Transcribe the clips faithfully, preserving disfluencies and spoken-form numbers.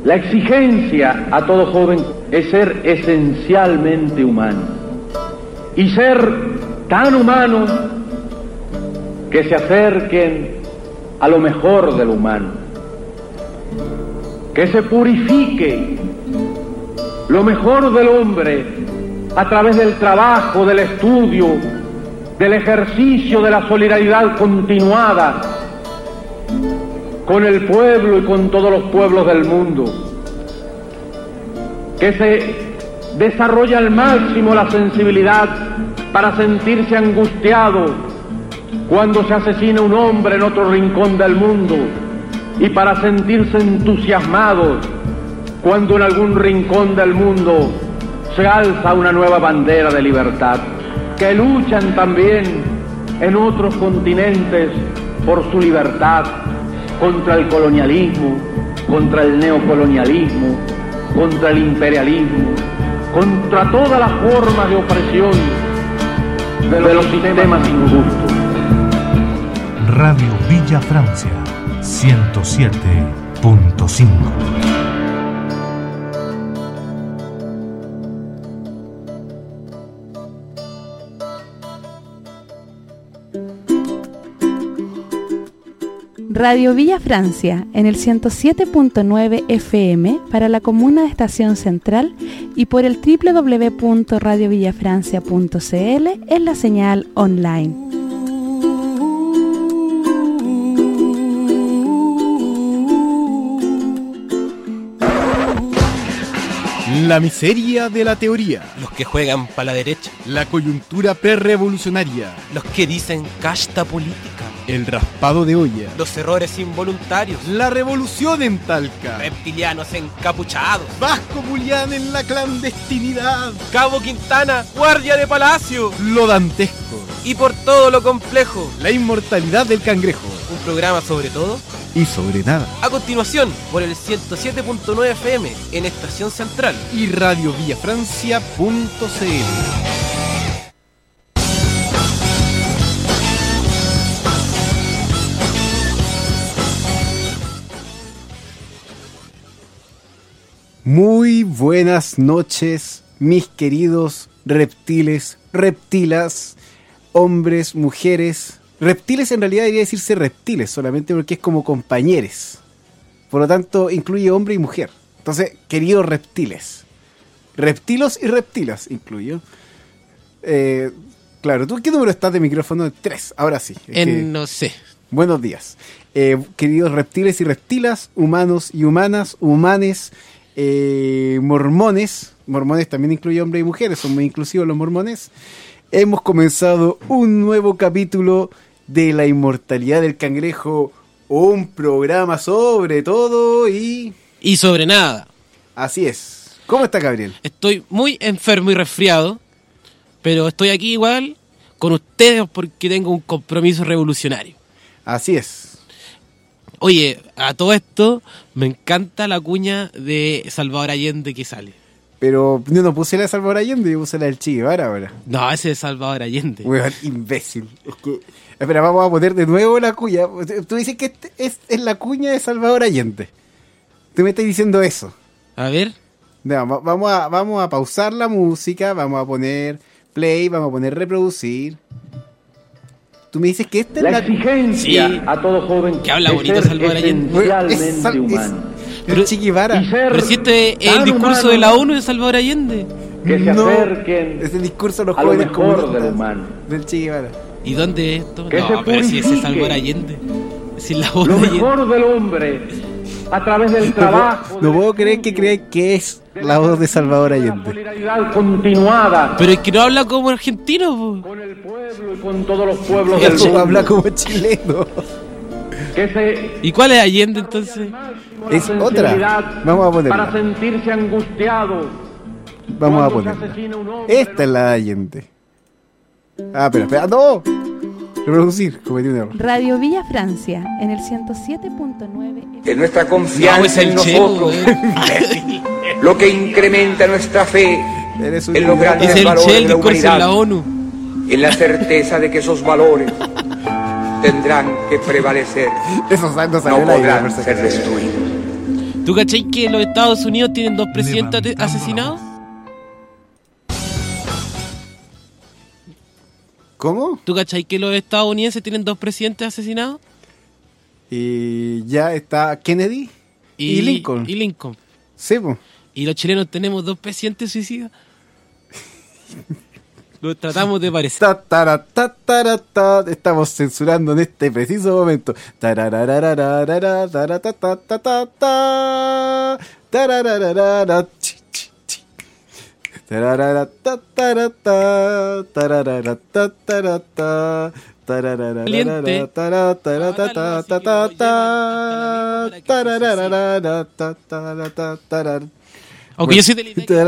La exigencia a todo joven es ser esencialmente humano y ser tan humano que se acerquen a lo mejor del humano, que se purifique lo mejor del hombre a través del trabajo, del estudio, del ejercicio de la solidaridad continuada con el pueblo y con todos los pueblos del mundo, que se desarrolle al máximo la sensibilidad para sentirse angustiado cuando se asesina un hombre en otro rincón del mundo y para sentirse entusiasmado cuando en algún rincón del mundo se alza una nueva bandera de libertad, que luchan también en otros continentes por su libertad, contra el colonialismo, contra el neocolonialismo, contra el imperialismo, contra todas las formas de opresión de los, de los sistemas injustos. Radio Villa Francia, ciento siete punto cinco. Radio Villa Francia en el ciento siete punto nueve F M para la comuna de Estación Central y por el doble u doble u doble u punto radio villa francia punto c l en la señal online. La miseria de la teoría. Los que juegan para la derecha. La coyuntura prerevolucionaria. Los que dicen casta política. El raspado de olla. Los errores involuntarios. La revolución en Talca. Reptilianos encapuchados. Vasco Mulián en la clandestinidad. Cabo Quintana, guardia de palacio. Lo dantesco. Y por todo lo complejo. La inmortalidad del cangrejo. Un programa sobre todo y sobre nada. A continuación, por el ciento siete punto nueve F M en Estación Central y radio villa francia punto c l. Muy buenas noches, mis queridos reptiles, reptilas, hombres, mujeres. Reptiles en realidad debería decirse reptiles solamente porque es como compañeros. Por lo tanto, incluye hombre y mujer. Entonces, queridos reptiles. Reptilos y reptilas incluyo. Eh, claro, ¿tú qué número estás de micrófono? Tres, ahora sí. En que... no sé. Buenos días. Eh, queridos reptiles y reptilas, humanos y humanas, humanes, eh, mormones. Mormones también incluye hombres y mujeres, son muy inclusivos los mormones. Hemos comenzado un nuevo capítulo de La Inmortalidad del Cangrejo, un programa sobre todo y... Y sobre nada. Así es. ¿Cómo está, Gabriel? Estoy muy enfermo y resfriado, pero estoy aquí igual con ustedes porque tengo un compromiso revolucionario. Así es. Oye, a todo esto me encanta la cuña de Salvador Allende que sale. Pero yo no puse la de Salvador Allende, yo puse la del Che Guevara ahora. No, ese es Salvador Allende. Weón, imbécil. Es que... Espera, vamos a poner de nuevo la cuña. Tú dices que este es, es la cuña de Salvador Allende. Tú me estás diciendo eso. A ver. No, vamos a, vamos a pausar la música, vamos a poner play, vamos a poner reproducir. Tú me dices que esta la es la... exigencia sí. a todo joven que habla bonito Salvador Allende. Esencialmente es, es, humano. Pero, Che Guevara. Pero si este es el discurso de la ONU de Salvador Allende. Que se no, acerquen es el discurso de los a lo jóvenes mejor del humano. Del Che Guevara. ¿Y dónde es esto? Que no, pero si ese es Salvador Allende. Si la voz lo de mejor Allende. del hombre a través del trabajo. No, no puedo creer que creáis que es la voz de Salvador Allende. La solidaridad continuada. Pero es que no habla como argentino, po. Con el pueblo y con todos los pueblos Él del mundo. habla como chileno. Que se ¿Y cuál es Allende entonces? Es otra. Vamos a ponerla. Para sentirse angustiado. Vamos a ponerla. Esta es la de Allende. Ah, espera, espera. ¡No! Reproducir, cometí un error. Radio Villa Francia en el ciento siete punto nueve. Que nuestra confianza No, es el en chelo, nosotros, eh. lo que incrementa nuestra fe Eres un en los grandes Es el valores Che, de el la discurso de humanidad, la ONU. en la certeza de que esos valores tendrán que prevalecer, Eso no no salió la idea, podrán ser destruidos. ¿Tú cachai que los Estados Unidos tienen dos presidentes ate- asesinados? ¿Cómo? ¿Tú cachai que los estadounidenses tienen dos presidentes asesinados? Y ya está Kennedy y, Lincoln. Y Lincoln. Sí, pues. Y los chilenos tenemos dos presidentes suicidas. Los tratamos de parecer. Ta, tara, ta, tara, ta. Estamos censurando en este preciso momento. Tarararararara, tara, ta, ta, ta, ta, ta. Tararararara, chi, chi, chi. Tararara, ta, tara, ta. Tararara, ta, tara, ta. Tararararara, Valiente. tara, tara, ta, ta, ta, ta, ta. Tararararara, ta, tara, ta, tarar. Aunque yo soy de la idea que-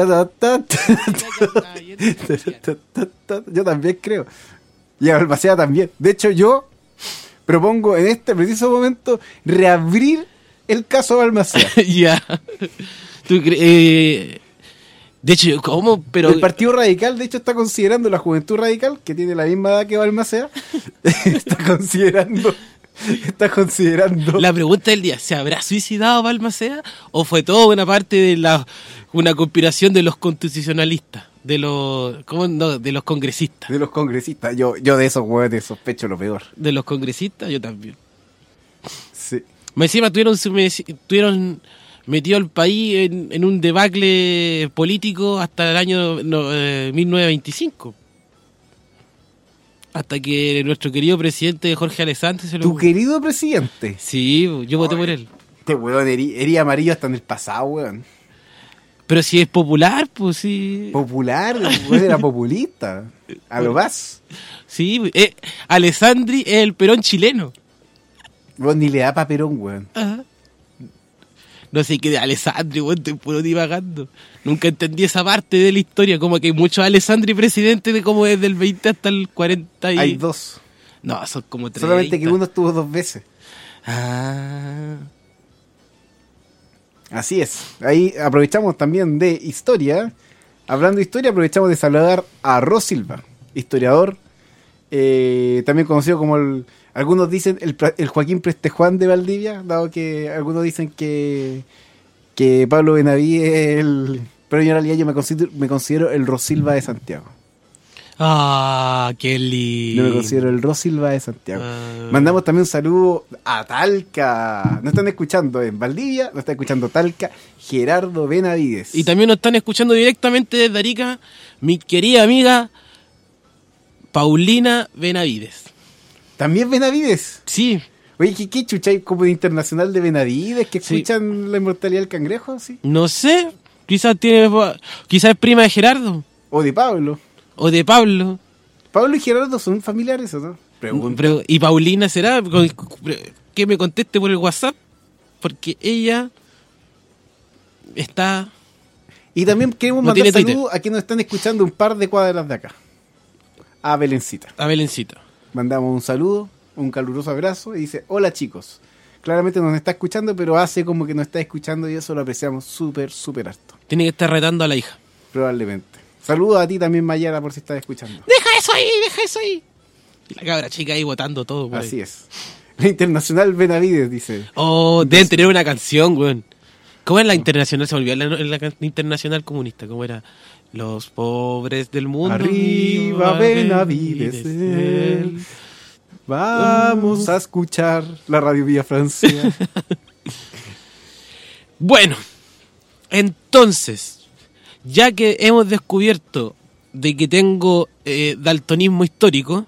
Yo también creo. Y a Balmaceda también. De hecho, yo propongo en este preciso momento reabrir el caso de Balmaceda. Ya. ¿Tú cre- eh, de hecho, ¿cómo? Pero El Partido Radical, de hecho, está considerando, la Juventud Radical, que tiene la misma edad que Balmaceda, está considerando, está considerando... la pregunta del día, ¿se habrá suicidado Balmaceda o fue toda una parte de la una conspiración de los constitucionalistas, de los ¿cómo no? de los congresistas? de los congresistas. Yo, yo de esos hueones sospecho lo peor. De los congresistas, yo también. Sí. Más encima tuvieron, sume- tuvieron metido al país en, en un debacle político hasta el año no, eh, mil novecientos veinticinco. Hasta que nuestro querido presidente Jorge Alessandri se lo... Tu querido presidente. Sí, yo voté por él. Este hueón eri- hería amarillo hasta en el pasado, hueón. Pero si es popular, pues sí. Popular, el hueón era populista. A lo más. Sí, eh, Alessandri es el Perón chileno. Vos ni le da pa' Perón, weón. Ajá. No sé qué de Alessandri, weón, estoy puro divagando. Nunca entendí esa parte de la historia, como que hay muchos Alessandri presidentes de como desde el veinte hasta el cuarenta y... Hay dos. No, son como treinta. Solamente que uno estuvo dos veces. Ah... Así es. Ahí aprovechamos también de historia. Hablando de historia, aprovechamos de saludar a Ros Silva, historiador, eh, también conocido como el, algunos dicen el, pra- el Joaquín Prestejuan de Valdivia, dado que algunos dicen que, que Pablo Benavides es el... Pero yo en realidad yo me considero, me considero el Ros Silva de Santiago. Ah, qué lindo. Yo me considero el Ros Silva de Santiago. Ah. Mandamos también un saludo a Talca. Nos están escuchando en Valdivia, nos está escuchando Talca, Gerardo Benavides. Y también nos están escuchando directamente desde Arica, mi querida amiga Paulina Benavides. ¿También Benavides? Sí, Oye, ¿qué, qué chucha hay como de internacional de Benavides que Sí. escuchan la inmortalidad del cangrejo? ¿Sí? no sé, quizás tiene, quizás es prima de Gerardo O de Pablo. o de Pablo. Pablo y Gerardo son familiares, ¿o no? Pregunta. Pero, ¿y Paulina será? Que me conteste por el WhatsApp, porque ella está... Y también queremos No mandar tiene Twitter. saludos a quienes nos están escuchando un par de cuadras de acá. A Belencita. A Belencita. Mandamos un saludo, un caluroso abrazo y dice, hola chicos. Claramente nos está escuchando, pero hace como que nos está escuchando y eso lo apreciamos súper, súper harto. Tiene que estar retando a la hija. Probablemente. Saludos a ti también, Mayara, por si estás escuchando. ¡Deja eso ahí! ¡Deja eso ahí! Y la cabra chica ahí botando todo. por ahí. Así es. La Internacional Benavides dice. Oh, deben tener una canción, weón. ¿Cómo es la internacional? Se me olvidó la, la can- internacional comunista. ¿Cómo era? Los pobres del mundo. Arriba Benavides. él. Vamos a escuchar la radio Villa Francia. Bueno, entonces, ya que hemos descubierto de que tengo eh, daltonismo histórico,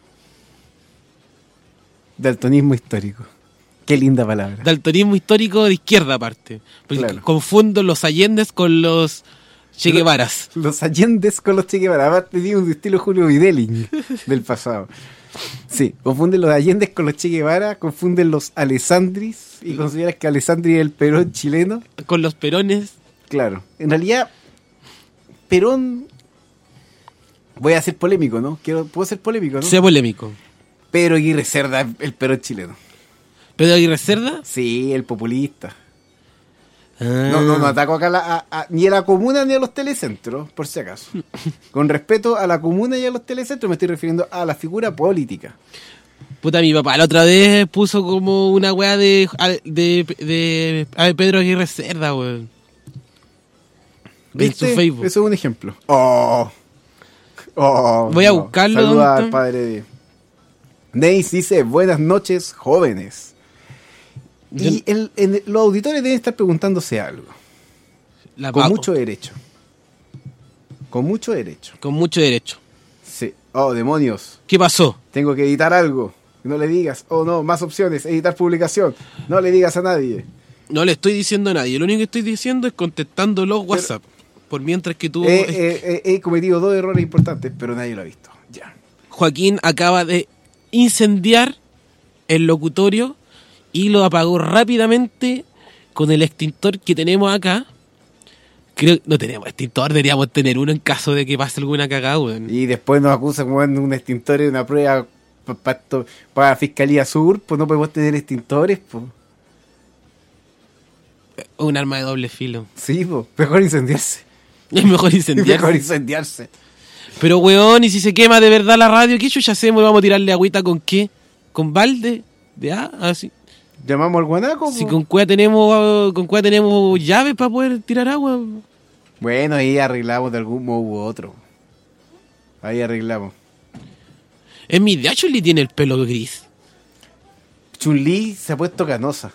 Daltonismo histórico. Qué linda palabra. daltonismo histórico de izquierda aparte, porque Claro. confundo los Allendes con los Che Guevaras. Los Allendes con los Che Guevara. Aparte tiene un estilo Julio Videling del pasado. Sí, confunden los Allendes con los Che Guevara, confunden los Alessandris y consideras que Alessandri es el Perón chileno. Con los Perones. Claro, en realidad Perón, voy a ser polémico, ¿no? Quiero, puedo ser polémico, ¿no? Sea polémico. Pedro Aguirre Cerda, el Perón chileno. ¿Pedro Aguirre Cerda? Sí, el populista. Ah. No, no, no ataco acá a la- a- a- ni a la comuna ni a los telecentros, por si acaso. Con respeto a la comuna y a los telecentros me estoy refiriendo a la figura política. Puta, mi papá la otra vez puso como una weá de, de, de, de Pedro Aguirre Cerda, weón. En su ¿Viste? Facebook. Eso es un ejemplo. Oh. Oh, Voy a no. buscarlo. Saluda ¿dónde al está? padre de... Neis dice, buenas noches, jóvenes. Yo- Y el, en- los auditores deben estar preguntándose algo. La Con pago. mucho derecho. Con mucho derecho. Con mucho derecho. Sí. Oh, demonios. ¿Qué pasó? Tengo que editar algo. No le digas. Oh, no, más opciones. Editar publicación. No le digas a nadie. No le estoy diciendo a nadie. Lo único que estoy diciendo es contestando los WhatsApp. Por mientras que tú... He, he- he- he cometido dos errores importantes, pero nadie lo ha visto. Ya. Joaquín acaba de incendiar el locutorio y lo apagó rápidamente con el extintor que tenemos acá. Creo que no tenemos extintor, deberíamos tener uno en caso de que pase alguna cagada, weón. Y después nos acusan como en un extintor y una prueba para pa, pa Fiscalía Sur. Pues no podemos tener extintores. Pues. Un arma de doble filo. Sí, pues. Mejor incendiarse. Es mejor incendiar. Mejor incendiarse. Pero, weón, y si se quema de verdad la radio, ¿qué chucha hacemos? ¿Vamos a tirarle agüita con qué? ¿Con balde? ¿De a? Así. ¿Llamamos al guanaco? Si po? con cueva tenemos, con cueva tenemos llaves para poder tirar agua. Bueno, ahí arreglamos de algún modo u otro. Ahí arreglamos. En mi idea, Chuli tiene el pelo gris. Chun-Li se ha puesto canosa.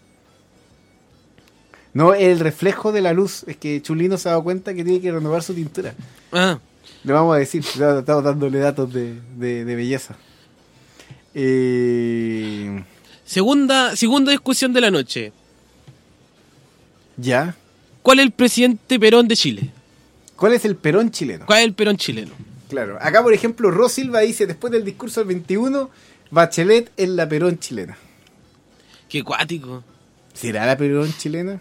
No, el reflejo de la luz. Es que Chun-Li no se ha dado cuenta que tiene que renovar su tintura. Ah, Le vamos a decir, estamos dándole datos de, de, de belleza. Eh, segunda, segunda discusión de la noche. ya. ¿Cuál es el presidente Perón de Chile? ¿Cuál es el Perón chileno? ¿Cuál es el Perón chileno? Claro. Acá, por ejemplo, Ros Silva dice, después del discurso del veintiuno, Bachelet es la Perón chilena. Qué cuático. ¿Será la Perón chilena?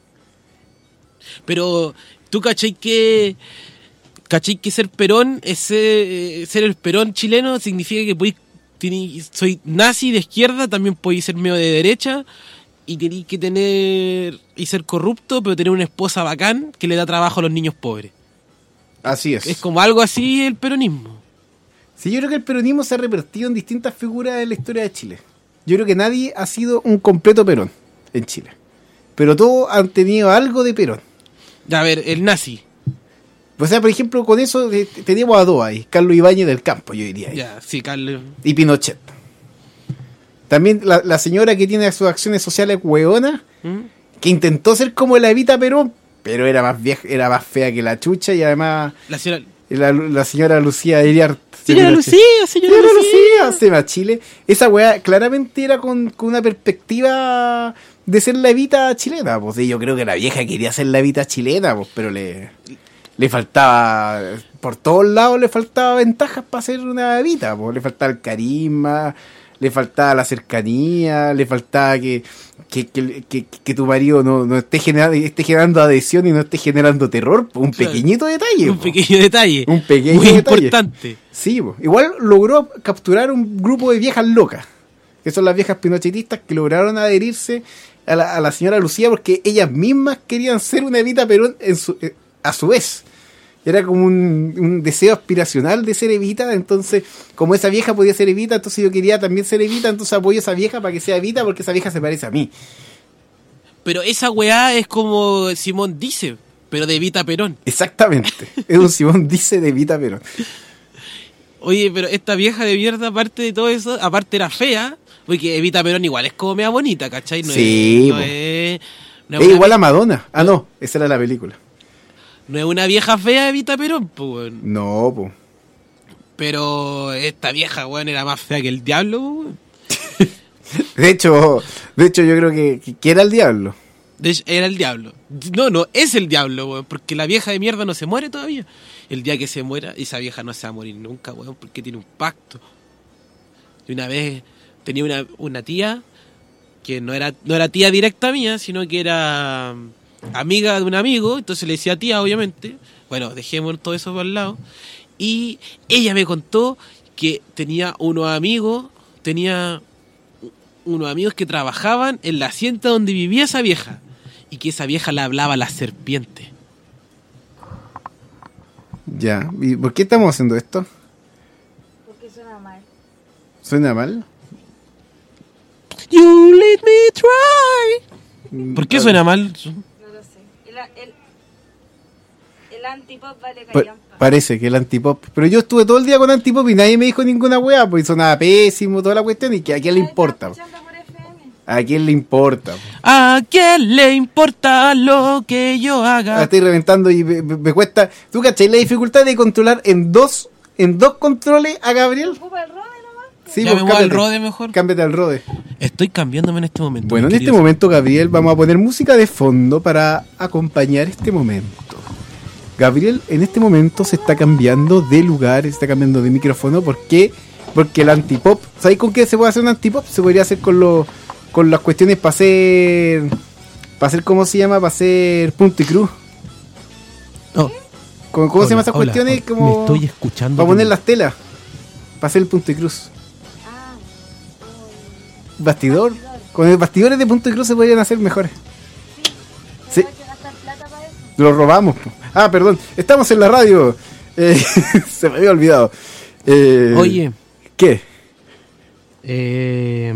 Pero, ¿tú cachai que... ¿Cachai que ser Perón es ser, eh, ser el Perón chileno? Significa que podéis, tení- soy nazi de izquierda, también podéis ser medio de derecha, y tenéis que tener y ser corrupto, pero tener una esposa bacán que le da trabajo a los niños pobres. Así es. Es como algo así el peronismo. Sí, yo creo que el peronismo se ha repartido en distintas figuras de la historia de Chile. Yo creo que nadie ha sido un completo Perón en Chile. Pero todos han tenido algo de Perón. Ya, a ver, el nazi. O sea, por ejemplo, con eso eh, teníamos a dos ahí. Carlos Ibáñez del Campo, yo diría. Ahí. Ya, sí, Carlos. Y Pinochet. También la, la señora que tiene sus acciones sociales hueonas, ¿Mm? que intentó ser como la Evita Perón, pero era más vieja, era más fea que la chucha y además La señora... la, la señora Lucía Iriart. Señora de Lucía, señora Señora Lucía. Lucía, se va Chile. Esa weá claramente era con, con una perspectiva de ser la Evita chilena. Pues y yo creo que la vieja quería ser la Evita chilena, pues, pero le, le faltaba, por todos lados le faltaba ventajas para ser una Evita. Pues, le faltaba el carisma, le faltaba la cercanía, le faltaba que, que, que, que, que tu marido no, no esté, generando, esté generando adhesión y no esté generando terror. Pues, un Claro. pequeñito detalle. Un pues. pequeño detalle. Un pequeño Muy detalle. importante. Sí, po. Igual logró capturar un grupo de viejas locas, que son las viejas pinochetistas que lograron adherirse a la, a la señora Lucía porque ellas mismas querían ser una Evita Perón en su, eh, a su vez. Era como un, un deseo aspiracional de ser Evita, entonces como esa vieja podía ser Evita, entonces yo quería también ser Evita, entonces apoyo a esa vieja para que sea Evita porque esa vieja se parece a mí. Pero esa weá es como Simón dice, pero de Evita Perón. Exactamente. Es un Simón dice de Evita Perón. Oye, pero esta vieja de mierda, aparte de todo eso, aparte era fea, porque Evita Perón igual es como mea bonita, ¿cachai? No Sí, es, no po. es, no Es una igual vie- a Madonna. Ah, no, esa era la película. no es una vieja fea Evita Perón, pues, weón. No, pues. Pero esta vieja, weón, era más fea que el diablo, weón. De hecho, de hecho yo creo que, que, que era el diablo. De hecho, era el diablo. No, no, es el diablo, weón, porque la vieja de mierda no se muere todavía. El día que se muera, esa vieja no se va a morir nunca, weón, porque tiene un pacto. Y una vez tenía una, una tía que no era, no era tía directa mía, sino que era amiga de un amigo, entonces le decía tía, obviamente. Bueno, dejemos todo eso por el lado. Y ella me contó que tenía unos amigos, tenía unos amigos que trabajaban en la hacienda donde vivía esa vieja, y que esa vieja le hablaba a las serpientes. Ya, ¿y por qué estamos haciendo esto? Porque suena mal. ¿Suena mal? You let me try. ¿Por qué suena mal? No lo sé. El, el, el antipop vale Pa- callampa. parece que el antipop. Pero yo estuve todo el día con antipop y nadie me dijo ninguna weá, pues sonaba pésimo toda la cuestión y que a quién le importa. ¿Estás escuchando por F M? ¿A quién le importa? ¿A quién le importa lo que yo Ah, haga? estoy reventando y me, me- me cuesta. ¿Tú cachai la dificultad de controlar en dos en dos controles a Gabriel? ¿Ocupa el rode nomás? Sí, Ya pues me voy al cámbiate. rode mejor. Cámbiate al rode. Estoy cambiándome en este momento. Bueno, en mi este querido. momento, Gabriel, vamos a poner música de fondo para acompañar este momento. Gabriel en este momento se está cambiando de lugar, se está cambiando de micrófono. ¿Por qué? Porque el antipop, ¿sabéis con qué se puede hacer un antipop? Se podría hacer con los con las cuestiones para hacer, para hacer, ¿cómo se llama? Para hacer punto y cruz. Oh, ¿Cómo, cómo se llaman hola, esas hola, cuestiones? hola. Como Me estoy escuchando. para poner las telas, para hacer el punto y cruz. Ah, Bastidor. Con el bastidores de punto y cruz se podrían hacer mejores. Sí. hay que gastar plata para eso. Lo robamos. Ah, perdón. Estamos en la radio. Eh, se me había olvidado. Eh, Oye, ¿Qué? eh,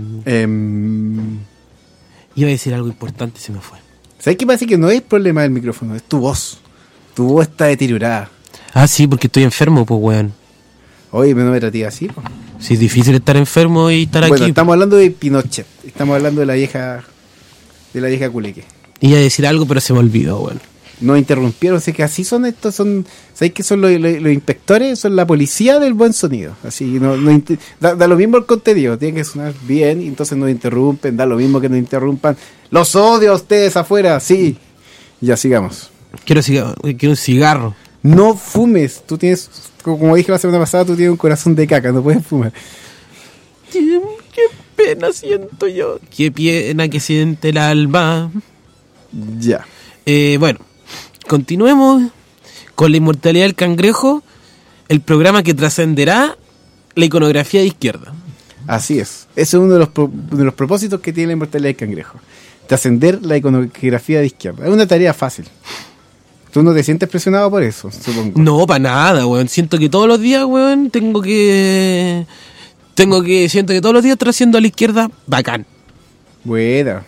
Em, iba a decir algo importante y se me fue. ¿Sabes qué pasa? Que no es problema del micrófono, es tu voz. Tu voz está deteriorada. Ah, sí, porque estoy enfermo, pues, weón. Oye, pero no me traté así, po. Sí, es difícil estar enfermo y estar Bueno, aquí. estamos hablando de Pinochet. Estamos hablando de la vieja. De la vieja Culeque. Iba a decir algo, pero se me olvidó, weón. Nos interrumpieron, sé que así son estos, son, ¿sabéis que son los, los- los inspectores? Son la policía del buen sonido. Así, no, no inter- da, da lo mismo el contenido, tiene que sonar bien, y entonces nos interrumpen, da lo mismo que nos interrumpan. Los odio a ustedes afuera, sí. Ya sigamos. Quiero, ciga- quiero un cigarro. No fumes, tú tienes, como dije la semana pasada, tú tienes un corazón de caca, no puedes fumar. Qué, qué pena siento yo. Qué pena que siente el alma. Ya. Eh, bueno, continuemos con la inmortalidad del cangrejo, el programa que trascenderá la iconografía de izquierda. Así es. Ese es uno de los, pro- de los propósitos que tiene la inmortalidad del cangrejo. Trascender la iconografía de izquierda. Es una tarea fácil. Tú no te sientes presionado por eso, supongo. No, para nada, weón. Siento que todos los días, weón, tengo que... Tengo que... Siento que todos los días trasciendo a la izquierda, bacán. Buena.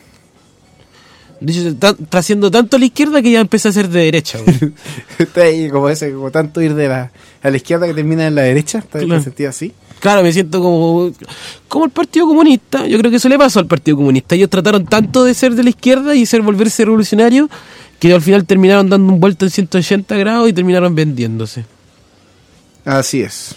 De hecho, ta- trasciendo tanto a la izquierda que ya empecé a ser de derecha, weón. Está ahí como ese, como tanto ir de la, a la izquierda que termina en la derecha. ¿Te Claro. te sentías así? Claro, me siento como como el Partido Comunista. Yo creo que eso le pasó al Partido Comunista. Ellos trataron tanto de ser de la izquierda y ser volverse revolucionarios que al final terminaron dando un vuelto en ciento ochenta grados y terminaron vendiéndose. Así es.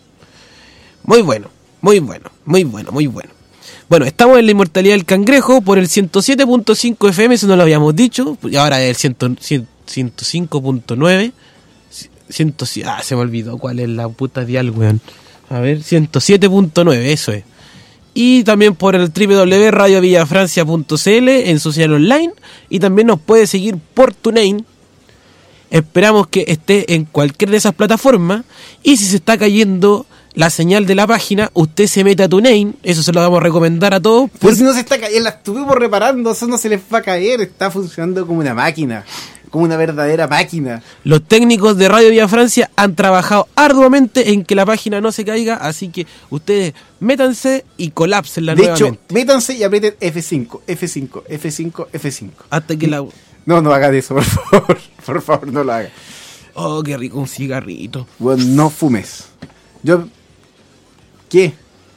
Muy bueno, muy bueno, muy bueno, muy bueno. Bueno, estamos en la inmortalidad del cangrejo por el ciento siete punto cinco F M, eso no lo habíamos dicho, y ahora es el ciento cinco punto nueve. cien, ah, se me olvidó cuál es la puta dial, weón. A ver, ciento siete punto nueve, eso es. Y también por el doble u doble u doble u punto radio villafrancia punto c l en su señal online. Y también nos puede seguir por TuneIn. Esperamos que esté en cualquiera de esas plataformas. Y si se está cayendo la señal de la página, usted se mete a TuneIn. Eso se lo vamos a recomendar a todos. Pues si no se está cayendo, la estuvimos reparando, eso no se les va a caer, está funcionando como una máquina, como una verdadera máquina. Los técnicos de Radio Villa Francia han trabajado arduamente en que la página no se caiga, así que ustedes métanse y colapsenla De nuevamente. hecho, métanse y aprieten F cinco, F cinco, F cinco, F cinco. Hasta que la... No, no hagan eso, por favor. Por favor, no lo hagan. Oh, qué rico un cigarrito. Bueno, no fumes. Yo... ¿Qué?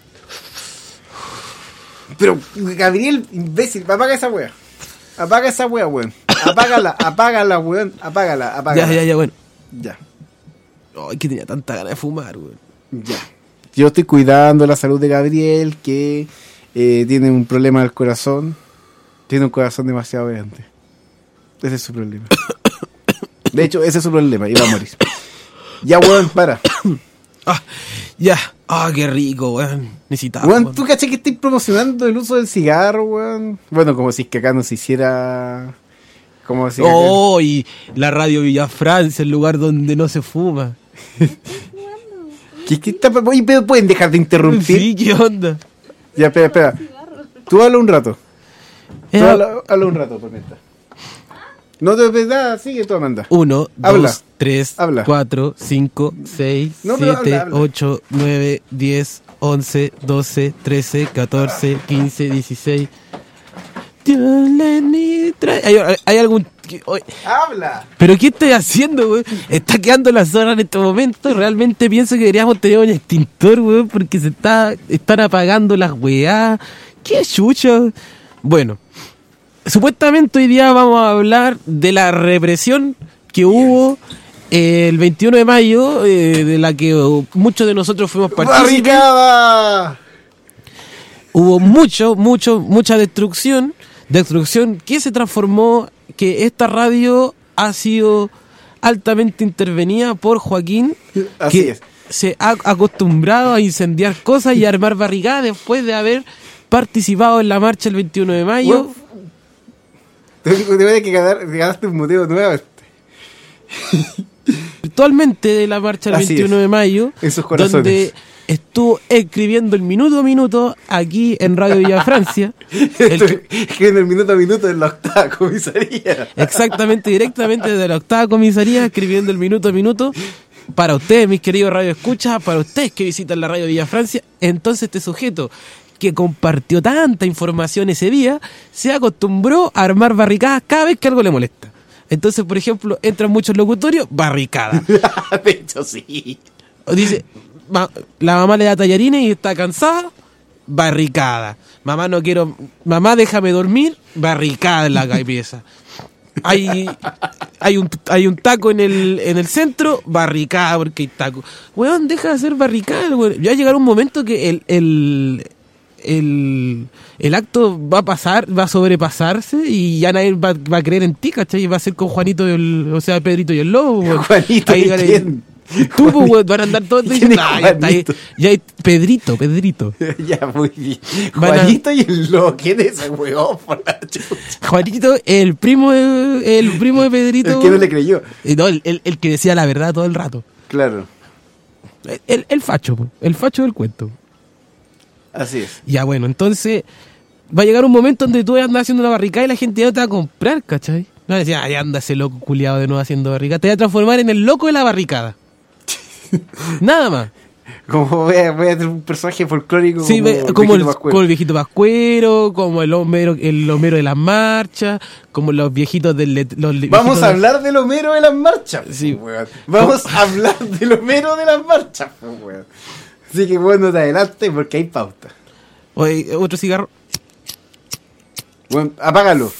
Pero, Gabriel, imbécil, apaga esa wea. Apaga esa wea, weón. Apágala, apágala, weón. Apágala, apágala. Ya, ya, ya, bueno. Ya, Ay, que tenía tanta ganas de fumar, weón. ya. Yo estoy cuidando la salud de Gabriel, que eh, tiene un problema del corazón. Tiene un corazón demasiado grande. Ese es su problema. De hecho, ese es su problema. Y va a morir. Ya, weón, para. Ah, ya. Ah, qué rico, weón. Necesitaba. Weón, weón. ¿tú caché que estoy promocionando el uso del cigarro, weón? Bueno, como si es que acá no se hiciera... Como si... Oh, y la Radio Villa Francia, el lugar donde no se fuma. ¿Qué, qué está... Oye, pero ¿pueden dejar de interrumpir? Sí, ¿qué onda? Ya, espera, espera. Tú habla un rato. Tú Eh, habla, habla un rato, por mientras. No te ves nada, sigue tú, Amanda. Uno, Habla. dos, tres, Habla. cuatro, cinco, seis, No, pero siete, habla, habla. ocho, nueve, diez, once, doce, trece, catorce, quince, dieciséis. Don't let me try. ¿Hay, hay- hay algún... que- oye, ¡Habla! ¿pero qué estoy haciendo, güey? Está quedando la zona en este momento. Realmente pienso que deberíamos tener un extintor, güey, porque se está están apagando las weá. ¡Qué chucha! Bueno, supuestamente hoy día vamos a hablar de la represión que hubo eh, el veintiuno de mayo, eh, de la que uh, muchos de nosotros fuimos partícipes. ¡Barricada! Hubo mucho, mucho, mucha destrucción, destrucción que se transformó, que esta radio ha sido altamente intervenida por Joaquín, Así que es. se ha acostumbrado a incendiar cosas y a armar barricadas después de haber participado en la marcha el veintiuno de mayo. Te te voy a que ganar, ganaste un muteo nuevamente. Virtualmente de la marcha del Así veintiuno es. de mayo, En sus corazones. donde estuvo escribiendo el minuto a minuto aquí en Radio Villa Francia. El que- Escribiendo el minuto a minuto en la octava comisaría. exactamente, directamente desde la octava comisaría, escribiendo el minuto a minuto. Para ustedes, mis queridos radio escuchas, para ustedes que visitan la Radio Villa Francia, entonces este sujeto que compartió tanta información ese día, se acostumbró a armar barricadas cada vez que algo le molesta. Entonces, por ejemplo, entran muchos locutorios, barricada. De hecho, sí. O dice, ma- la mamá le da tallarines y está cansada, barricada. Mamá no quiero, mamá déjame dormir, barricada en la cabeza. Hay, hay un hay un taco en el en el centro, barricada porque hay taco. Weón, deja de hacer barricada, weón. Ya llegará un momento que el, el el el acto va a pasar, va a sobrepasarse y ya nadie va, va a creer en ti, ¿cachai? Y va a ser con Juanito y el, o sea, Pedrito y el Lobo, weón. Juanito, Ahí ¿y van a- quién? Tú, pues, weón, van a andar todos ¿Quién diciendo, es ah, ya está ahí, Juanito? ya hay Pedrito, Pedrito. Ya, muy bien. Van a- Juanito y el lobo. ¿Quién es ese weón? Por la chucha. Juanito, el primo de, el primo de Pedrito. El que no le creyó. Eh, No, el, el- el que decía la verdad todo el rato. Claro. El, el, el facho, po, el facho del cuento. Así es. Ya bueno, entonces va a llegar un momento donde tú andas haciendo una barricada y la gente ya no te va a comprar, ¿cachai? No decía, ay, anda ese loco culiado de nuevo haciendo barricada. Te va a transformar en el loco de la barricada. Nada más. Como voy a, voy a tener un personaje folclórico Sí, como, ve- el como, el, Viejito Pascuero. como el viejito pascuero, como el homero, el homero de las marchas, como los viejitos del... let- Los viejitos Vamos a de- hablar del Homero de las marchas. Sí. pues, weón. Vamos a hablar del Homero de las marchas. pues, weón. Así que bueno, te adelante porque hay pauta. Oye, otro cigarro. Bueno, apágalo.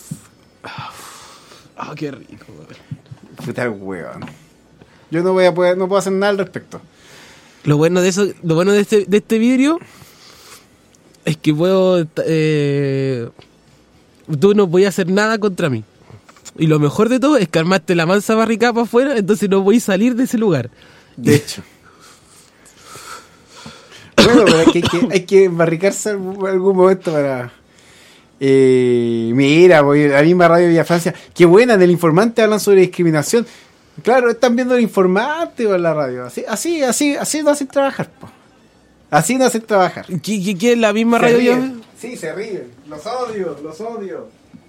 Ah, qué rico, weón. Puta weón. Yo no voy a poder, no puedo hacer nada al respecto. Lo bueno de eso, lo bueno de este, de este vidrio es que puedo, eh, tú no voy a hacer nada contra mí. Y lo mejor de todo es que armaste la mansa barricada para afuera, entonces no voy a salir de ese lugar. De hecho. Bueno, pero hay que, hay que, hay que barricarse en algún momento para... Eh, mira, voy, la misma Radio Villa Francia. Qué buena, en El Informante hablan sobre discriminación. Claro, están viendo El Informante o en la radio. Así, así, así, así no hacen trabajar, po. Así no hacen trabajar. ¿Qué, qué, qué es la misma Se radio? ríen. Sí, se ríen. Los odio, los odio.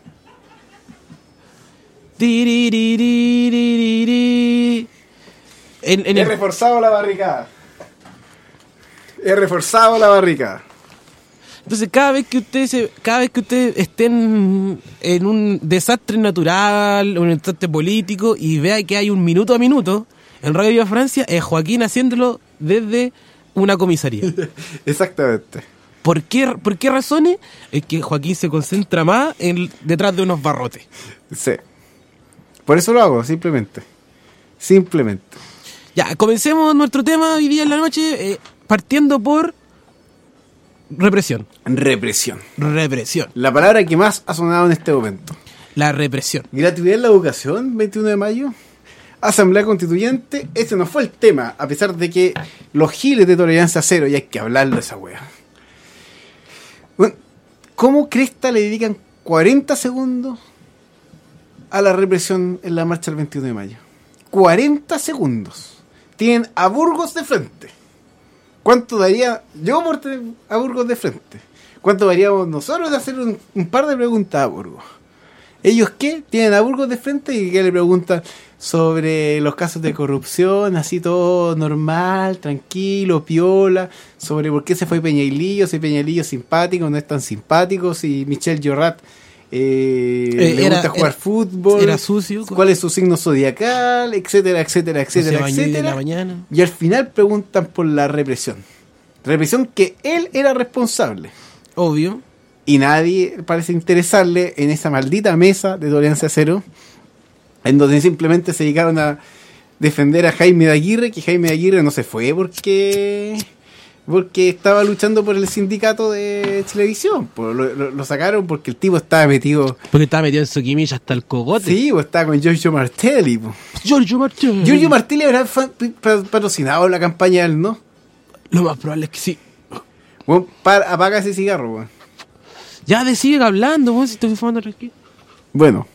Tiririririri. En, en He el, reforzado la barricada. He reforzado la barricada. entonces cada vez que ustedes se- cada vez que ustedes estén en un desastre natural, un desastre político y vean que hay un minuto a minuto en Radio Viva Francia, es Joaquín haciéndolo desde una comisaría. Exactamente. ¿Por qué, ¿Por qué razones? Es que Joaquín se concentra más en, detrás de unos barrotes. Sí. Por eso lo hago, simplemente. Simplemente. Ya, comencemos nuestro tema hoy día en la noche, eh, partiendo por represión. Represión. Represión. La palabra que más ha sonado en este momento. La represión. Gratuidad en la educación, veintiuno de mayo. Asamblea Constituyente. Ese no fue el tema, a pesar de que los giles de tolerancia cero, y hay que hablarlo de esa wea. Bueno, ¿cómo cresta le dedican cuarenta segundos a la represión en la marcha del veintiuno de mayo? cuarenta segundos. Tienen a Burgos de frente. ¿Cuánto daría yo por tener a Burgos de frente? ¿Cuánto daríamos nosotros de hacer un, un par de preguntas a Burgos? ¿Ellos qué? Tienen a Burgos de frente y que le preguntan sobre los casos de corrupción, así todo normal, tranquilo, piola, sobre por qué se fue Peñailillo, si Peñailillo es simpático, no es tan simpático, si Michel Llorat eh, Eh, le era- gusta jugar era- fútbol, era sucio. cuál es su signo zodiacal, etcétera, etcétera, Se etcétera, bañó hoy de etcétera. la mañana. Y al final preguntan por la represión. Represión que él era responsable. Obvio. Y nadie parece interesarle en esa maldita mesa de Tolerancia Cero, en donde simplemente se dedicaron a defender a Jaime de Aguirre, que Jaime de Aguirre no se fue porque porque estaba luchando por el sindicato de Chilevisión. Pues lo, lo- lo sacaron porque el tipo estaba metido... Porque estaba metido en su quimilla hasta el cogote. Sí, pues estaba con Giorgio Martelli. Pues. Giorgio Martelli. Giorgio Martelli habrá fa- pa- patrocinado la campaña del no. Lo más probable es que sí. Bueno, para, apaga ese cigarro, weón. Ya de sigue hablando, weón, si estoy fumando tranquilo. Bueno,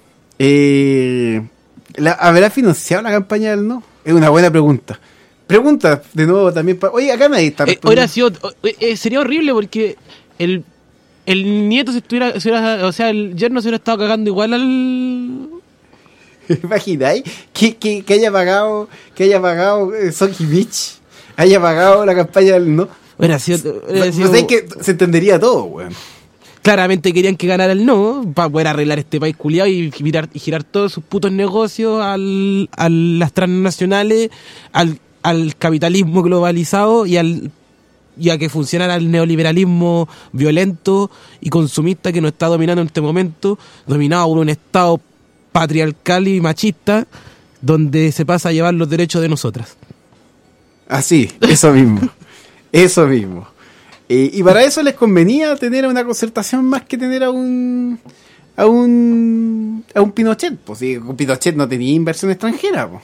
eh, la- ¿habrá financiado la campaña del no? Es una buena pregunta. Pregunta de nuevo también para... Oye, acá nadie está Eh, hubiera sido, eh, eh, sería horrible porque el, el nieto se estuviera, se hubiera- o sea, el yerno se hubiera estado cagando igual al... ¿Imagináis que, que, que haya pagado que haya pagado eh, Sonky Beach? Haya pagado la campaña del no. Hubiera sido, hubiera No, sido- no sé, que se entendería todo, weón. Claramente querían que ganara el no para poder arreglar este país culiado y girar, y girar todos sus putos negocios al, a las transnacionales, al, al capitalismo globalizado y al y a que funcionara el neoliberalismo violento y consumista que nos está dominando en este momento, dominado por un Estado patriarcal y machista donde se pasa a llevar los derechos de nosotras. Así, eso mismo. Eso mismo. Eh, y para eso les convenía tener a una concertación más que tener a un a un a un Pinochet. Pues sí, con Pinochet no tenía inversión extranjera, pues.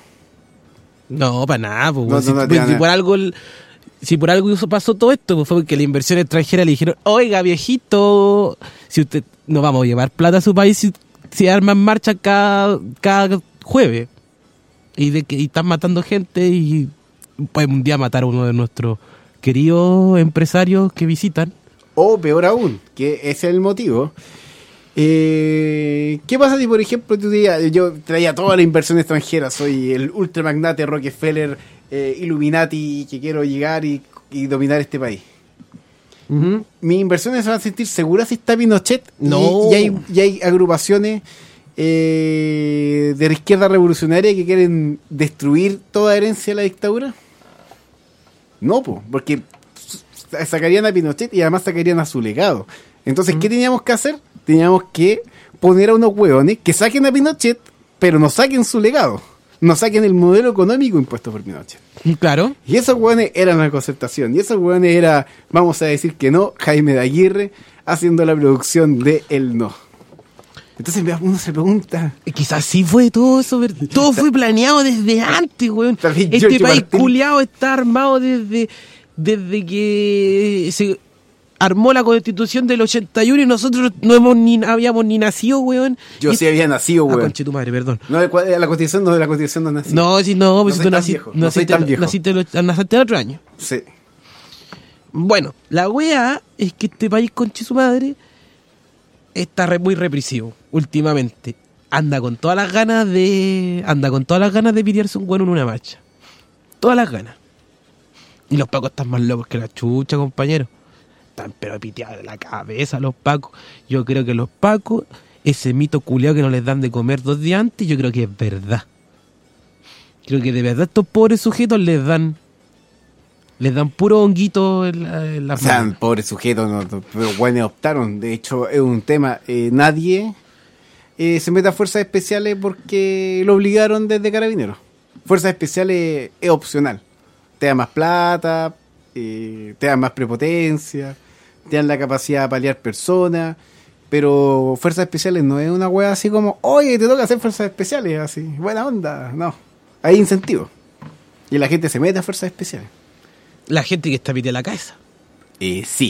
No, para nada, pues, No, weón. no, si, no, pues, no, si no. por algo el- si por algo eso pasó todo esto, pues fue porque la inversión extranjera le dijeron, oiga viejito, si usted no vamos a llevar plata a su país si, si arman marcha cada, cada jueves y de que y están matando gente y pueden un día matar a uno de nuestros queridos empresarios que visitan. O peor aún, que ese es el motivo. Eh, ¿Qué pasa si, por ejemplo, tú digas, yo traía toda la inversión extranjera, soy el ultramagnate Rockefeller, eh, Illuminati, que quiero llegar y, y dominar este país? Mis inversiones se van a sentir seguras si está Pinochet. No. Y, y hay, y hay agrupaciones eh, de la izquierda revolucionaria que quieren destruir toda herencia de la dictadura. No, po, porque sacarían a Pinochet y además sacarían a su legado. Entonces, ¿qué teníamos que hacer? Teníamos que poner a unos hueones que saquen a Pinochet, pero no saquen su legado. No saquen el modelo económico impuesto por Pinochet. Claro. Y esos hueones eran la concertación. Y esos hueones era, vamos a decir que no, Jaime de Aguirre haciendo la producción de El No. Entonces uno se pregunta... Quizás sí fue todo eso, ver- todo fue planeado desde antes, weón. También Este Giorgio país Martelli. culiado está armado desde, desde que se armó la constitución del ochenta y uno y nosotros no hemos ni habíamos ni nacido, weón. Yo Y- sí había nacido, Ah, hueón. conche tu madre, perdón. No, de cua- la constitución no, de la constitución no nací. No, si no, pues No si soy tú tan nací- viejo, no soy naciste, tan viejo. naciste, el- naciste el otro año. Sí. Bueno, la weá es que este país, conche su madre, está re- muy represivo últimamente. Anda con todas las ganas de. Anda con todas las ganas de pitearse un bueno en una marcha. Todas las ganas. Y los pacos están más locos que la chucha, compañero. Están pero piteados de la cabeza los pacos. Yo creo que los pacos, ese mito culiao que no les dan de comer dos días antes, yo creo que es verdad. Creo que de verdad estos pobres sujetos les dan. Les dan puro honguito en, la, en O las sea, manos. pobres sujetos, no, no, pero bueno, optaron. De hecho, es un tema. Eh, nadie eh, se mete a fuerzas especiales porque lo obligaron desde Carabineros. Fuerzas especiales es opcional. Te dan más plata, eh, te dan más prepotencia, te dan la capacidad de paliar personas. Pero fuerzas especiales no es una wea así como, oye, te toca hacer fuerzas especiales, así, buena onda. No, hay incentivos. Y la gente se mete a fuerzas especiales. La gente que está piteada la cabeza. Eh, sí.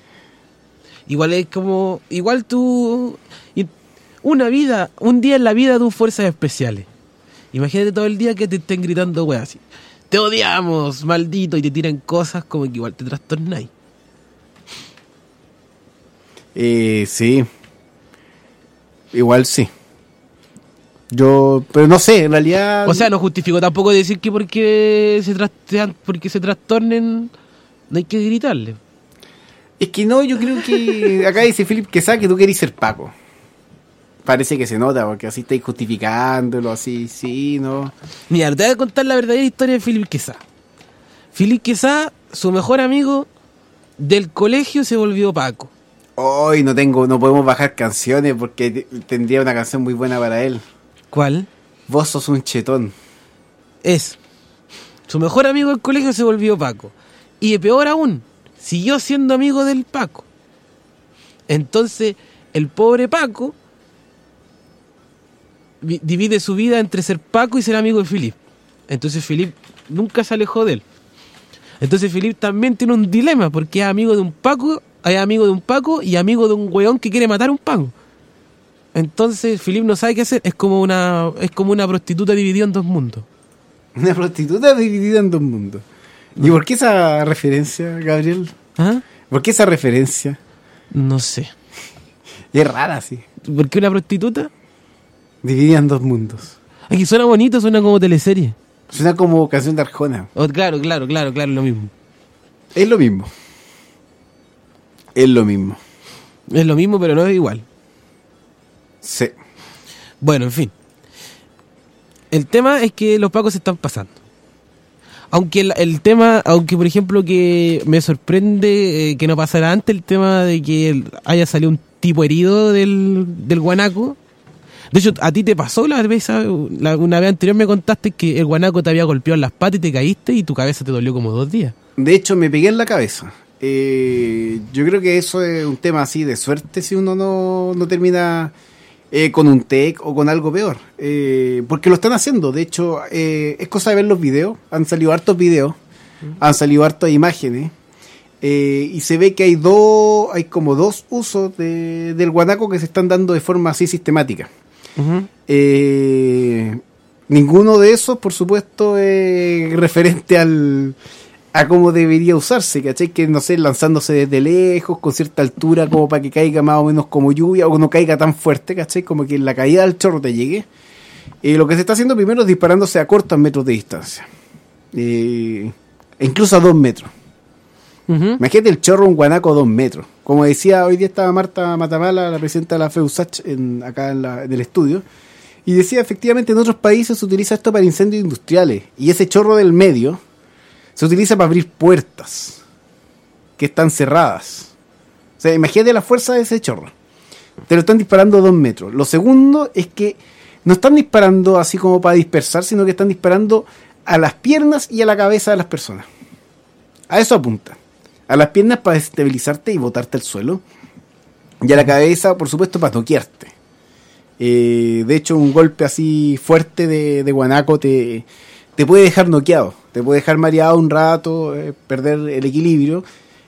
Igual es como. Igual tú. y- Una vida. Un día en la vida de tus fuerzas especiales. Imagínate todo el día que te estén gritando, weá, así. Te odiamos, maldito, y te tiran cosas como que igual te trastornáis. Eh, sí. Igual sí. Yo, pero no sé, en realidad... O sea, no justifico tampoco decir que porque se, trastean, porque se trastornen no hay que gritarle. Es que no, yo creo que... Acá dice Philip Quesada que tú querés ser Paco. Parece que se nota, porque así estáis justificándolo, así, sí, ¿no? Mira, te voy a contar la verdadera historia de Philip Quesada. Philip Quesada, su mejor amigo del colegio, se volvió Paco. Hoy no tengo, no podemos bajar canciones porque t- tendría una canción muy buena para él. ¿Cuál? Vos sos un chetón. Es. Su mejor amigo del colegio se volvió Paco. Y peor aún, siguió siendo amigo del Paco. Entonces, el pobre Paco vi- divide su vida entre ser Paco y ser amigo de Philip. Entonces Philip nunca se alejó de él. Entonces Philip también tiene un dilema, porque es amigo de un Paco, es amigo de un Paco y amigo de un weón que quiere matar a un Paco. Entonces Philip no sabe qué hacer, es como una, es como una prostituta dividida en dos mundos. Una prostituta dividida en dos mundos. ¿Y por qué esa referencia, Gabriel? ¿Ah? ¿Por qué esa referencia? No sé. Es rara, sí. ¿Por qué una prostituta? Dividida en dos mundos. Aquí suena bonito, suena como teleserie. Suena como canción de Arjona. Oh, claro, claro, claro, claro, lo mismo. Es lo mismo. Es lo mismo. Es lo mismo, pero no es igual. Sí. Bueno, en fin. El tema es que los pacos se están pasando. Aunque el, el tema, aunque por ejemplo que me sorprende eh, que no pasara antes el tema de que el- haya salido un tipo herido del, del guanaco. De hecho, a ti te pasó la vez, la, una vez anterior me contaste que el guanaco te había golpeado en las patas y te caíste y tu cabeza te dolió como dos días. De hecho, me pegué en la cabeza. Eh, yo creo que eso es un tema así de suerte si uno no, no termina eh, con un T E C o con algo peor. Eh, porque lo están haciendo. De hecho, eh, es cosa de ver los videos. Han salido hartos videos. Han salido hartas imágenes. Eh, y se ve que hay dos, hay como dos usos de, del guanaco que se están dando de forma así sistemática. Uh-huh. Eh, ninguno de esos, por supuesto, es referente al a cómo debería usarse, ¿cachai? Que no sé, lanzándose desde lejos, con cierta altura, como para que caiga más o menos como lluvia, o no caiga tan fuerte, ¿cachai? Como que la caída del chorro te llegue. Eh, lo que se está haciendo primero es disparándose a cortos metros de distancia, eh, e incluso a dos metros. Uh-huh. Imagínate el chorro, un guanaco a dos metros. Como decía, hoy día estaba Marta Matamala, la presidenta de la FEUSACH, en, acá en, la, en el estudio, y decía, efectivamente, en otros países se utiliza esto para incendios industriales, y ese chorro del medio se utiliza para abrir puertas que están cerradas. O sea, imagínate la fuerza de ese chorro. Te lo están disparando a dos metros. Lo segundo es que no están disparando así como para dispersar, sino que están disparando a las piernas y a la cabeza de las personas. A eso apunta. A las piernas para desestabilizarte y botarte al suelo. Y a la cabeza, por supuesto, para noquearte. Eh, de hecho, un golpe así fuerte de, de guanaco te, te puede dejar noqueado. Te puede dejar mareado un rato, eh, perder el equilibrio.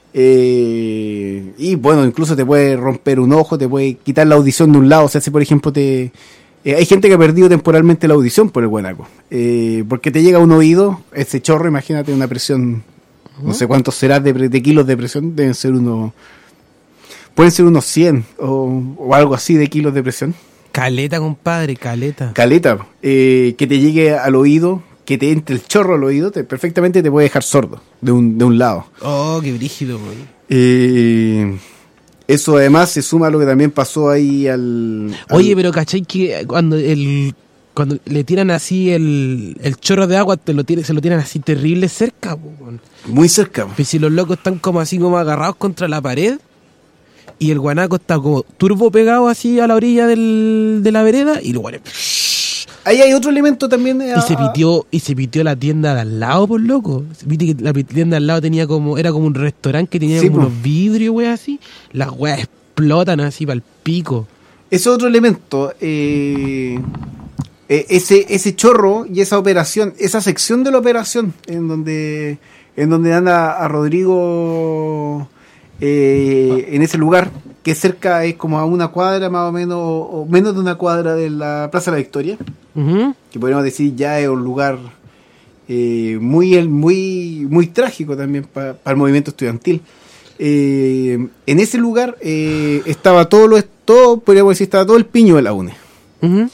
Eh, y bueno, incluso te puede romper un ojo, te puede quitar la audición de un lado. O sea, si por ejemplo te... Eh, hay gente que ha perdido temporalmente la audición por el guanaco. Eh, porque te llega a un oído, ese chorro, imagínate una presión... No sé cuántos será de, de kilos de presión, deben ser unos... Pueden ser unos cien o, o algo así de kilos de presión. Caleta, compadre, caleta. Caleta, eh, que te llegue al oído, que te entre el chorro al oído, te, perfectamente te puede dejar sordo de un, de un lado. Oh, qué brígido, güey. Eh, eso además se suma a lo que también pasó ahí al... al Oye, pero ¿cachai que cuando el cuando le tiran así el, el chorro de agua, te lo tiran, se lo tiran así terrible cerca, po, güey? Muy cerca. Pues si los locos están como así como agarrados contra la pared y el guanaco está como turbo pegado así a la orilla del, de la vereda y luego Ahí hay otro elemento también. Eh, y se pitió y se pitió la tienda de al lado, por loco. Viste que la tienda de al lado tenía como era como un restaurante que tenía sí, como po. unos vidrios, güey, así. Las weas explotan así para el pico. Ese otro elemento, eh, eh, ese ese chorro y esa operación, esa sección de la operación en donde en donde anda a Rodrigo eh, en ese lugar, que cerca es como a una cuadra más o menos, o menos de una cuadra de la Plaza de la Victoria, Uh-huh. que podríamos decir ya es un lugar eh, muy, muy, muy trágico también para pa el movimiento estudiantil. Eh, en ese lugar eh, estaba todo lo todo, podríamos decir, estaba todo el piño de la U N E. Uh-huh.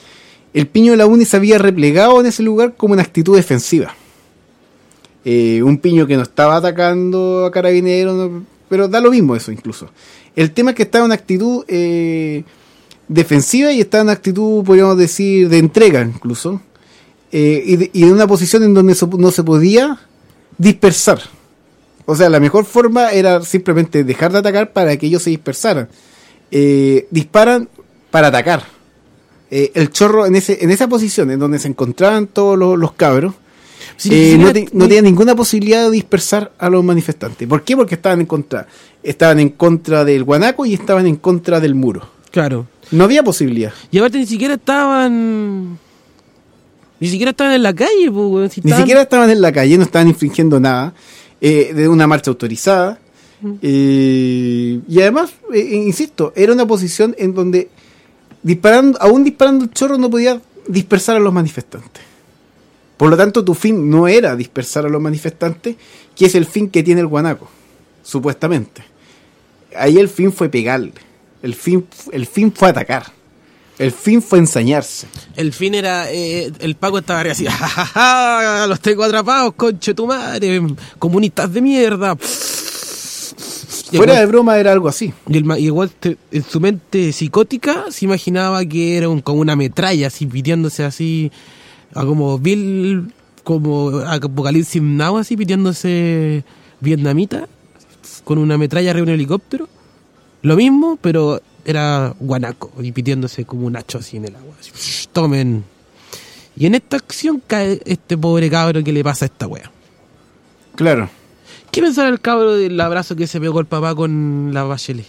el Piño de la U N I se había replegado en ese lugar como una actitud defensiva. Eh, un Piño que no estaba atacando a Carabineros, no, pero da lo mismo eso incluso. El tema es que estaba en una actitud eh, defensiva y estaba en una actitud, podríamos decir, de entrega incluso, eh, y, de, y en una posición en donde no se podía dispersar. O sea, la mejor forma era simplemente dejar de atacar para que ellos se dispersaran. Eh, disparan para atacar. Eh, el Chorro en ese en esa posición en donde se encontraban todos los, los cabros, sí, eh, no, te, no tenía ninguna posibilidad de dispersar a los manifestantes. ¿Por qué? Porque estaban en contra. Estaban en contra del guanaco y estaban en contra del muro. Claro. No había posibilidad. Y aparte ni siquiera estaban... Ni siquiera estaban en la calle, pues, si Ni estaban... siquiera estaban en la calle, no estaban infringiendo nada. Eh, de una marcha autorizada. Mm. Eh, y además, eh, insisto, era una posición en donde disparando, aún disparando el Chorro no podía dispersar a los manifestantes. Por lo tanto, tu fin no era dispersar a los manifestantes, que es el fin que tiene el guanaco, supuestamente. Ahí el fin fue pegarle. El fin, el fin fue atacar. El fin fue ensañarse. El fin era... Eh, el Paco estaba así... ¡Ja, ja, ja! Los tengo atrapados, conche tu madre. Comunistas de mierda. Fuera igual, de broma era algo así. Y el, igual te, en su mente psicótica se imaginaba que era un, como una metralla, así pitiéndose así... A como Bill... Como Apocalipsis Now, así pitiéndose vietnamita. Con una metralla arriba de un helicóptero. Lo mismo, pero... Era guanaco y pitiéndose como un hacho así en el agua. Así, psh, tomen. Y en esta acción cae este pobre cabro que le pasa a esta wea. Claro. ¿Qué pensará el cabro del abrazo que se pegó el papá con la Bachelet?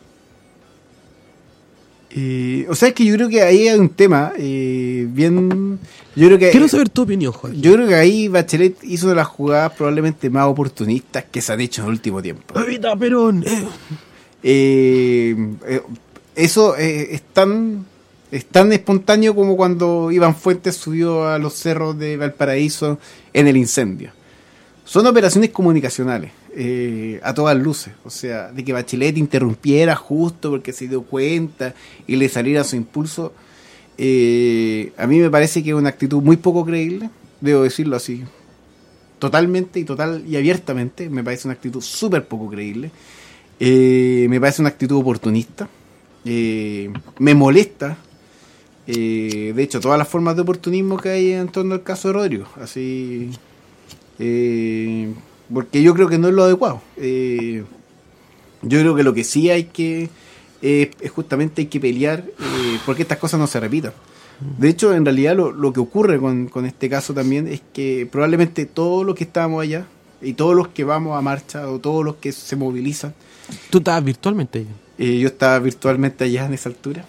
Eh, o sea, es que yo creo que ahí hay un tema eh, bien... Yo creo que, Quiero saber tu opinión, Jorge. Yo creo que ahí Bachelet hizo una de las jugadas probablemente más oportunistas que se han hecho en el último tiempo. ¡Evita, Perón! Eh. Eh, eh, eso eh, es tan es tan espontáneo como cuando Iván Fuentes subió a los cerros de Valparaíso en el incendio. Son operaciones comunicacionales eh, a todas luces, o sea, de que Bachelet interrumpiera justo porque se dio cuenta y le saliera su impulso, eh, a mí me parece que es una actitud muy poco creíble, debo decirlo así, totalmente y total y abiertamente, me parece una actitud súper poco creíble. Eh, me parece una actitud oportunista, eh, me molesta, eh, de hecho todas las formas de oportunismo que hay en torno al caso de Rodrigo, así, eh, porque yo creo que no es lo adecuado. Eh, yo creo que lo que sí hay que eh, es justamente hay que pelear eh, porque estas cosas no se repitan. De hecho, en realidad lo, lo que ocurre con, con este caso también es que probablemente todos los que estábamos allá y todos los que vamos a marcha o todos los que se movilizan. ¿Tú estabas virtualmente allá? Eh, yo estaba virtualmente allá en esa altura.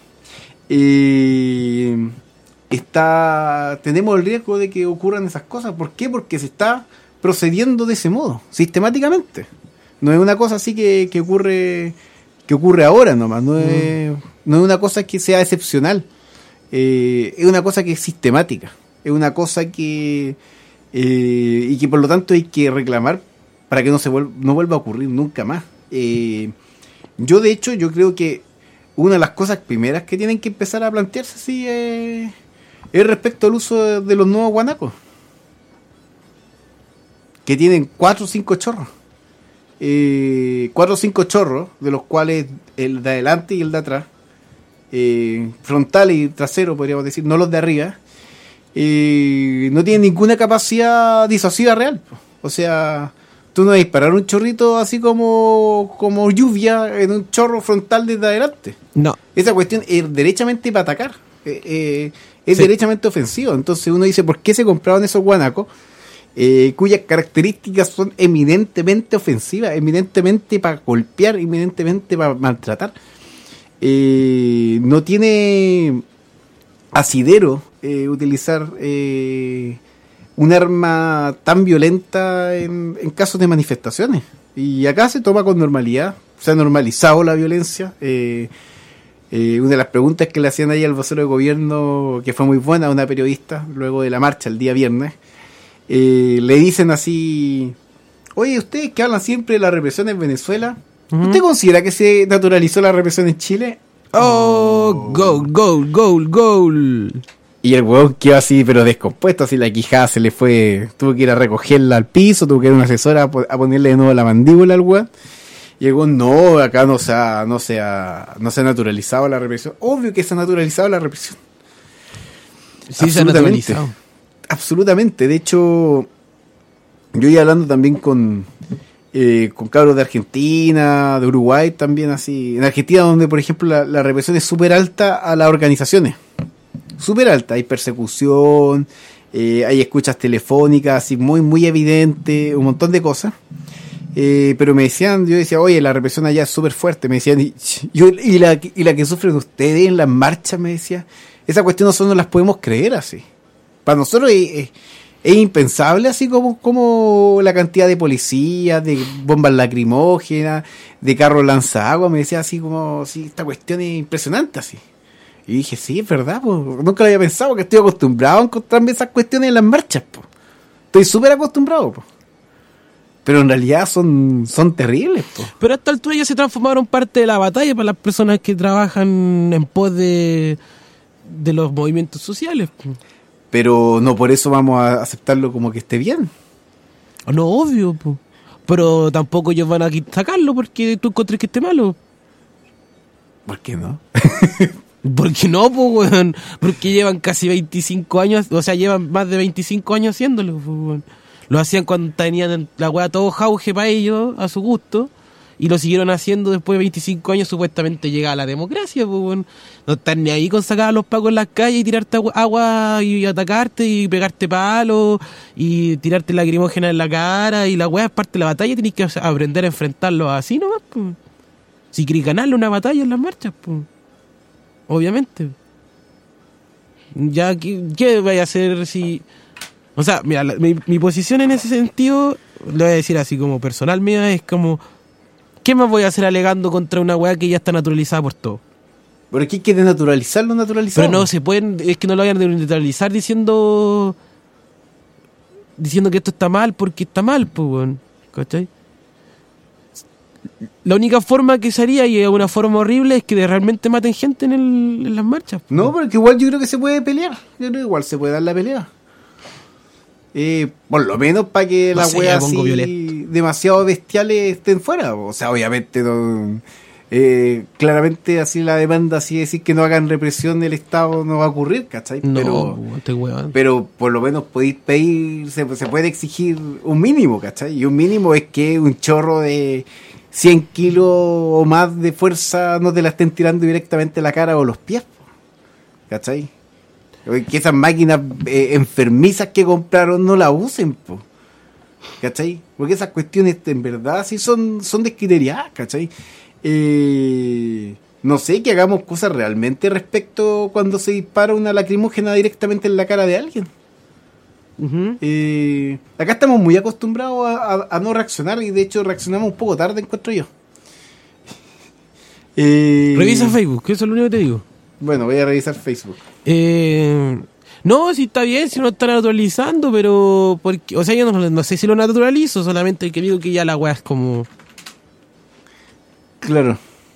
Eh, está, tenemos el riesgo de que ocurran esas cosas. ¿Por qué? Porque se está procediendo de ese modo, sistemáticamente. No es una cosa así que, que ocurre que ocurre ahora nomás. No es, mm. no es una cosa que sea excepcional. Eh, es una cosa que es sistemática. Es una cosa que... Eh, y que por lo tanto hay que reclamar para que no se vuelva, no vuelva a ocurrir nunca más. Eh, yo de hecho yo creo que una de las cosas primeras que tienen que empezar a plantearse sí, eh, es respecto al uso de, de los nuevos guanacos que tienen cuatro o cinco chorros, eh, cuatro o cinco chorros, de los cuales el de adelante y el de atrás, eh, frontal y trasero podríamos decir, no los de arriba, eh, no tienen ninguna capacidad disuasiva real. O sea, tú no vas a disparar un chorrito así como, como lluvia en un chorro frontal desde adelante. No. Esa cuestión es derechamente para atacar. Eh, eh, es sí. derechamente ofensivo. Entonces uno dice, ¿por qué se compraron esos guanacos? Eh, cuyas características son eminentemente ofensivas, eminentemente para golpear, eminentemente para maltratar. Eh, no tiene asidero eh, utilizar eh, un arma tan violenta en, en casos de manifestaciones. Y acá se toma con normalidad, se ha normalizado la violencia. Eh, eh, una de las preguntas que le hacían ahí al vocero de gobierno, que fue muy buena, a una periodista, luego de la marcha el día viernes, eh, le dicen así: oye, ustedes que hablan siempre de la represión en Venezuela, uh-huh. ¿usted considera que se naturalizó la represión en Chile? Oh, oh. Goal, goal, goal, goal. Y el huevón quedó así, pero descompuesto, así la quijada se le fue, tuvo que ir a recogerla al piso, tuvo que ir a una asesora a, po- a ponerle de nuevo la mandíbula al huevón. Y el huevón, no, acá no se ha, no se ha, no se ha naturalizado la represión. Obvio que se ha naturalizado la represión. Sí, se ha naturalizado. Absolutamente. De hecho, yo iba hablando también con, eh, con cabros de Argentina, de Uruguay también así. En Argentina, donde por ejemplo la, la represión es súper alta a las organizaciones. Súper alta. Hay persecución, eh, hay escuchas telefónicas, así muy, muy evidente, un montón de cosas. Eh, pero me decían, yo decía, oye, la represión allá es súper fuerte. Me decían, y, yo, y, la, y la que sufren ustedes en las marchas, me decía, esa cuestión nosotros no las podemos creer así. Para nosotros es, es, es impensable así como, como la cantidad de policías, de bombas lacrimógenas, de carros lanzaagua. Me decía así como, sí, esta cuestión es impresionante así. Y dije, sí, es verdad, pues, nunca lo había pensado, porque estoy acostumbrado a encontrarme esas cuestiones en las marchas, pues. Estoy súper acostumbrado, pues. Pero en realidad son, son terribles, pues. Pero a esta altura ya se transformaron parte de la batalla para las personas que trabajan en pos de, de los movimientos sociales. Pero no por eso vamos a aceptarlo como que esté bien. No, obvio, po. Pero tampoco ellos van a qui- sacarlo porque tú encontres que esté malo. ¿Por qué no? Porque no, pues, weón. Porque llevan casi veinticinco años, o sea, llevan más de veinticinco años haciéndolo, pues, weón. Lo hacían cuando tenían la weá todo jauge para ellos, a su gusto, y lo siguieron haciendo después de veinticinco años, supuestamente llega a la democracia, pues, weón. No están ni ahí con sacar a los pacos en las calles y tirarte agua, agua y atacarte y pegarte palos y tirarte lacrimógena en la cara, y la weá es parte de la batalla, tenés que aprender a enfrentarlo así nomás, pues. Si querés ganarle una batalla en las marchas, pues. Obviamente. Ya, ¿qué, qué vaya a hacer si...? O sea, mira, la, mi, mi posición en ese sentido, le voy a decir así como personal mía, es como... ¿Qué más voy a hacer alegando contra una weá que ya está naturalizada por todo? ¿Pero qué quiere naturalizar lo naturalizado? Pero no se pueden... Es que no lo vayan a naturalizar diciendo... Diciendo que esto está mal porque está mal, pues, weón. ¿Cachai? La única forma que se haría, y es una forma horrible, es que de realmente maten gente en, el, en las marchas. Po. No, porque igual yo creo que se puede pelear. Yo creo que igual se puede dar la pelea. Eh, por lo menos para que No las sé, weas me pongo así violento. demasiado bestiales estén fuera. O sea, obviamente no, eh, claramente así la demanda, así decir que no hagan represión del Estado no va a ocurrir, ¿cachai? No, pero, po, este weón. pero por lo menos podéis pedir, se, se puede exigir un mínimo, ¿cachai? Y un mínimo es que un chorro de cien kilos o más de fuerza no te la estén tirando directamente a la cara o los pies, ¿cachai? Que esas máquinas eh, enfermizas que compraron no la usen, po. ¿Cachai? Porque esas cuestiones en verdad sí son, son descriteriadas, ¿cachai? Eh, no sé, que hagamos cosas realmente respecto cuando se dispara una lacrimógena directamente en la cara de alguien. Uh-huh. Eh, acá estamos muy acostumbrados a, a, a no reaccionar, y de hecho reaccionamos un poco tarde, encuentro yo. Eh, Revisa Facebook, que eso es lo único que te digo. Bueno, voy a revisar Facebook. Eh, no, sí está bien, si no está naturalizando, pero... Porque, o sea, yo no, no sé si lo naturalizo, solamente que digo que ya la weá es como... Claro.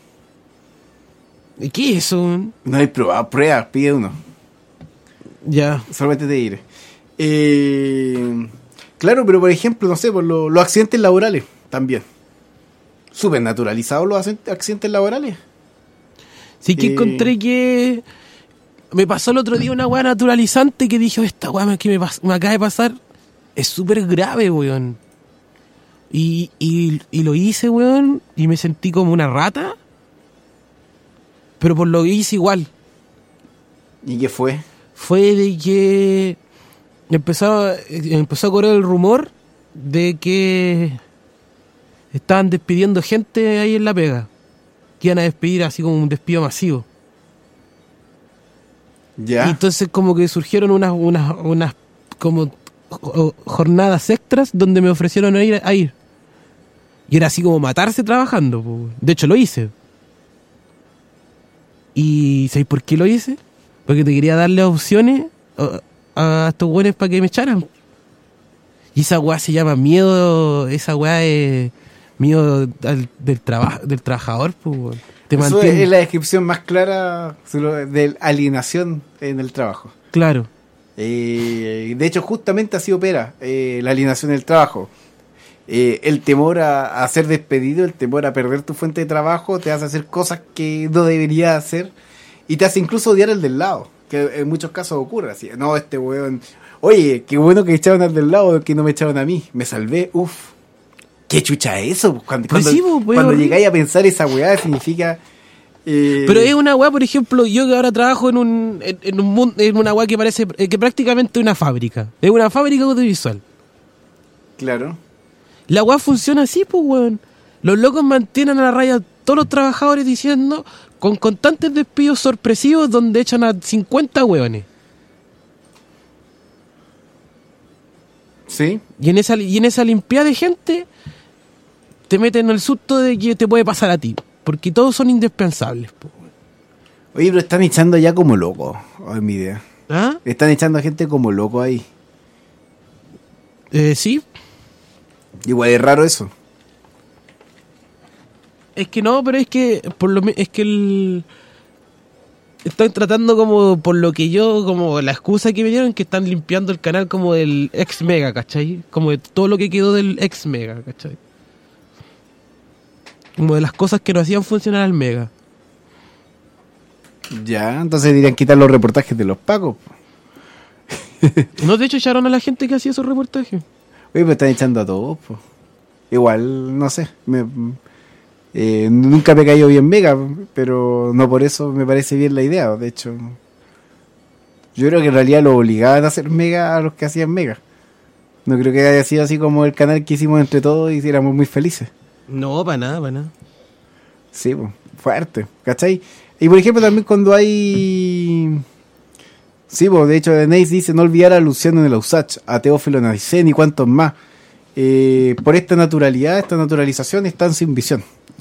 ¿Qué es eso? No hay probado, prueba, pide uno. Ya. Solamente te diré. Eh, claro, pero por ejemplo, no sé, por lo, los accidentes laborales también. Súper naturalizados los accidentes laborales. Sí que Eh. encontré que... Me pasó el otro día una weá naturalizante que dije, esta weá que me, pas- me acaba de pasar es súper grave, weón. Y, y, y lo hice, weón, y me sentí como una rata. Pero por lo que hice igual. ¿Y qué fue? Fue de que empezó, empezó a correr el rumor de que estaban despidiendo gente ahí en la pega. Que iban a despedir así como un despido masivo. Ya. Y entonces como que surgieron unas, unas, unas como jo- jornadas extras donde me ofrecieron a ir, a ir. Y era así como matarse trabajando, po. De hecho lo hice. ¿Y sabéis por qué lo hice? Porque te quería darle opciones a, a estos güeyes para que me echaran. Y esa weá se llama miedo, esa weá es miedo al- del, traba, del trabajador, pues. Te Eso mantiene. es la descripción más clara de alienación en el trabajo. Claro. Eh, de hecho, justamente así opera eh, la alienación del trabajo. Eh, el temor a, a ser despedido, el temor a perder tu fuente de trabajo, te hace hacer cosas que no deberías hacer y te hace incluso odiar al del lado, que en muchos casos ocurre así. No, este weón, oye, qué bueno que echaron al del lado, que no me echaron a mí, me salvé, uff. ¿Qué chucha es eso? Cuando, Pues cuando, sí, pues, cuando weón. llegáis a pensar esa weá significa... Eh, Pero es una weá, por ejemplo, yo que ahora trabajo en un en, en un mundo, en una weá que parece eh, que prácticamente una fábrica. Es una fábrica audiovisual. Claro. La weá funciona así, pues, weón. Los locos mantienen a la raya a todos los trabajadores diciendo con constantes despidos sorpresivos donde echan a cincuenta weones. Sí. Y en esa y en esa limpieza de gente te meten el susto de que te puede pasar a ti. Porque todos son indispensables, pues. Oye, pero están echando ya como locos, oh, es mi idea. ¿Ah? Están echando a gente como loco ahí. Eh, sí. Igual es raro eso. Es que no, pero es que por lo me- es que el están tratando como por lo que yo como la excusa que me dieron que están limpiando el canal como del ex Mega, ¿cachai? Como de todo lo que quedó del ex Mega, ¿cachai? Como de las cosas que no hacían funcionar al Mega. Ya, entonces deberían quitar los reportajes de los pacos. No, de hecho echaron a la gente que hacía esos reportajes. Oye, pero están echando a todos, po. Igual, no sé. Me, eh, nunca me he caído bien Mega, pero no por eso me parece bien la idea. De hecho, yo creo que en realidad lo obligaban a hacer Mega a los que hacían Mega. No creo que haya sido así como el canal que hicimos entre todos y éramos muy felices. No, para nada, para nada. Sí, pues, fuerte, ¿cachai? Y por ejemplo también cuando hay... Sí, pues de hecho Neis dice no olvidar a Luciano en el Ausach, a Teófilo Naisen y cuantos más. Eh, por esta naturalidad, esta naturalización están sin visión.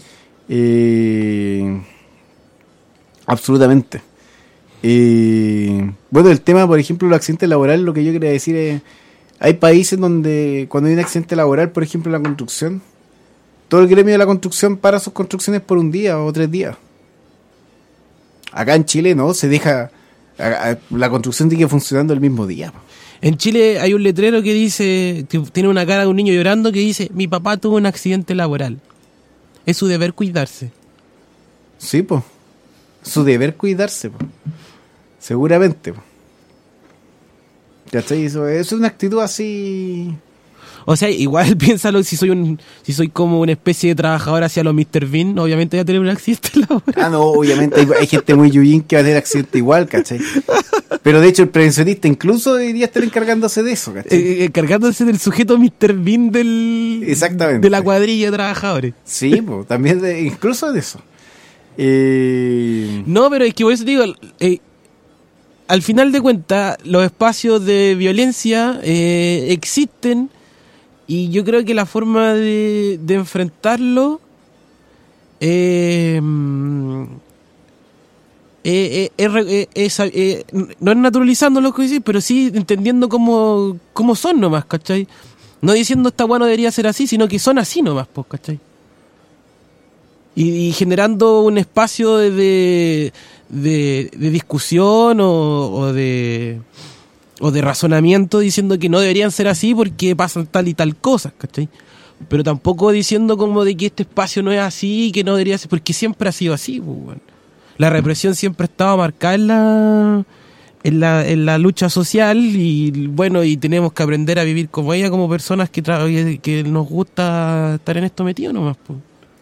Eh, absolutamente. Eh, bueno, el tema, por ejemplo, los accidentes laborales, lo que yo quería decir es... Hay países donde cuando hay un accidente laboral, por ejemplo en la construcción, todo el gremio de la construcción para sus construcciones por un día o tres días. Acá en Chile no, se deja... a- a- la construcción sigue funcionando el mismo día. En Chile hay un letrero que dice, que tiene una cara de un niño llorando que dice, mi papá tuvo un accidente laboral. Es su deber cuidarse. Sí, pues. Su deber cuidarse, pues. Seguramente, pues. ¿Cachai? Eso, eso es una actitud así... O sea, igual piénsalo, si soy un si soy como una especie de trabajador hacia los míster Bean, obviamente voy a tener un accidente laboral. Ah, no, obviamente hay, hay gente muy yuyin que va a tener accidente igual, ¿cachai? Pero de hecho el prevencionista incluso debería estar encargándose de eso, ¿cachai? Eh, eh, cargándose del sujeto míster Bean del, Exactamente. de la cuadrilla de trabajadores. Sí, pues, también de, incluso de eso. Eh, No, pero es que por eso te digo, eh, al final de cuentas, los espacios de violencia eh, existen y yo creo que la forma de, de enfrentarlo eh, eh, eh, es re- eh, es, eh, no es naturalizando lo que dices, pero sí entendiendo cómo, cómo son nomás, ¿cachai? No diciendo esta weá no debería ser así, sino que son así nomás, pues, ¿cachai? Y, y generando un espacio de, de, de, de discusión o, o de o de razonamiento diciendo que no deberían ser así porque pasan tal y tal cosas, ¿cachai? Pero tampoco diciendo como de que este espacio no es así y que no debería ser, porque siempre ha sido así, pues, bueno. La represión siempre estaba marcada en la, en la en la lucha social y bueno, y tenemos que aprender a vivir como ella, como personas que, tra- que nos gusta estar en esto metido nomás, pues.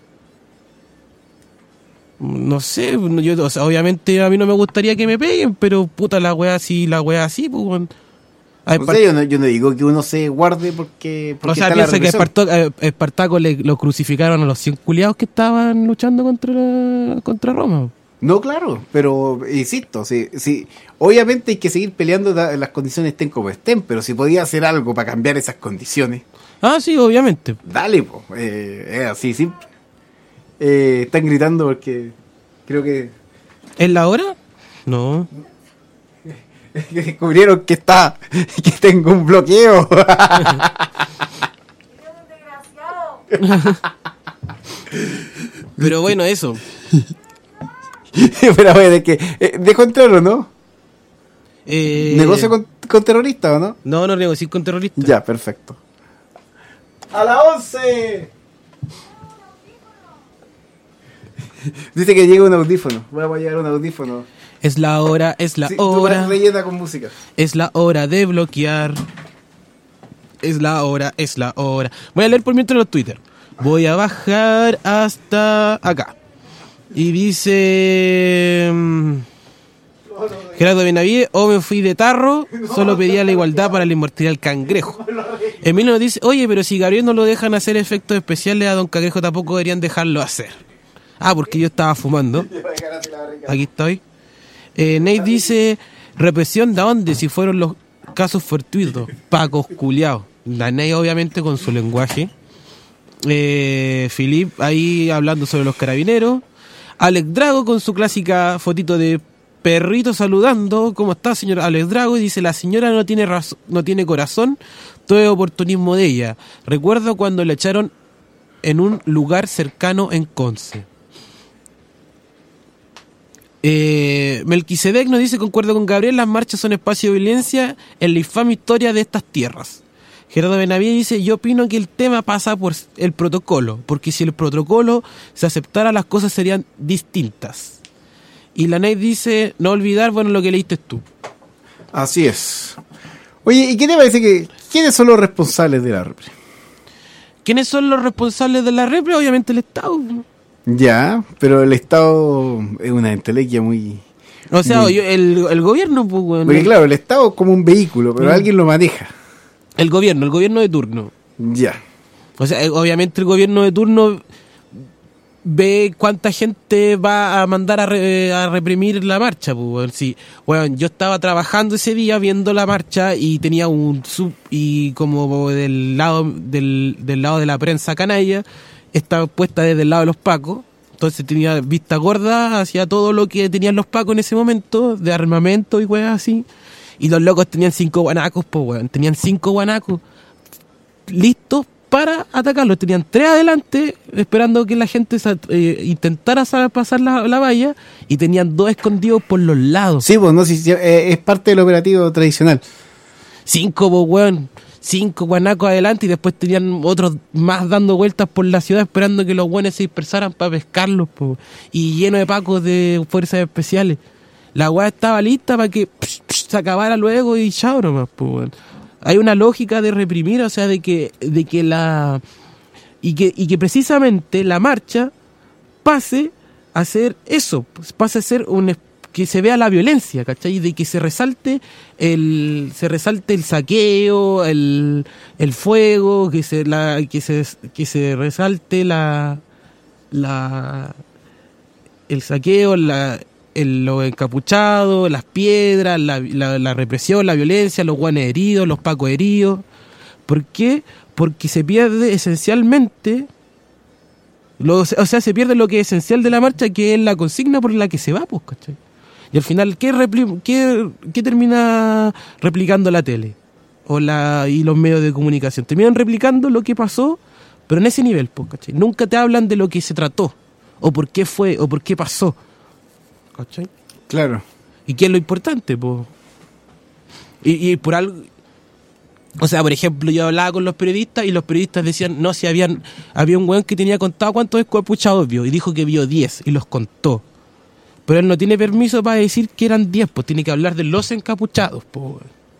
No sé, yo, o sea, obviamente a mí no me gustaría que me peguen, pero puta la wea así, la wea así, pues bueno. A o Espart- sea, yo, no, yo no digo que uno se guarde porque, porque o sea, está la piensa que represión. Espartaco, eh, Espartaco le, lo crucificaron a los cien culiados que estaban luchando contra la- contra Roma. No, claro, pero insisto, sí, sí, obviamente hay que seguir peleando, da- las condiciones estén como estén, pero si podía hacer algo para cambiar esas condiciones, Ah, sí, obviamente. dale, po, eh, es así simple. Eh, están gritando porque creo que ¿Es la hora? No. descubrieron que está, que tengo un bloqueo. Pero bueno, eso. Pero a ver, de que eh, dejo entrar o no. Eh, ¿Negocio con, con terroristas o no? No, no negocié con terroristas. Ya, perfecto. ¡A las once! Dice que llega un audífono. Vamos a llegar un audífono. Es la hora, es la Sí, tú hora. vas rellena con música. Es la hora de bloquear. Es la hora, es la hora. Voy a leer por mientras los Twitter. Voy a bajar hasta acá. Y dice... mm, Gerardo Benavides, o me fui de tarro, solo pedía la igualdad para la inmortalidad del cangrejo. Emilio nos dice, oye, pero si Gabriel no lo dejan hacer efectos especiales a Don Cangrejo, tampoco deberían dejarlo hacer. Ah, porque yo estaba fumando. Aquí estoy. Eh, Nate dice, represión de dónde, si fueron los casos fortuitos, pacos culiados. La Nate obviamente con su lenguaje. Eh, Philip ahí hablando sobre los carabineros. Alex Drago con su clásica fotito de perrito saludando. ¿Cómo está, señor Alex Drago? Y dice, la señora no tiene razón, no tiene corazón, todo es oportunismo de ella. Recuerdo cuando la echaron en un lugar cercano en Conce. Eh, Melquisedec nos dice, concuerdo con Gabriel, las marchas son espacio de violencia en la infame historia de estas tierras. Gerardo Benavides dice, yo opino que el tema pasa por el protocolo, porque si el protocolo se aceptara, las cosas serían distintas. Y la Nate dice, no olvidar, bueno, lo que leíste tú. Así es. Oye, ¿y qué te parece que quiénes son los responsables de la represión? ¿Quiénes son los responsables de la represión? Obviamente el Estado. Ya, pero el Estado es una entelequia muy... O sea, muy... yo- el, el gobierno, pues, bueno, Porque claro, el Estado es como un vehículo, pero Mm. alguien lo maneja. el gobierno, el gobierno de turno. Ya. O sea, eh, obviamente el gobierno de turno ve cuánta gente va a mandar a, re- a reprimir la marcha. Pues, weón. Sí, bueno, yo estaba trabajando ese día viendo la marcha y tenía un sub y como del lado del, del lado de la prensa canalla estaba puesta desde el lado de los pacos. Entonces tenía vista gorda hacia todo lo que tenían los pacos en ese momento, de armamento y weas así. Y los locos tenían cinco guanacos, pues weón, tenían cinco guanacos listos para atacarlos. Tenían tres adelante, esperando que la gente sa- eh, intentara sa- pasar la, la valla, y tenían dos escondidos por los lados. Sí, pues no, sí, sí, eh, es parte del operativo tradicional. Cinco, pues weón, cinco guanacos adelante, y después tenían otros más dando vueltas por la ciudad esperando que los buenos se dispersaran para pescarlos, po. Y lleno de pacos de fuerzas especiales. La weá estaba lista para que psh, psh, se acabara luego y chao nomás, po, weón. Hay una lógica de reprimir, o sea, de que, de que la y que, y que precisamente la marcha pase a ser eso, pues, pase a ser un es- que se vea la violencia, ¿cachai? De que se resalte el se resalte el saqueo, el, el fuego, que se la que se que se resalte la la el saqueo, la el, lo encapuchado, las piedras, la, la, la represión, la violencia, los guanes heridos, los pacos heridos. ¿Por qué? Porque se pierde esencialmente, lo, o sea, se pierde lo que es esencial de la marcha, que es la consigna por la que se va, pues, ¿cachai? Y al final, ¿qué, repli- qué, qué termina replicando la tele? O la y los medios de comunicación. Terminan replicando lo que pasó, pero en ese nivel, pues, ¿cachai? Nunca te hablan de lo que se trató, o por qué fue, o por qué pasó. ¿Cachai? Claro. ¿Y qué es lo importante, po? Y, y por algo... O sea, por ejemplo, yo hablaba con los periodistas y los periodistas decían, no, si habían había un weón que tenía contado cuántos encapuchados vio, y dijo que vio diez, y los contó. Pero él no tiene permiso para decir que eran diez, pues tiene que hablar de los encapuchados, po.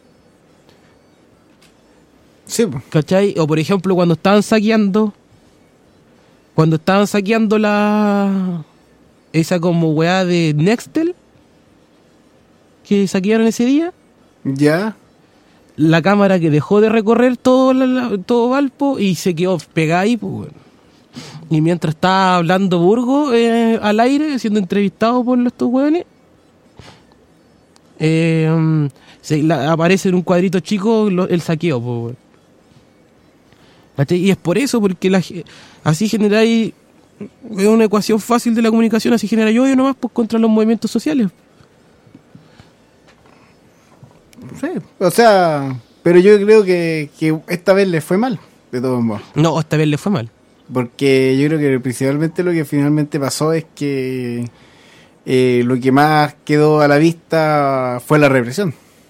Sí, pues. ¿Cachai? O por ejemplo, cuando estaban saqueando, cuando estaban saqueando la... esa como weá de Nextel, que saquearon ese día, Ya. la cámara que dejó de recorrer todo la- la- todo Valpo y se quedó pegada ahí, pues, bueno. Y mientras estaba hablando Burgo eh, al aire, siendo entrevistado por estos hueones, eh, um, se, la- aparece en un cuadrito chico lo- el saqueo, pues, bueno. ¿Cachai? Y es por eso, porque la, ge- así generáis, es una ecuación fácil de la comunicación, así genera odio nomás, pues, contra los movimientos sociales. Sí. O sea, pero yo creo que, que esta vez le fue mal, de todos modos. No, esta vez le fue mal. Porque yo creo que principalmente lo que finalmente pasó es que eh, lo que más quedó a la vista fue la represión.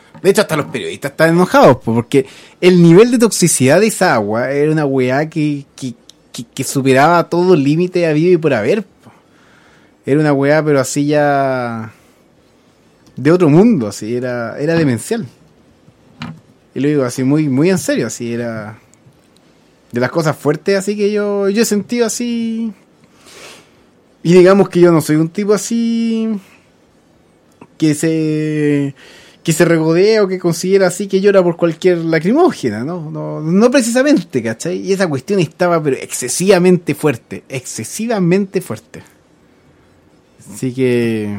De hecho, hasta los periodistas están enojados, po, porque el nivel de toxicidad de esa agua era una weá que, que, que, que superaba todo límite habido y por haber. Po. Era una weá, pero así ya... de otro mundo, así, era, era demencial. Y lo digo así muy, muy en serio, así, era... de las cosas fuertes, así que yo, yo he sentido así... Y digamos que yo no soy un tipo así... que se... que se regodea o que considera así que llora por cualquier lacrimógena, ¿no? No, no precisamente, ¿cachai? Y esa cuestión estaba pero excesivamente fuerte, excesivamente fuerte. Así que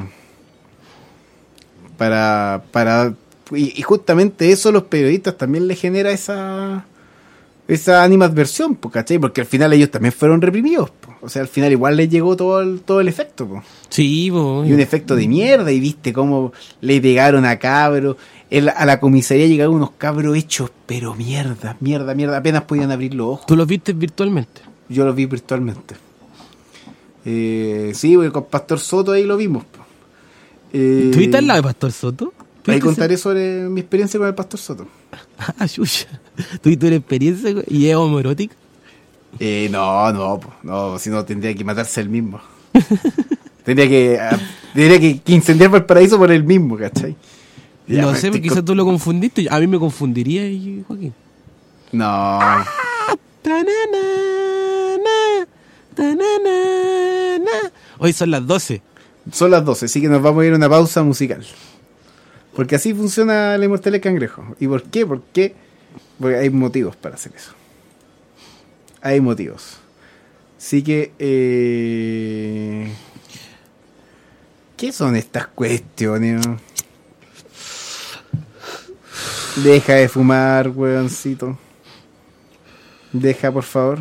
para para y, y justamente eso a los periodistas también les genera esa esa animadversión, ¿cachai? Porque al final ellos también fueron reprimidos, po. O sea, al final igual les llegó todo el, todo el efecto, po. Sí, po. Y un efecto de mierda, y viste cómo le pegaron a cabros. El, a la comisaría llegaron unos cabros hechos, pero mierda, mierda, mierda, apenas podían abrir los ojos. ¿Tú los viste virtualmente? Yo los vi virtualmente. Eh, sí, porque con Pastor Soto ahí lo vimos. Po. Eh, ¿Tuviste al lado de Pastor Soto? Ahí contaré sobre mi experiencia con el Pastor Soto. Ah, chucha. ¿Tuviste una experiencia y es homoerótica? Eh, no, no, po, no, si no tendría que matarse él mismo. tendría que uh, tendría que, que incendiar el paraíso por él mismo, ¿cachai? Ya, no sé, con... quizás tú lo confundiste. A mí me confundiría, Joaquín. No. Ah, tanana, na, tanana, na. Hoy son las doce. Son las doce, así que nos vamos a ir a una pausa musical. Porque así funciona la Inmortal del Cangrejo. ¿Y por qué? Porque, porque hay motivos para hacer eso. Hay motivos. Así que... Eh... ¿Qué son estas cuestiones? Deja de fumar, weoncito. Deja, por favor.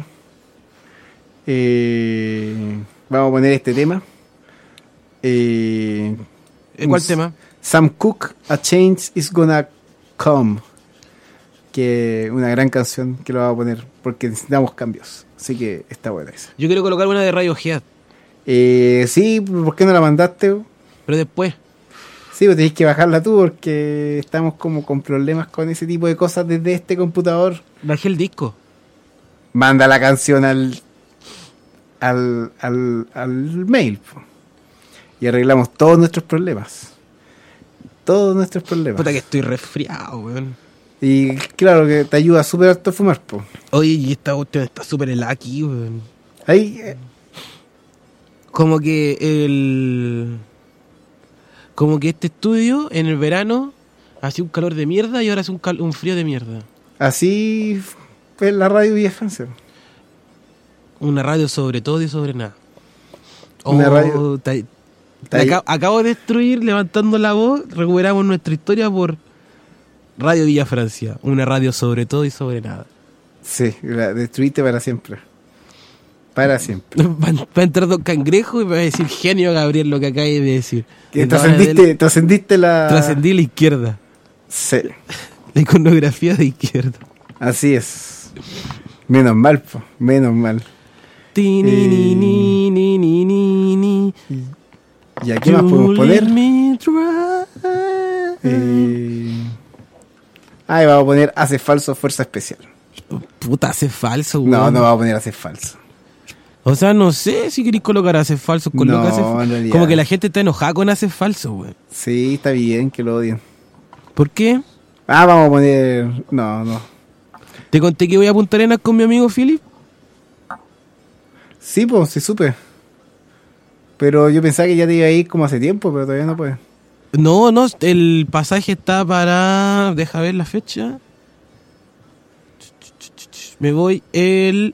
Eh... Vamos a poner este tema. Eh... ¿Cuál tema? Sam Cooke, A Change Is Gonna Come, que una gran canción que lo vamos a poner porque necesitamos cambios, así que está buena esa. Yo quiero colocar una de Radiohead. Eh, sí, ¿por qué no la mandaste? Pero después. Sí, pues tenés que bajarla tú porque estamos como con problemas con ese tipo de cosas desde este computador. Bajé el disco. Manda la canción al al, al, al mail po, y arreglamos todos nuestros problemas. Todos nuestros problemas. Puta que estoy resfriado, weón. Y claro que te ayuda súper harto a fumar, po. Oye, y esta cuestión está súper helada aquí, weón. Ahí... Eh. Como que el... Como que este estudio, en el verano, hacía un calor de mierda y ahora hace un, cal... un frío de mierda. Así es la radio Villa Francia. Una radio sobre todo y sobre nada. Una oh, radio... Ta... Acabo, acabo de destruir, levantando la voz, recuperamos nuestra historia por Radio Villa Francia, una radio sobre todo y sobre nada. Sí, la destruiste para siempre. Para siempre. Va, va a entrar Don Cangrejo y me va a decir genio Gabriel lo que acabas de decir. Que trascendiste, trascendiste la... Trascendí la izquierda. Sí. La iconografía de izquierda. Así es. Menos mal, po. Menos mal. Ti, ni, ni, ni, ni, ni, ni, ni. ¿Y aquí más podemos poner? Eh... Ahí vamos a poner Hace Falso Fuerza Especial. Puta, hace falso, güey. No, no vamos a poner Hace Falso. O sea, no sé si queréis colocar Hace Falso. Coloca no, hace fa- Como que la gente está enojada con Hace Falso, güey. Sí, está bien que lo odien. ¿Por qué? Ah, vamos a poner... No, no. ¿Te conté que voy a Punta Arenas con mi amigo Philip? Sí, pues, sí supe. Pero yo pensaba que ya te iba a ir como hace tiempo, pero todavía no puede. No, no, el pasaje está para... Deja ver la fecha. Me voy el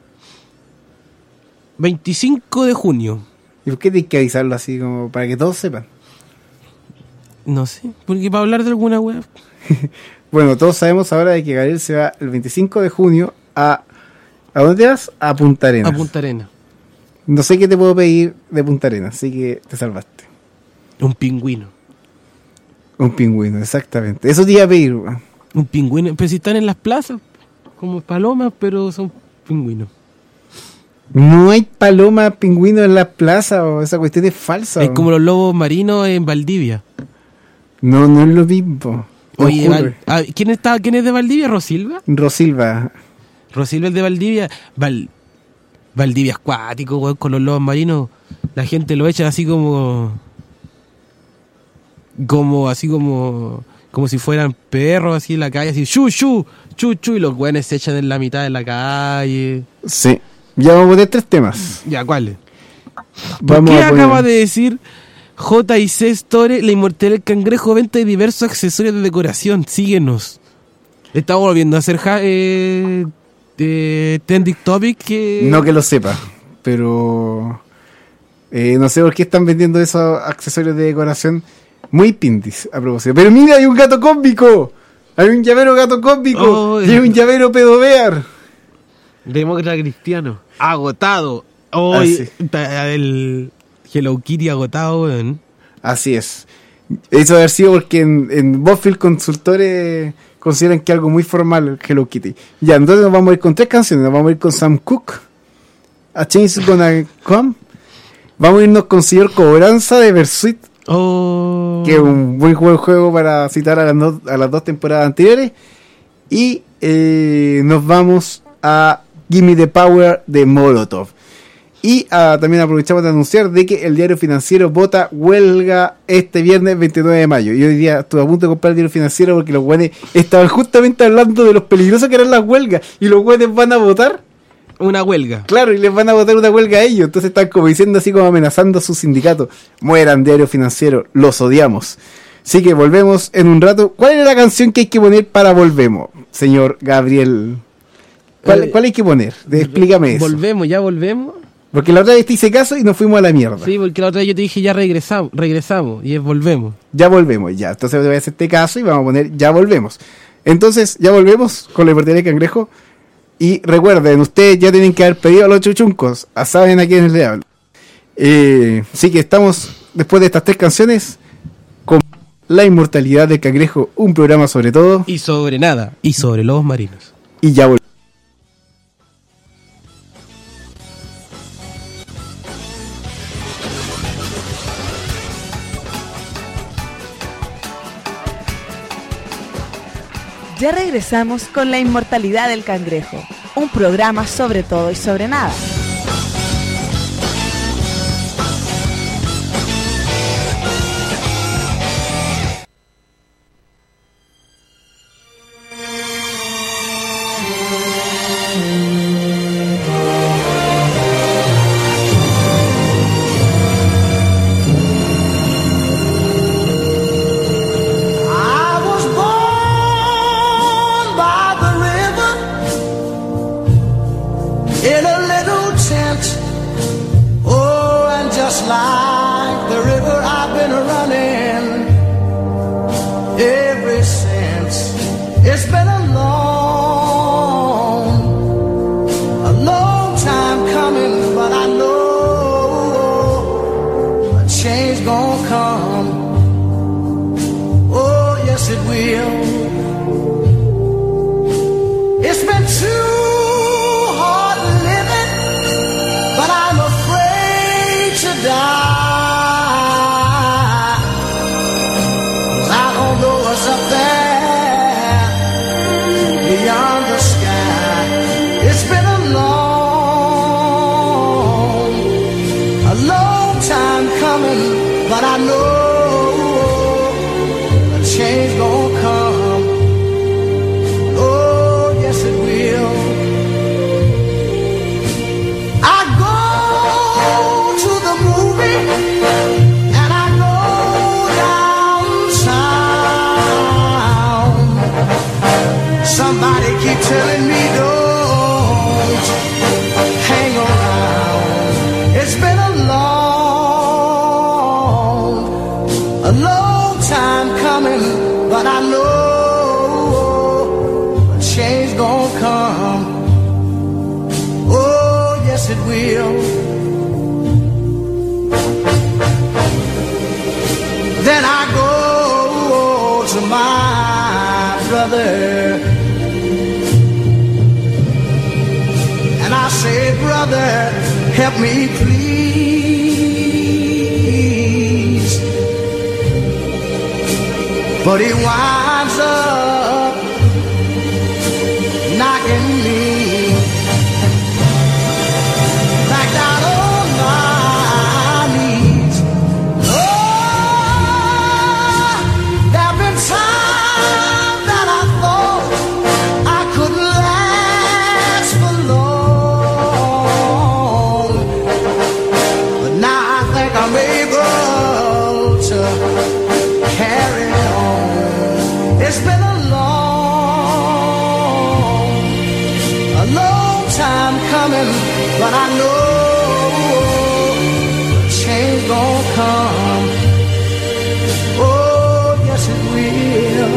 veinticinco de junio. ¿Y por qué tienes que avisarlo así, como para que todos sepan? No sé, porque para hablar de alguna web. Bueno, todos sabemos ahora de que Gabriel se va el veinticinco de junio a... ¿A dónde vas? A Punta Arenas. A Punta Arenas. No sé qué te puedo pedir de Punta Arenas, así que te salvaste. Un pingüino. Un pingüino, exactamente. Eso te iba a pedir, weón. Un pingüino, pero si están en las plazas, como palomas, pero son pingüinos. No hay paloma pingüino en la plaza, o esa cuestión es falsa. Es o. como los lobos marinos en Valdivia. No, no es lo mismo. Oye, Oscuro. Val- ah, ¿quién, está, ¿quién es de Valdivia? ¿Rosilva? Rosilva. Rosilva es de Valdivia. Val, Valdivia es cuático, weón, con los lobos marinos. La gente lo echa así como... Como, así como... Como si fueran perros así en la calle, así, chu, chu, chu, chu, y los güeyes se echan en la mitad de la calle. Sí. Ya vamos a poner tres temas. Ya, ¿cuáles? ¿Por Vamos qué a poner- acaba de decir J I C Store, la inmortalidad del cangrejo, venta de diversos accesorios de decoración? Síguenos. Estamos volviendo a hacer ja- eh, eh, trending topic que... No que lo sepa, pero eh, no sé por qué están vendiendo esos accesorios de decoración muy pindis a propósito. Pero mira, hay un gato cósmico, hay un llavero gato cósmico, Oh, y hay un llavero pedobear. Demócrata cristiano. Agotado. Ah, Hoy sí. el Hello Kitty agotado, weón. Así es. Eso debe haber sido porque en, en Bofield Consultores consideran que es algo muy formal Hello Kitty. Ya, entonces nos vamos a ir con tres canciones. Nos vamos a ir con Sam Cooke, A Change Gonna Come. Vamos a irnos con Señor Cobranza de Versuit, Oh. que es un buen buen juego para citar a las, no- a las dos temporadas anteriores. Y eh, nos vamos a Gimme the Power de Molotov. Y ah, también aprovechamos de anunciar de que el Diario Financiero vota huelga este viernes veintinueve de mayo. Y hoy día estuve a punto de comprar el Diario Financiero porque los güeyes estaban justamente hablando de los peligrosos que eran las huelgas. Y los güeyes van a votar, Una huelga. claro, y les van a votar una huelga a ellos. Entonces están como diciendo así, como amenazando a sus sindicatos. Mueran, Diario Financiero, los odiamos. Así que volvemos en un rato. ¿Cuál era la canción que hay que poner para Volvemos, señor Gabriel? ¿Cuál, Eh, cuál hay que poner? De- explícame eso. Volvemos, ya volvemos. Porque la otra vez te hice caso y nos fuimos a la mierda. Sí, porque la otra vez yo te dije ya regresamos, regresamos y es volvemos. Ya volvemos, ya. Entonces voy a hacer este caso y vamos a poner ya volvemos. Entonces, ya volvemos con la inmortalidad del cangrejo. Y recuerden, ustedes ya tienen que haber pedido a los chuchuncos. A saben a quiénes le hablo. Eh, así que estamos, después de estas tres canciones, con La Inmortalidad del Cangrejo, un programa sobre todo. Y sobre nada, y sobre lobos marinos. Y ya volvemos. Ya regresamos con La Inmortalidad del Cangrejo, un programa sobre todo y sobre nada. I was born by the river in a little tent. Oh, and just like the river, I've been running ever since. It's been a long, a long time coming, but I know a change gonna come. Oh, yes it will. It's been too hard living, but I'm afraid to die. 'Cause I don't know what's up there beyond the sky. It's been a long, a long time coming, but I know change gonna come. Oh, yes it will. I go to the movie and I go downtown. Somebody keep telling me don't hang around. It's been a long, a long time coming, but I know a change gonna come. Oh, yes it will. Then I go to my brother and I say, brother, help me please. But he winds up, knocking me back down on my knees. Oh, there've been times that I thought I couldn't last for long, but now I think I'm able to carry on. It's been a long, a long time coming, but I know change gon' come. Oh, yes it will.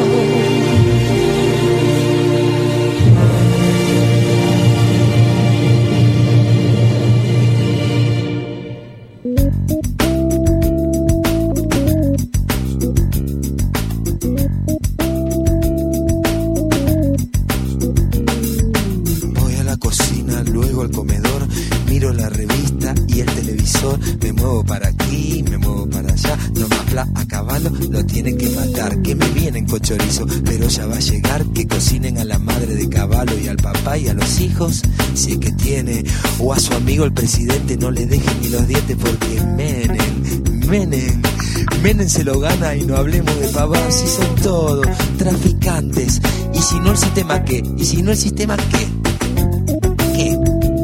Voy a la cocina, luego al comedor, miro la revista y el televisor, me muevo para aquí, me muevo para allá, no más bla, a caballo lo tienen que matar, que me vienen con chorizo, pero ya va a llegar, que cocinen a la madre de caballo y al papá y a los hijos, si es que tiene, o a su amigo el presidente, no le dejen ni los dientes porque Menem, Menem, Menem se lo gana y no hablemos de pavas, si son todos traficantes, y si no el sistema qué, y si no el sistema qué, ¿qué?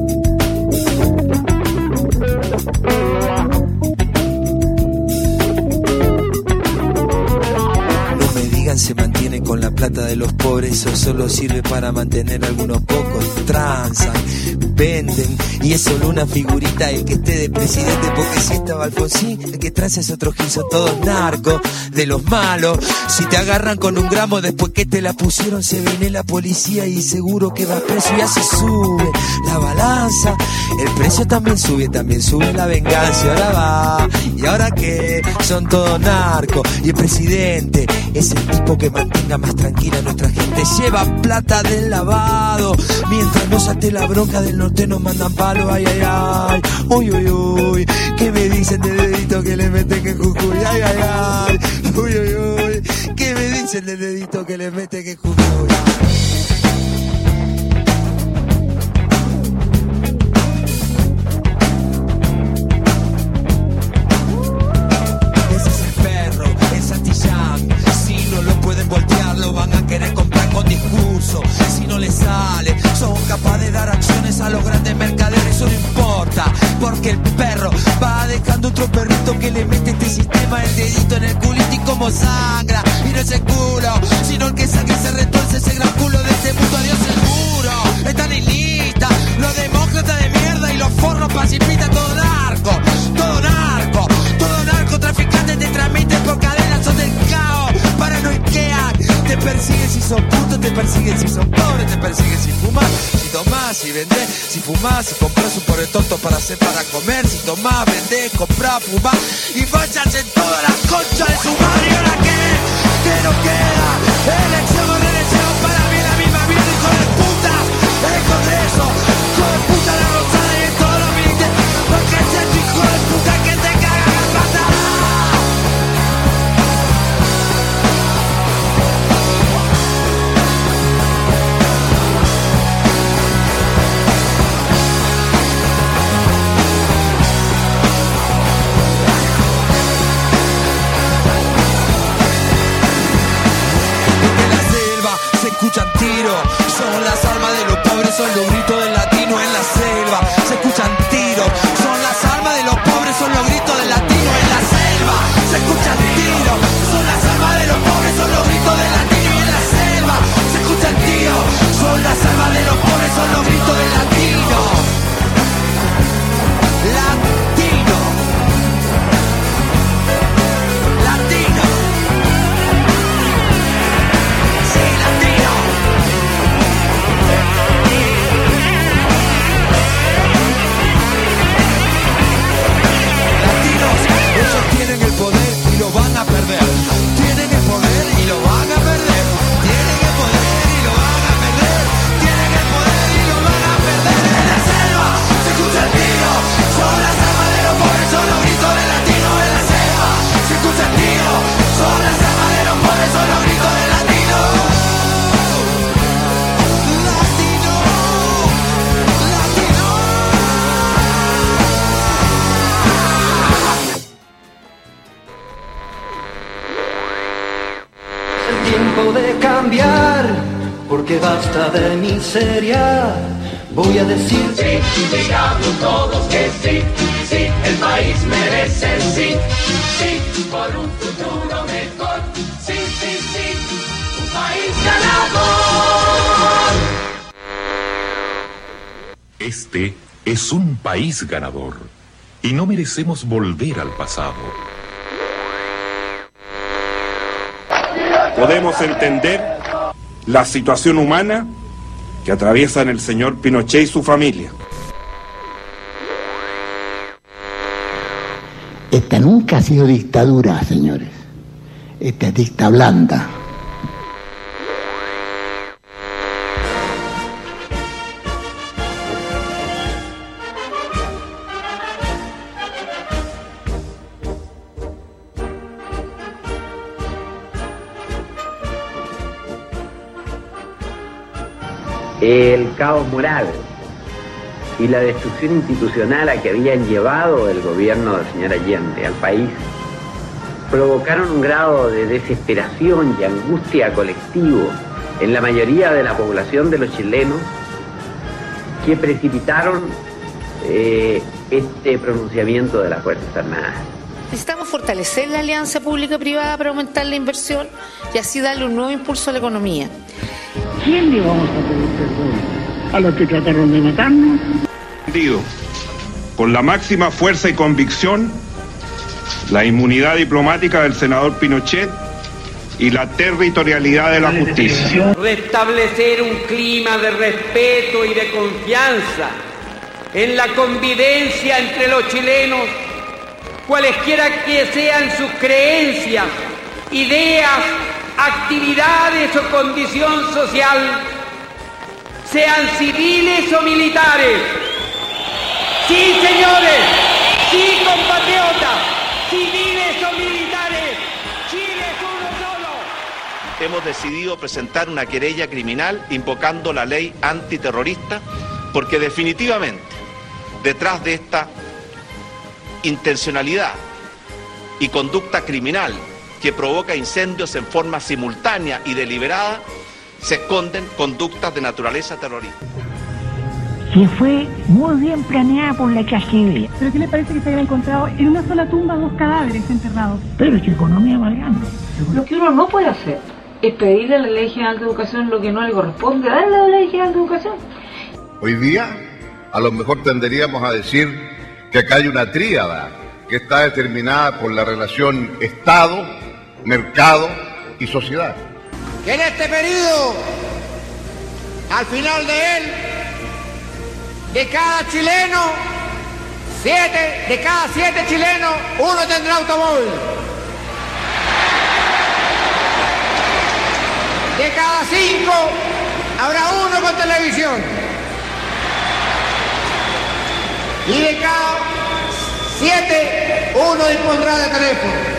No me digan se mantienen con la plata de los pobres, eso solo sirve para mantener a algunos pocos, transan, venden, y es solo una figurita el que esté de presidente, porque si estaba Alfonsín, el que transa es otro gil, son todos narcos, de los malos, si te agarran con un gramo después que te la pusieron, se viene la policía y seguro que va preso, y así sube la balanza, el precio también sube, también sube la venganza, y ahora va, y ahora qué, son todos narcos, y el presidente es el tipo que mantenga más tranquila a nuestra gente, lleva plata del lavado, mientras no salte la bronca del norte nos mandan palo, ay, ay, ay, uy, uy, uy, ¿qué me dicen del dedito que le meten que Jujuy, ay, ay, ay, uy, uy, uy, ¿qué me dicen del dedito que le meten que Jujuy? Van a querer comprar con discurso, si no les sale, son capaces de dar acciones a los grandes mercaderes, eso no importa, porque el perro va dejando otro perrito que le mete este sistema el dedito en el culito y como sangra, y no es el culo, sino el que saque se retuerce ese gran culo de este mundo, adiós el muro, están en lista, los demócratas de mierda y los forros pacifistas, todo narco, todo narco, todo narcotraficante te transmiten por cadenas, son del caos, paranoiquean, te persiguen si son putos, te persiguen si son pobres, te persiguen si fumas, si tomás, si vendés, si fumás, si compras un pobre tonto para hacer para comer, si tomás, vendés, comprás, fumás y fachas en todas las conchas de su madre. ¿Y ahora qué? ¿Qué nos queda? Elección o reelección, para mí la misma mierda, hijo de puta, el Congreso, hijo de puta, la Rosada y en todos los ministerios, porque es el hijo de puta que te caga la pata. Escuchan tiros, son las armas de los pobres, son los gritos del latino en la selva. Se escuchan tiros, son las armas de los pobres, son los gritos del latino en la selva. Se escuchan tiros, son las armas de los pobres, son los gritos del latino en la selva. Se escuchan tiros, son las armas de los pobres, son los gritos del latino. Latino. Latino. Sí, latino. porque basta de miseria. Voy a decir sí, digamos todos que sí, sí, el país merece el sí, sí, por un futuro mejor, sí, sí, sí, un país ganador. Este es un país ganador y no merecemos volver al pasado. Podemos entender la situación humana que atraviesan el señor Pinochet y su familia. Esta nunca ha sido dictadura, señores. Esta es dicta blanda. El caos moral y la destrucción institucional a que habían llevado el gobierno del señor Allende al país provocaron un grado de desesperación y angustia colectivo en la mayoría de la población de los chilenos que precipitaron eh, este pronunciamiento de las Fuerzas Armadas. Necesitamos fortalecer la alianza pública-privada para aumentar la inversión y así darle un nuevo impulso a la economía. ¿Quién le vamos a pedir perdón? ¿A los que trataron de matarnos? Con la máxima fuerza y convicción, la inmunidad diplomática del senador Pinochet y la territorialidad de la justicia. Restablecer un clima de respeto y de confianza en la convivencia entre los chilenos, cualesquiera que sean sus creencias, ideas, actividades o condición social, sean civiles o militares. Sí, señores, sí, compatriotas, civiles o militares, Chile es uno solo. Hemos decidido presentar una querella criminal invocando la ley antiterrorista porque definitivamente detrás de esta intencionalidad y conducta criminal que provoca incendios en forma simultánea y deliberada, se esconden conductas de naturaleza terrorista. Que fue muy bien planeada por la cacería. ¿Pero qué le parece que se hayan encontrado en una sola tumba dos cadáveres enterrados? Pero es que economía más grande. Lo que uno no puede hacer es pedirle a la Ley General de Educación lo que no le corresponde darle a la Ley General de Educación. Hoy día, a lo mejor tenderíamos a decir que acá hay una tríada que está determinada por la relación Estado, mercado y sociedad. Que en este periodo, al final de él, de cada chileno, siete, de cada siete chilenos, uno tendrá automóvil. De cada cinco, habrá uno con televisión. Y de cada siete, uno dispondrá de teléfono.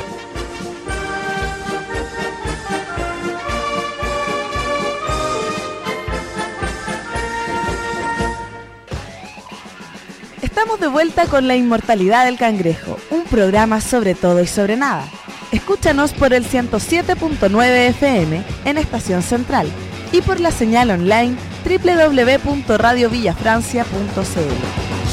Estamos de vuelta con La Inmortalidad del Cangrejo, un programa sobre todo y sobre nada. Escúchanos por el ciento siete punto nueve F M en Estación Central y por la señal online doble u doble u doble u punto radio villa francia punto c l.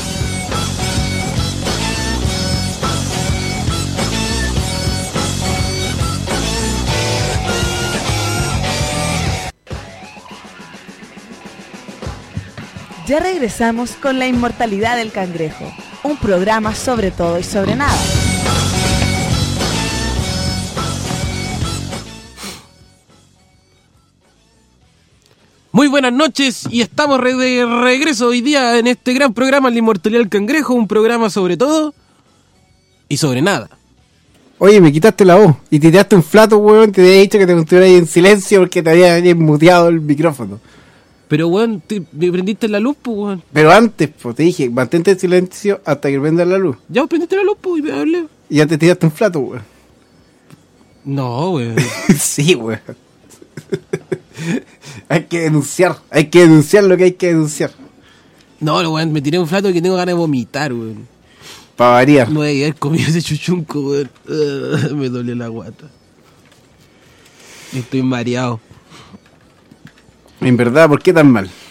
Ya regresamos con La Inmortalidad del Cangrejo, un programa sobre todo y sobre nada. Muy buenas noches y estamos re de regreso hoy día en este gran programa La Inmortalidad del Cangrejo, un programa sobre todo y sobre nada. Oye, me quitaste la voz y te tiraste un flato, weón, te había dicho que te mantuvieras ahí en silencio porque te había muteado el micrófono. Pero, weón, te, me prendiste la luz, pues, weón. Pero antes, pues, te dije, mantente en silencio hasta que prenda la luz. Ya, pues, prendiste la luz, pues, y me hablé. Y ya te tiraste un flato, weón. No, weón. Sí, weón. Hay que denunciar, hay que denunciar lo que hay que denunciar. No, weón, me tiré un flato que tengo ganas de vomitar, weón. Para variar. No voy a haber comido ese chuchunco, weón. Uh, me duele la guata. Estoy mareado. En verdad, ¿por qué tan mal?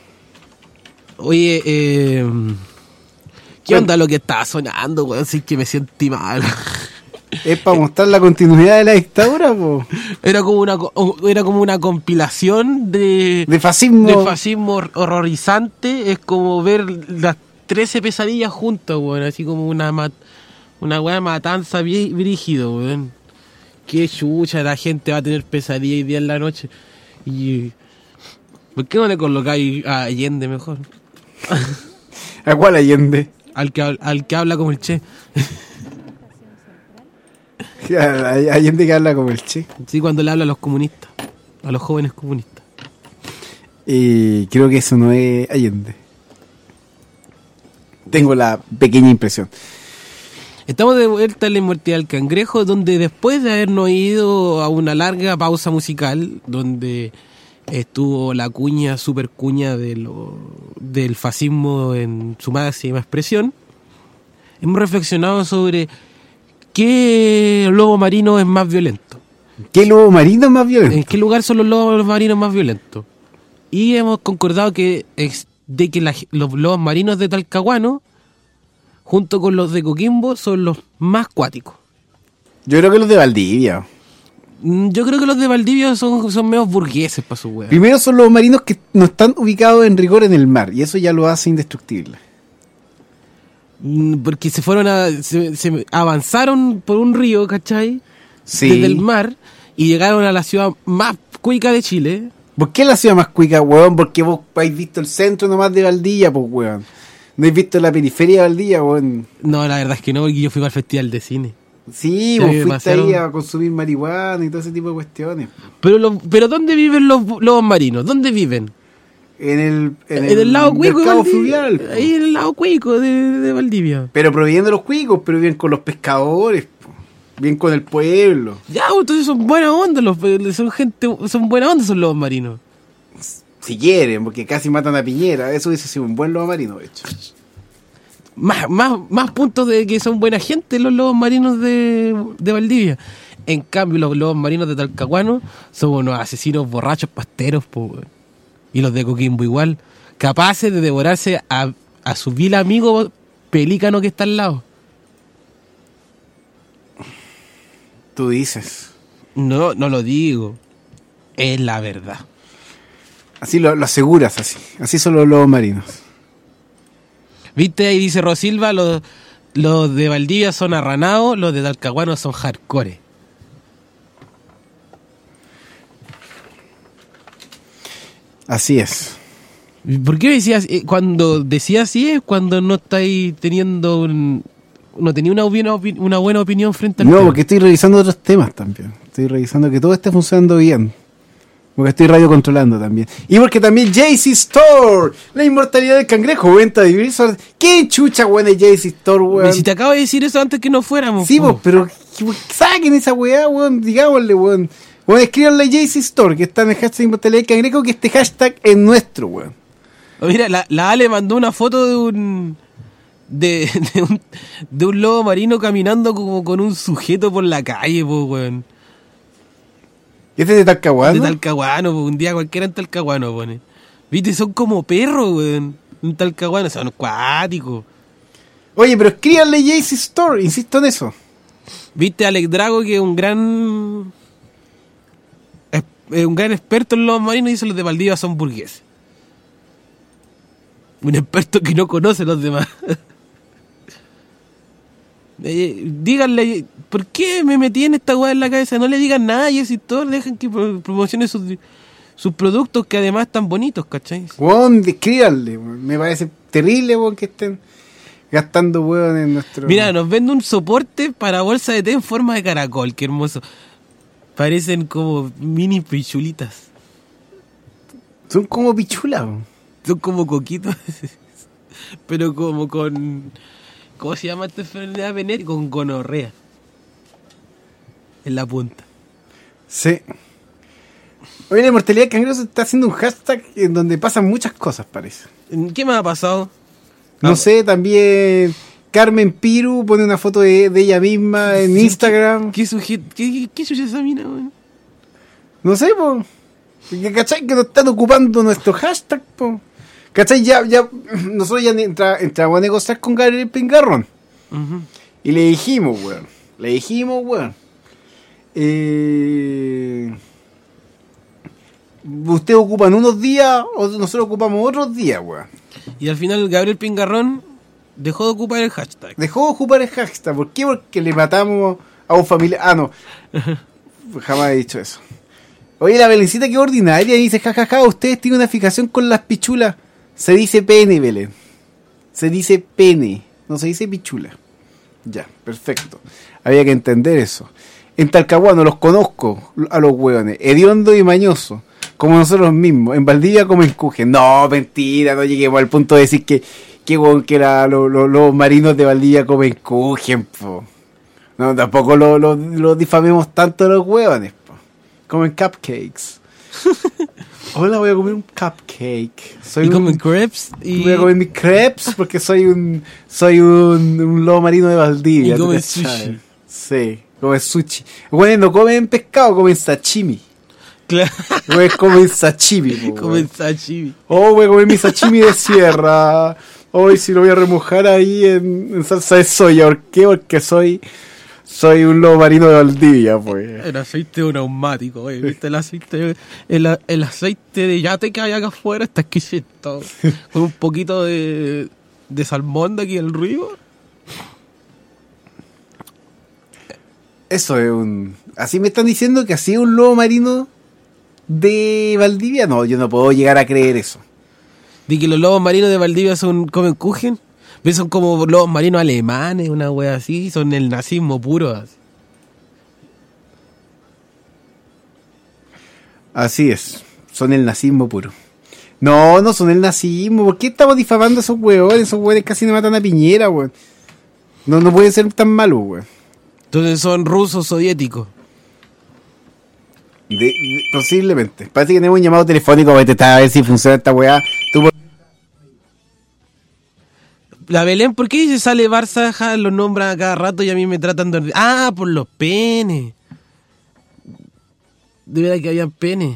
Oye, eh, ¿qué onda lo que estaba sonando, weón? Sí que me sentí mal. Es para mostrar la continuidad de la dictadura, po. Era como una era como una compilación de de fascismo, de fascismo horrorizante. Es como ver las trece pesadillas juntas, weón, así como una mat, una weá matanza brígido, weón. Qué chucha, la gente va a tener pesadilla hoy día en la noche. Y ¿por qué no le colocáis a Allende mejor? ¿A cuál Allende? Al que al que habla como el Che. Hay gente que habla como el Che. Sí, cuando le habla a los comunistas, a los jóvenes comunistas. Y creo que eso no es Allende. Tengo la pequeña impresión. Estamos de vuelta en la Inmortalidad del Cangrejo, donde después de habernos ido a una larga pausa musical, donde estuvo la cuña, super cuña de lo, del fascismo en su máxima expresión, hemos reflexionado sobre ¿qué lobo marino es más violento? ¿Qué lobo marino es más violento? ¿En qué lugar son los lobos marinos más violentos? Y hemos concordado que es de que la, los lobos marinos de Talcahuano, junto con los de Coquimbo, son los más cuáticos. Yo creo que los de Valdivia. Yo creo que los de Valdivia son, son menos burgueses para su hueá. Primero son los marinos que no están ubicados en rigor en el mar, y eso ya lo hace indestructible. Porque se fueron a... Se, se avanzaron por un río, ¿cachai? Sí. Desde el mar, y llegaron a la ciudad más cuica de Chile. ¿Por qué la ciudad más cuica, weón? Porque vos habéis visto el centro nomás de Valdivia, pues, weón. ¿No habéis visto la periferia de Valdivia, weón? No, la verdad es que no, porque yo fui al festival de cine. Sí, vos fuiste demasiado... ahí a consumir marihuana y todo ese tipo de cuestiones. Pero lo, pero ¿dónde viven los lobos marinos? ¿Dónde viven? En el, en en el, el lado cuico mercado fluvial. Ahí en el lado cuico de, de Valdivia. Pero provienen de los cuicos, pero viven con los pescadores, bien con el pueblo. Ya, entonces son buena onda, los, son gente, son buena onda, son lobos marinos. Si quieren, porque casi matan a Piñera. Eso hubiese sido un buen lobo marino, de hecho. Más, más, más puntos de que son buena gente los lobos marinos de, de Valdivia. En cambio, los lobos marinos de Talcahuano son unos asesinos borrachos pasteros, po, y los de Coquimbo igual, capaces de devorarse a, a su vil amigo pelícano que está al lado. Tú dices. No, no lo digo. Es la verdad. Así lo, lo aseguras, así. Así son los lobos marinos. ¿Viste? Ahí dice Rosilva, los, los de Valdivia son arranados, los de Talcahuano son hardcore. Así es. ¿Por qué decías, cuando decías así es cuando no estáis teniendo un, no tenía una, buena, una buena opinión frente al No, tema? porque estoy revisando otros temas también. Estoy revisando que todo esté funcionando bien. Porque estoy radio controlando también. Y porque también Jaycee Store, la inmortalidad del cangrejo, venta de divisores. ¿Qué chucha, weón, de Jaycee Store, weón? Si te acabo de decir eso antes que no fuéramos. Sí, vos, pero saquen esa weá, weón, digámosle, weón. Weón, escríbanle a Jaycee Store, que está en el hashtag inmortalidad del cangrejo, que este hashtag es nuestro, weón. Mira, la, la Ale mandó una foto de un, de, de un de un lobo marino caminando como con un sujeto por la calle, po, weón. ¿Este es de Talcahuano? De Talcahuano, po, un día cualquiera en Talcahuano, pone. Viste, son como perros, weón. En Talcahuano, son acuáticos. Oye, pero escríbanle a Jaycee Store, insisto en eso. Viste, Alex Drago, que es un gran... Es, es un gran experto en los marinos, y dice los de Valdivia son burgueses. Un experto que no conoce a los demás. eh, díganle, ¿por qué me metí en esta weá en la cabeza? No le digan nada a Jaycee Store, dejen que promocione sus, sus productos, que además están bonitos, ¿cachai? Weón, escríbanle, me parece terrible, weón, que estén gastando weón en nuestro... Mira, nos vende un soporte para bolsa de té en forma de caracol, qué hermoso. Parecen como mini pichulitas. Son como pichulas, weón. Son como coquitos, pero como con... ¿Cómo se llama esta enfermedad venérea? Con gonorrea. En la punta. Sí. Hoy la inmortalidad del cangrejo está haciendo un hashtag en donde pasan muchas cosas, parece. ¿Qué me ha pasado? No ah, sé, también Carmen Piru pone una foto de, de ella misma en sí, Instagram. ¿Qué, qué sujeto? ¿Qué, qué, qué sujeto esa mina, güey? No sé, po. ¿Cachai? Que no están ocupando nuestro hashtag, po. ¿Cachai? Ya, ya, nosotros ya entra, entramos a negociar con Gabriel Pingarrón. Uh-huh. Y le dijimos, weón. Le dijimos, weón. Eh, ustedes ocupan unos días o nosotros ocupamos otros días, weón. Y al final Gabriel Pingarrón dejó de ocupar el hashtag. Dejó de ocupar el hashtag. ¿Por qué? Porque le matamos a un familiar. Ah, no. Jamás he dicho eso. Oye, la Belencita, qué ordinaria. Dice, jajaja, ja, ja, ustedes tienen una fijación con las pichulas. Se dice pene, Belén. Se dice pene. No se dice pichula. Ya, perfecto. Había que entender eso. En Talcahuano los conozco a los hueones. Hediondo y mañoso. Como nosotros mismos. En Valdivia comen kuchen. No, mentira. No lleguemos al punto de decir que, que, bueno, que la, lo, lo, los marinos de Valdivia comen kuchen, po. No, tampoco lo, lo, lo difamemos tanto a los hueones, po. Comen cupcakes. Hola, voy a comer un cupcake. Soy y un, comen crepes. Y... Voy a comer mis crepes porque soy un soy un, un lobo marino de Valdivia. Y comen sushi. Sí, comen sushi. Bueno, no comen pescado, comen sashimi. Claro. Voy a comer sashimi. Po, comen sashimi. Oh, voy a comer mi sashimi de sierra. Hoy sí lo voy a remojar ahí en, en salsa de soya. ¿Por qué? Porque soy... Soy un lobo marino de Valdivia, pues. El aceite de un neumático, güey. ¿Viste el aceite? El, el aceite de yate que hay acá afuera está exquisito. Con un poquito de, de salmón de aquí del río. Eso es un... Así me están diciendo que así es un lobo marino de Valdivia. No, yo no puedo llegar a creer eso. ¿De que los lobos marinos de Valdivia son comen kuchen? ¿Ves? Son como lobos marinos alemanes, una wea así, son el nazismo puro. Así. Así es, son el nazismo puro. No, no son el nazismo. ¿Por qué estamos difamando a esos hueones? Esos hueones casi no matan a Piñera, weón. No, no pueden ser tan malos, weón. Entonces son rusos soviéticos. De, de, posiblemente. Parece que tenemos un llamado telefónico para intentar a ver si funciona esta weá. Tú... La Belén, ¿por qué dice sale Barça? Ja, los nombran a cada rato y a mí me tratan de... Ah, por los penes. De verdad que habían penes.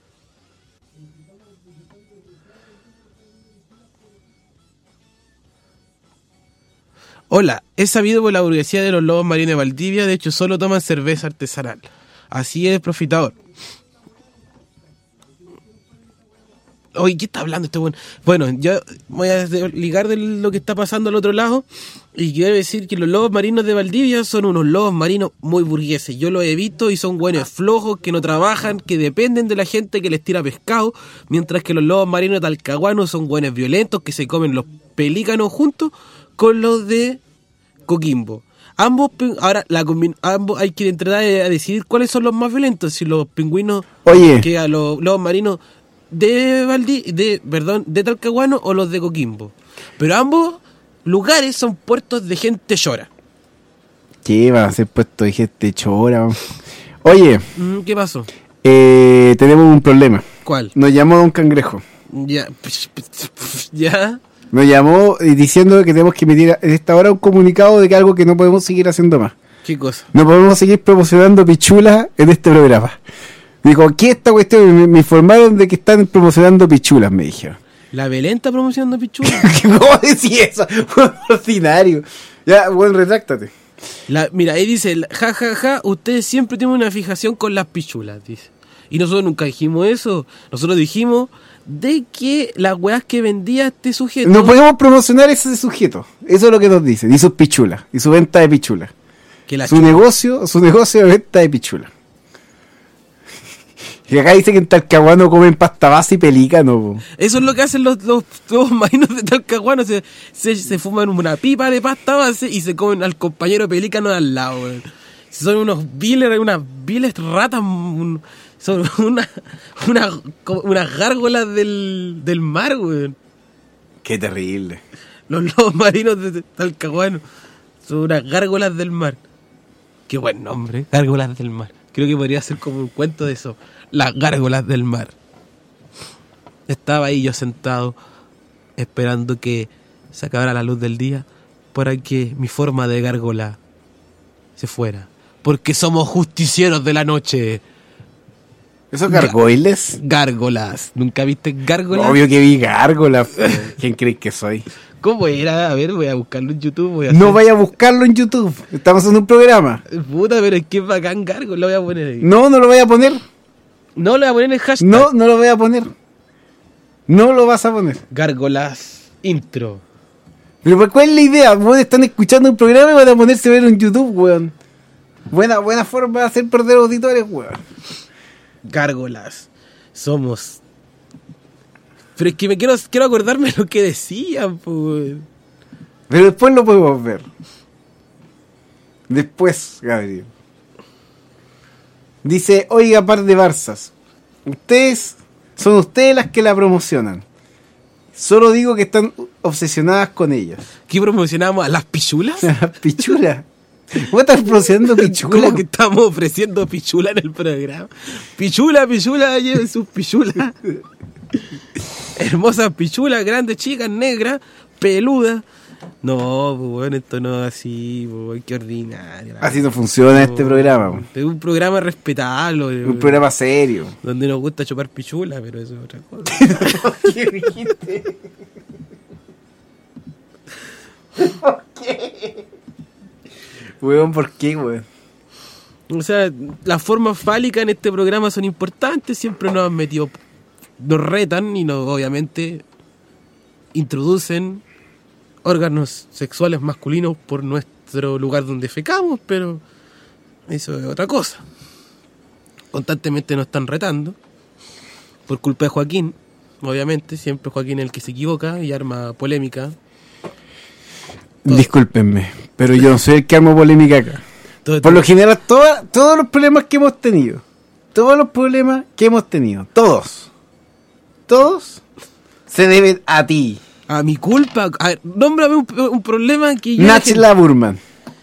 Hola, es sabido por la burguesía de los lobos marinos de Valdivia, de hecho solo toman cerveza artesanal. Así es, profitador. Oye, ¿qué está hablando este bueno? Bueno, yo voy a ligar de lo que está pasando al otro lado y quiero decir que los lobos marinos de Valdivia son unos lobos marinos muy burgueses. Yo los he visto y son buenos flojos, que no trabajan, que dependen de la gente que les tira pescado, mientras que los lobos marinos de Talcahuano son buenos violentos, que se comen los pelícanos juntos con los de Coquimbo. Ambos, ahora la ambos hay que entrar a decidir cuáles son los más violentos, si los pingüinos Oye. que a los lobos marinos de Valdi, de, perdón, de Talcahuano o los de Coquimbo. Pero ambos lugares son puertos de gente chora. ¿Qué van a ser puestos de gente chora? Oye. ¿Qué pasó? Eh, tenemos un problema. ¿Cuál? Nos llamó Don Cangrejo. Ya. ¿Ya? Nos llamó diciendo que tenemos que emitir en esta hora un comunicado de que algo que no podemos seguir haciendo más. ¿Qué cosa? No podemos seguir promocionando pichulas en este programa. Dijo, ¿qué es esta cuestión? Me, me informaron de que están promocionando pichulas, me dijeron. ¿La Belén está promocionando pichulas? ¿Cómo decís eso? Ordinario. Ya, bueno, retráctate. La, mira, ahí dice, ja, ja, ja, ustedes siempre tienen una fijación con las pichulas, dice. Y nosotros nunca dijimos eso. Nosotros dijimos de que las weas que vendía este sujeto... No podemos promocionar ese sujeto. Eso es lo que nos dicen. Y sus pichulas. Y su venta de pichulas. Que la su chula. negocio, su negocio de venta de pichulas. Y acá dice que en Talcahuano comen pasta base y pelícano. Eso es lo que hacen los, los, los marinos de Talcahuano. Se, se, se fuman una pipa de pasta base y se comen al compañero pelícano de al lado. Güey. Son unos viles, unas viles ratas. Un, son una, una, unas gárgolas del, del mar, güey. Qué terrible. Los lobos marinos de Talcahuano son unas gárgolas del mar. Qué buen nombre, gárgolas del mar. Creo que podría ser como un cuento de eso. Las gárgolas del mar. Estaba ahí yo sentado, esperando que se acabara la luz del día para que mi forma de gárgola se fuera. Porque somos justicieros de la noche. ¿Esos gargoyles? Gárgolas. ¿Nunca viste gárgolas? Obvio que vi gárgolas. ¿Quién crees que soy? ¿Cómo era? A ver, voy a buscarlo en YouTube. Voy a no hacer... vaya a buscarlo en YouTube. Estamos haciendo un programa. Puta, pero es que es bacán gárgolas. Lo voy a poner ahí. No, no lo voy a poner. No lo voy a poner en el hashtag. No, no lo voy a poner. No lo vas a poner. Gárgolas intro. Pero ¿cuál es la idea? Vos están escuchando un programa y van a ponerse a ver en YouTube, weón. Buena, buena forma de hacer perder auditores, weón. Gárgolas. Somos... Pero es que me quiero, quiero acordarme lo que decían, pues. Pero después lo podemos ver. Después, Gabriel. Dice, oiga, par de barzas. Ustedes, son ustedes las que la promocionan. Solo digo que están obsesionadas con ellas. ¿Qué promocionamos? ¿A las pichulas? ¿A las pichulas? ¿Vos estás promocionando pichula? ¿Cómo que estamos ofreciendo pichula en el programa? Pichula, pichula, lleven sus pichulas. Hermosas pichulas, grandes, chicas, negras, peludas. No, pues bueno, esto no es así, pues, qué ordinario. Así no funciona no, este programa. Pues. Es un programa respetable. Un programa serio. Donde nos gusta chupar pichula, pero eso es otra cosa. ¿Qué dijiste? ¿Por qué? Weón, ¿por qué, weón? O sea, las formas fálicas en este programa son importantes, siempre nos han metido, nos retan y nos, obviamente, introducen órganos sexuales masculinos por nuestro lugar donde fecamos, pero eso es otra cosa. Constantemente nos están retando, por culpa de Joaquín, obviamente, siempre Joaquín es el que se equivoca y arma polémica. Todo. Discúlpenme, pero yo no soy el que armo polémica acá. Todo Por lo general, toda, todos los problemas que hemos tenido, todos los problemas que hemos tenido, todos, todos se deben a ti. A mi culpa. A ver, nómbrame un, un problema que yo... Nachla Burman.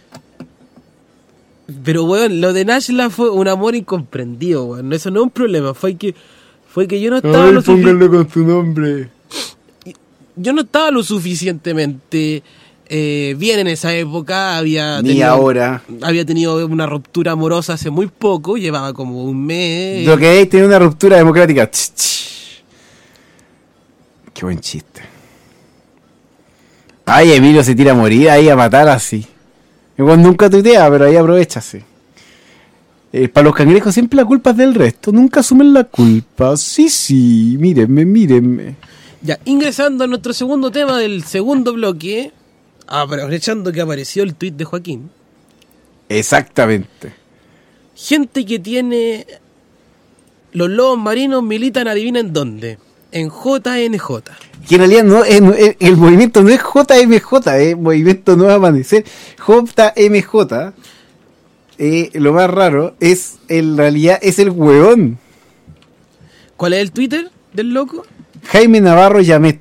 Pero, weón, lo de Nachla fue un amor incomprendido, weón. Eso no es un problema, fue que fue que yo no estaba... Ay, lo pónganlo sufic- con su nombre. Yo no estaba lo suficientemente... Eh, bien en esa época, había Ni tenido, ahora. había tenido una ruptura amorosa hace muy poco, llevaba como un mes. Lo que es tener una ruptura democrática. Ch, ch. Qué buen chiste. Ay, Emilio se tira a morir ahí a matar así. Igual nunca tuitea, pero ahí aprovecha así. Eh, para los cangrejos siempre la culpa es del resto, nunca asumen la culpa. Sí, sí, mírenme, mírenme. Ya, ingresando a nuestro segundo tema del segundo bloque, aprovechando que apareció el tuit de Joaquín. Exactamente. Gente que tiene... Los lobos marinos militan, adivinen dónde. En J N J. Que en realidad no, es, es, el movimiento no es J M J, es Movimiento Nuevo Amanecer. J M J, eh, lo más raro, es en realidad es el hueón. ¿Cuál es el Twitter del loco? Jaime Navarro Llamet.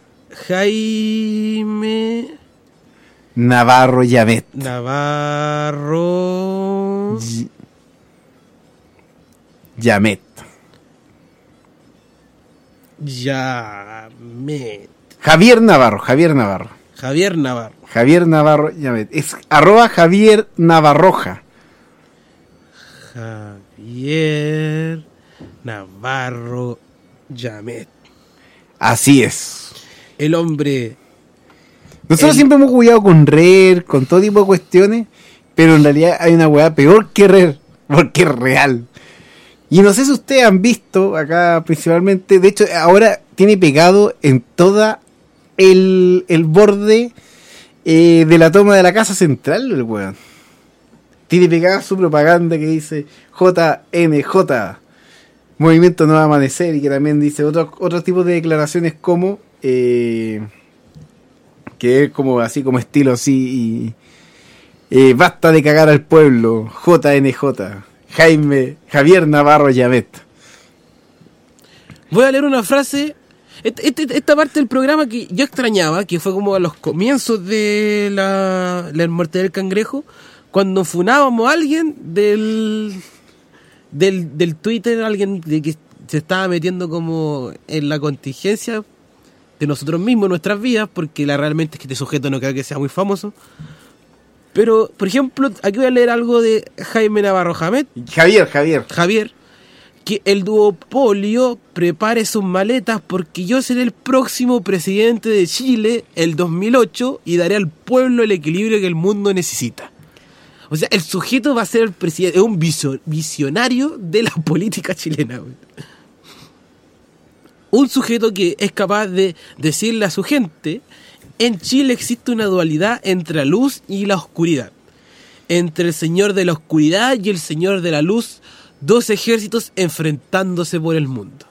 Jaime... Navarro Llamet. Navarro... Y... Llamet. Llamet. Javier Navarro, Javier Navarro. Javier Navarro. Javier Navarro Llamet. Es arroba Javier Navarroja. Javier Navarro Llamet. Así es. El hombre... Nosotros el... siempre hemos jugado con Rer, con todo tipo de cuestiones, pero en realidad hay una weá peor que Rer, porque es real. Y no sé si ustedes han visto acá principalmente, de hecho ahora tiene pegado en toda el, el borde eh, de la toma de la Casa Central, el weón. Tiene pegada su propaganda que dice J N J, Movimiento Nuevo Amanecer, y que también dice otros otros tipos de declaraciones como... Eh, que es como así, como estilo así, y, eh, basta de cagar al pueblo, J N J, Jaime, Javier Navarro Llamet. Voy a leer una frase, esta, esta, esta parte del programa que yo extrañaba, que fue como a los comienzos de la, la muerte del cangrejo, cuando funábamos a alguien del, del, del Twitter, alguien de que se estaba metiendo como en la contingencia de nosotros mismos, nuestras vidas, porque la realmente es que este sujeto no creo que sea muy famoso. Pero, por ejemplo, aquí voy a leer algo de Jaime Navarro Llamet. Javier, Javier. Javier, que el duopolio prepare sus maletas porque yo seré el próximo presidente de Chile el dos mil ocho y daré al pueblo el equilibrio que el mundo necesita. O sea, el sujeto va a ser el presidente, es un visionario de la política chilena, güey. Un sujeto que es capaz de decirle a su gente: en Chile existe una dualidad entre la luz y la oscuridad. Entre el señor de la oscuridad y el señor de la luz, dos ejércitos enfrentándose por el mundo.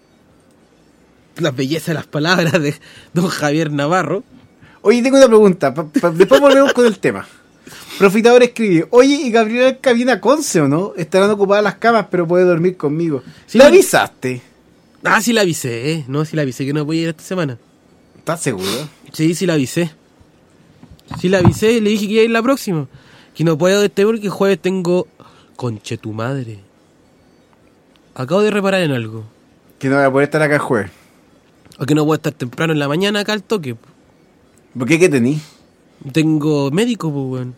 La belleza de las palabras de don Javier Navarro. Oye, tengo una pregunta, pa, pa, después volvemos con el tema. Profitador escribe: oye, ¿y Gabriel cabina Conce o no? Estarán ocupadas las camas, pero puede dormir conmigo. Sí, ¿Le me... avisaste? Ah, sí la avisé, ¿eh? No, sí la avisé que no voy a ir esta semana. ¿Estás seguro? Sí, sí la avisé. Sí la avisé y le dije que iba a ir la próxima. Que no puedo este porque el jueves tengo... Conche tu madre. Acabo de reparar en algo. Que no voy a poder estar acá el jueves. O que no puedo estar temprano en la mañana acá al toque. ¿Por qué? ¿Qué tení? Tengo médico, pues, weón.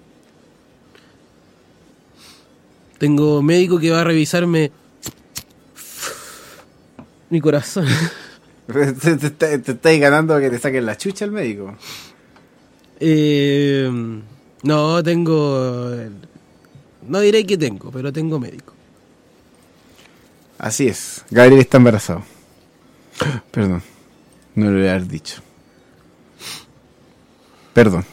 Tengo médico que va a revisarme mi corazón. Te, te, te, te estáis ganando a que te saquen la chucha al médico. Eh, no, tengo... No diré que tengo, pero tengo médico. Así es. Gabriel está embarazado. Perdón. No lo voy a haber dicho. Perdón.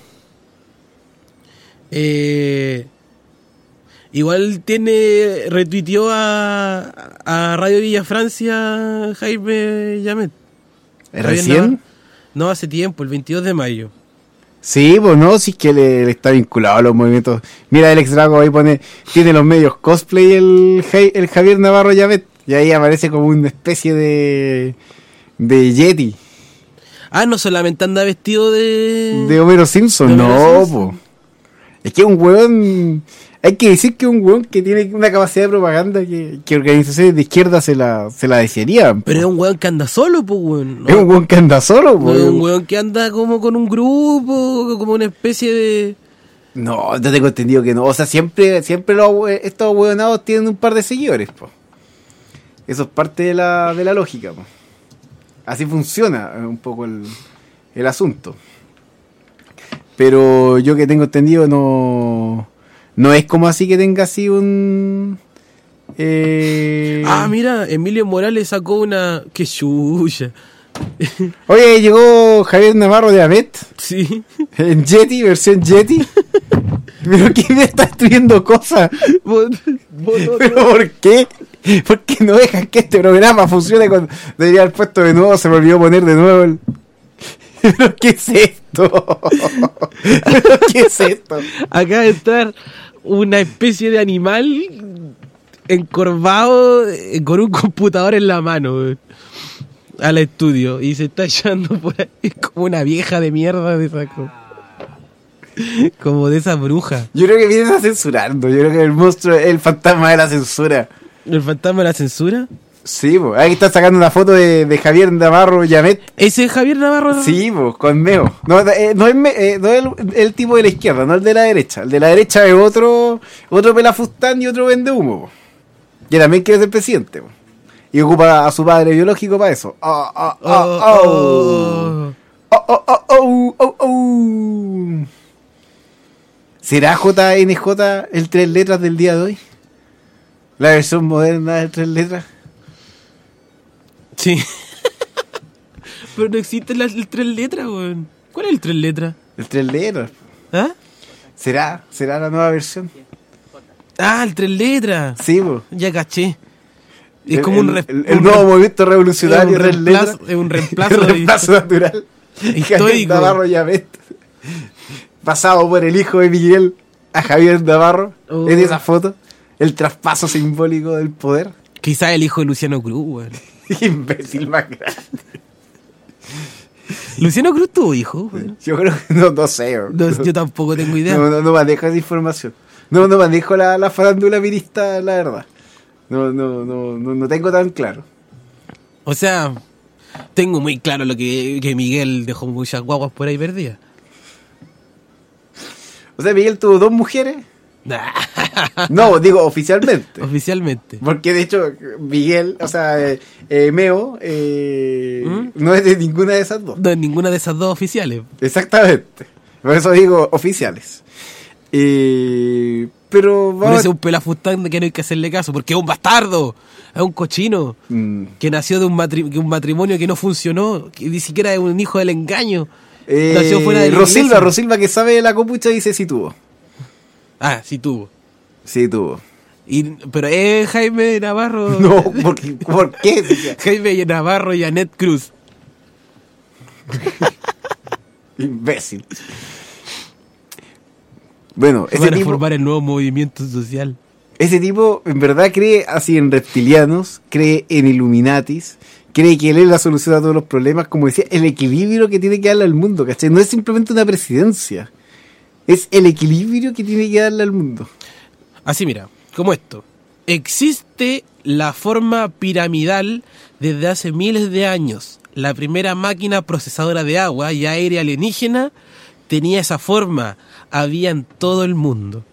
Eh... Igual tiene, retuiteó a, a Radio Villa Francia Jaime Llamet. ¿Recién? No, hace tiempo, el veintidós de mayo. Sí, pues no, sí que le, le está vinculado a los movimientos. Mira, el ex Drago ahí pone, tiene los medios cosplay el, el Javier Navarro Llamet. Y ahí aparece como una especie de, de Yeti. Ah, no solamente anda vestido de... De Homero Simpson, de Homero no, Simpson. Po. Es que un hueón... Hay que decir que un hueón que tiene una capacidad de propaganda que, que organizaciones de izquierda se la, se la desearían. Pero es un hueón que anda solo, pues, hueón. ¿No? Es un hueón que anda solo, pues. No es un hueón que anda como con un grupo, como una especie de... No, yo tengo entendido que no. O sea, siempre, siempre los, estos hueonados tienen un par de seguidores, pues. Eso es parte de la, de la lógica, pues. Así funciona un poco el, el asunto. Pero yo que tengo entendido no... No es como así que tenga así un... Eh... Ah, mira, Emilio Morales sacó una... ¡Qué chucha! Oye, llegó Javier Navarro de Amet. Sí. En Yeti, versión Yeti. ¿Pero quién me está escribiendo cosas? ¿Pero por qué? ¿Por qué no dejan que este programa funcione cuando debería haber puesto de nuevo? Se me olvidó poner de nuevo el... ¿Pero qué es esto? ¿Pero qué es esto? Acaba de estar una especie de animal encorvado con un computador en la mano al estudio y se está echando por ahí como una vieja de mierda de esa co- como de esa bruja. Yo creo que vienen a censurando. Yo creo que el monstruo es el fantasma de la censura. ¿El fantasma de la censura? Sí, pues. Ahí está sacando una foto de, de Javier Navarro Llamet. ¿Ese es Javier Navarro? Sí, pues, con Meo. No, eh, no es, eh, no es el, el tipo de la izquierda, no el de la derecha. El de la derecha es otro otro pelafustán y otro vende humo. Que también quiere ser presidente. Po. Y ocupa a su padre biológico para eso. Oh, oh, oh, oh. Oh, oh, oh, oh, oh, oh. ¿Será J N J el tres letras del día de hoy? La versión moderna del tres letras. Sí. Pero no existe la, el tres letras, weón. ¿Cuál es el tres letras? El tres letras. ¿Ah? ¿Será? ¿Será la nueva versión? Ah, el tres letras. Sí, po. Ya caché. Es el, como un, el, re, el, el un nuevo re, movimiento revolucionario. Es un reemplazo, es un reemplazo, un reemplazo natural. Histórico. Navarro Llamet. Pasado por el hijo de Miguel a Javier Navarro. Oh. En esa foto. El traspaso simbólico del poder. Quizás el hijo de Luciano Cruz, weón. Imbécil más grande. ¿Luciano Cruz tuvo hijo? Bueno. Yo creo que no, no sé. No, yo tampoco tengo idea. No, no, no manejo esa información. No, no manejo la, la farándula mirista, la verdad. No, no, no, no, no tengo tan claro. O sea, tengo muy claro lo que, que Miguel dejó muchas guaguas por ahí perdidas. O sea, Miguel tuvo dos mujeres. Nah. No, digo oficialmente. Oficialmente. Porque de hecho, Miguel, o sea, eh, eh, Meo, eh, ¿Mm? no es de ninguna de esas dos. No es ninguna de esas dos oficiales. Exactamente. Por eso digo oficiales. Eh, pero Por vamos eso es un pelafustán de que no hay que hacerle caso, porque es un bastardo, es un cochino, mm. que nació de un, matri- de un matrimonio que no funcionó, que ni siquiera es un hijo del engaño. Eh, nació fuera de la Rosilva, iglesia. Rosilva que sabe de la copucha dice sí tuvo. Ah, sí tuvo. Sí tuvo. Y, pero es Jaime Navarro. No, porque, ¿por qué? Jaime Navarro y Annette Cruz. Imbécil. Bueno, ese Van a tipo, formar el nuevo movimiento social. ese tipo en verdad cree así en reptilianos, cree en Illuminatis, cree que él es la solución a todos los problemas, como decía, el equilibrio que tiene que darle al mundo, ¿cachai? No es simplemente una presidencia, es el equilibrio que tiene que darle al mundo. Así mira, como esto. Existe la forma piramidal desde hace miles de años. La primera máquina procesadora de agua y aire alienígena tenía esa forma. Había en todo el mundo.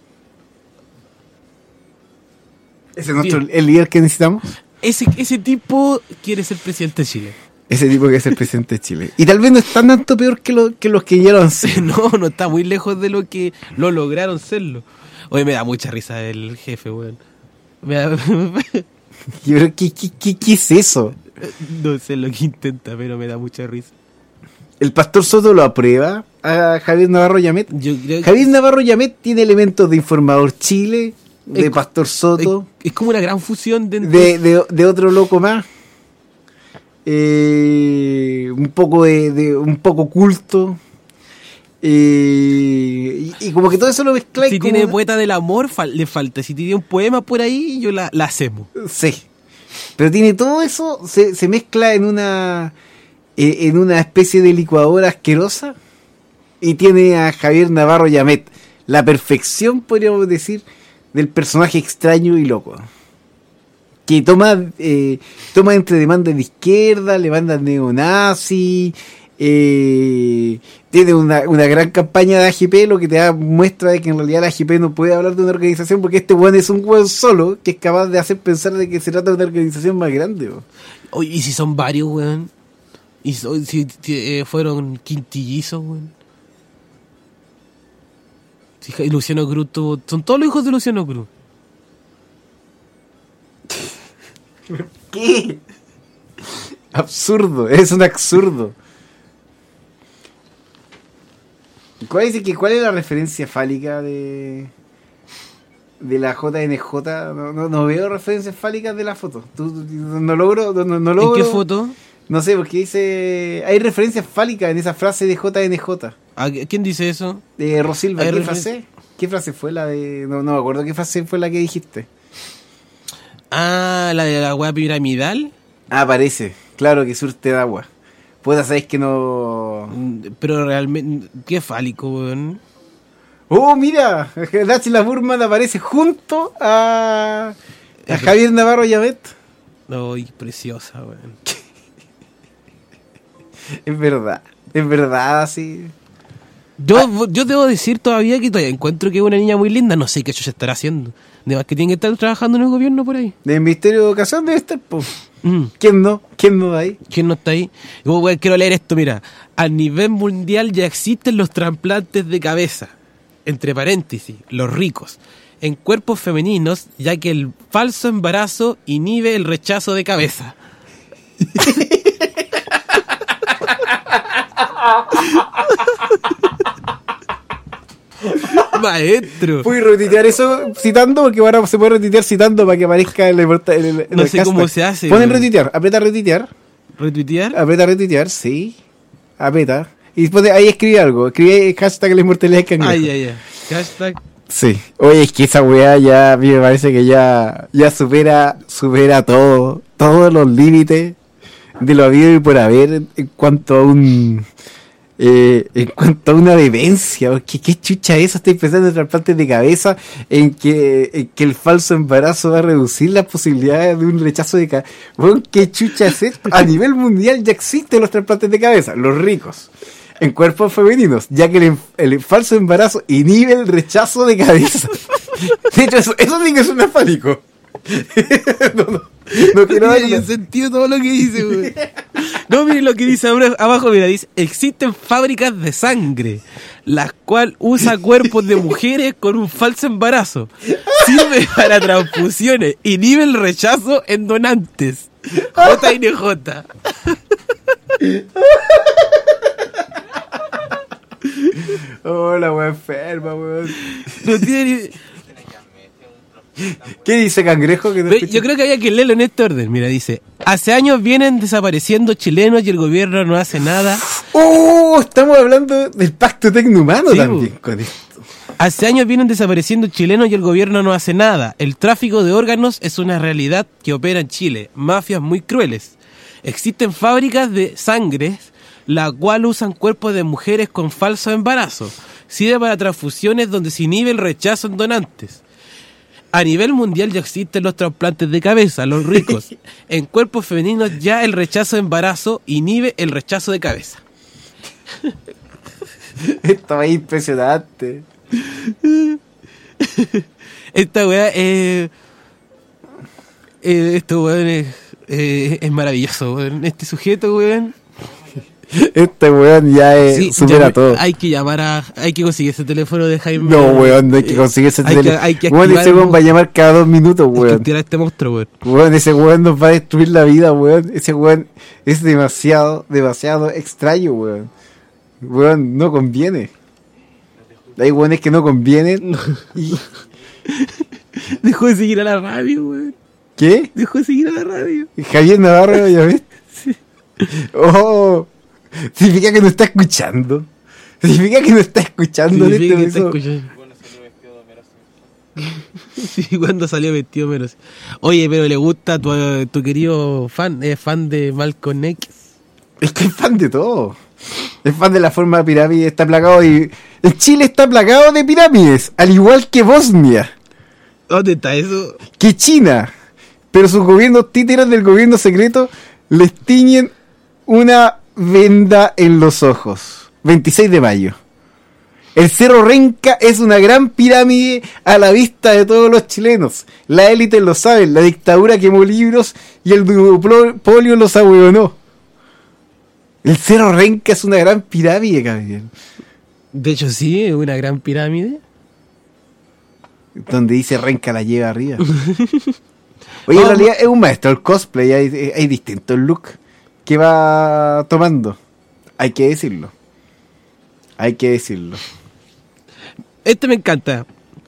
¿Ese es nuestro, Bien. el líder que necesitamos? Ese, ese tipo quiere ser presidente de Chile. Ese tipo que es el presidente de Chile. Y tal vez no es tan tanto peor que, lo, que los que llegaron. No, no está muy lejos de lo que lo lograron serlo. Oye, me da mucha risa el jefe, weón. Me da... ¿Qué, qué, qué, ¿Qué es eso? No sé lo que intenta, pero me da mucha risa. ¿El Pastor Soto lo aprueba a Javier Navarro Yamet? Yo creo que Javier Navarro Yamet tiene elementos de Informador Chile, de Es- Pastor Soto, Es, es como una gran fusión de... de, de, de otro loco más. Eh, un poco de, de un poco culto. Eh, y, y como que todo eso lo mezcla. Si tiene poeta del amor, fal- le falta. Si tiene un poema por ahí, yo la, la hacemos. Sí. Pero tiene todo eso, se, se mezcla en una eh, en una especie de licuadora asquerosa. Y tiene a Javier Navarro Yamet, la perfección, podríamos decir, del personaje extraño y loco. Que toma eh, toma entre demandas de izquierda, le mandan neonazi, eh, tiene una, una gran campaña de A G P, lo que te da muestra de que en realidad la A G P no puede hablar de una organización porque este weón es un weón solo que es capaz de hacer pensar de que se trata de una organización más grande. Weón. Oye, ¿y si son varios, weón? ¿Y so- si, si, eh, fueron quintillizos, weón? Si Ja- Luciano Cruz tuvo... Son todos los hijos de Luciano Cruz. ¿Qué? Absurdo, es un absurdo. ¿Cuál es, que, ¿Cuál es la referencia fálica de de la J N J? No, no, no veo referencias fálicas de la foto. ¿Tú, tú- no logro, no, no, no logro. ¿En qué foto? No sé, porque dice... Hay referencias fálicas en esa frase de J N J. ¿A qué- ¿Quién dice eso? De Rosilva, Hay ¿qué referen- frase? ¿Qué frase fue la de...? No, no me acuerdo qué frase fue la que dijiste. Ah, la de la weá piramidal. Ah, parece. Claro que surte de agua. Puta, sabes que no... Pero realmente... Qué fálico, weón. ¡Oh, mira! Dáchila Burman aparece junto a, a Javier Navarro Yamet. Ay, preciosa, weón. Es verdad, es verdad, sí. Yo, yo debo decir todavía que todavía encuentro que es una niña muy linda. No sé qué se estará haciendo. Además que tiene que estar trabajando en el gobierno por ahí. Del Ministerio de Educación debe estar, po. Mm. ¿Quién no? ¿Quién no da ahí? ¿Quién no está ahí? Yo, weón, quiero leer esto, mira. A nivel mundial ya existen los trasplantes de cabeza. Entre paréntesis, los ricos. En cuerpos femeninos, ya que el falso embarazo inhibe el rechazo de cabeza. Maestro. ¿Puedes retuitear eso citando? Porque ahora se puede retuitear citando para que aparezca en el, en el, en No el sé hashtag. cómo se hace. Ponen weón. retuitear, aprieta retuitear. ¿Retuitear? Aprieta retuitear, sí. Aprieta. Y después de ahí escribe algo. Escribe hashtag la inmortalidad del cangrejo. Ay, ay, ay. Hashtag. Sí. Oye, es que esa weá ya, a mí me parece que ya, ya supera, supera todo, todos los límites de lo habido y por haber en, en cuanto a un, eh, en cuanto a una demencia. Porque qué chucha es eso, estoy pensando en trasplantes de cabeza, en que, en que el falso embarazo va a reducir las posibilidades de un rechazo de cabeza. Bueno, qué chucha es esto. A nivel mundial ya existen los trasplantes de cabeza, los ricos. En cuerpos femeninos, ya que el, el falso embarazo inhibe el rechazo de cabeza. De hecho, eso, eso sí que es un afánico. no, no, no quiero dar una... sentido todo lo que dice, güey. No, miren lo que dice abajo, mira, dice, existen fábricas de sangre, las cuales usa cuerpos de mujeres con un falso embarazo. Sirve para transfusiones, inhibe el rechazo en donantes. J N J. Hola, weón, enferma, weón. No tiene ni... ¿Qué dice Cangrejo? Que Ve, yo creo que había que leerlo en este orden. Mira, dice, hace años vienen desapareciendo chilenos y el gobierno no hace nada. ¡Oh! Estamos hablando del pacto tecnohumano sí, también con esto. Hace años vienen desapareciendo chilenos y el gobierno no hace nada. El tráfico de órganos es una realidad que opera en Chile. Mafias muy crueles. Existen fábricas de sangre, la cual usan cuerpos de mujeres con falso embarazo. Sirve para transfusiones donde se inhibe el rechazo en donantes. A nivel mundial ya existen los trasplantes de cabeza, los ricos. En cuerpos femeninos ya el rechazo de embarazo inhibe el rechazo de cabeza. Esto es impresionante. Esta weá eh, eh, esto weón es, eh, es maravilloso, weón. Este sujeto, weón. Este weón ya es, sí, supera ya, todo. Hay que llamar a... Hay que conseguir ese teléfono de Jaime. No, weón, no hay que conseguir ese hay teléfono. Que, hay que weón, ese weón va a llamar cada dos minutos, weón. Hay que tirar a este monstruo, weón. Weón, ese weón nos va a destruir la vida, weón. Ese weón es demasiado, demasiado extraño, weón. Weón, no conviene. Hay weones que no convienen. Y... Dejó de seguir a la radio, weón. ¿Qué? Dejó de seguir a la radio. Javier Navarro, ya ves. Sí. Oh... Significa que no está escuchando. Significa que no está escuchando. Significa en este que está escuchando. Sí, cuando salió vestido menos. Oye, pero le gusta tu, tu querido fan, es fan de Malcolm X. Es que es fan de todo. Es fan de la forma de pirámide, está plagado y en Chile está plagado de pirámides, al igual que Bosnia. ¿Dónde está eso? Que China. Pero sus gobiernos títeros del gobierno secreto les tiñen una venda en los ojos. veintiséis de mayo. El Cerro Renca es una gran pirámide a la vista de todos los chilenos. La élite lo sabe, la dictadura quemó libros y el duopolio los ahueonó. El Cerro Renca es una gran pirámide, cabrón. De hecho, sí, es una gran pirámide. Donde dice Renca la lleva arriba. Oye, en realidad es un maestro el cosplay, hay, hay distintos looks que va tomando. Hay que decirlo. Hay que decirlo. Este me encanta.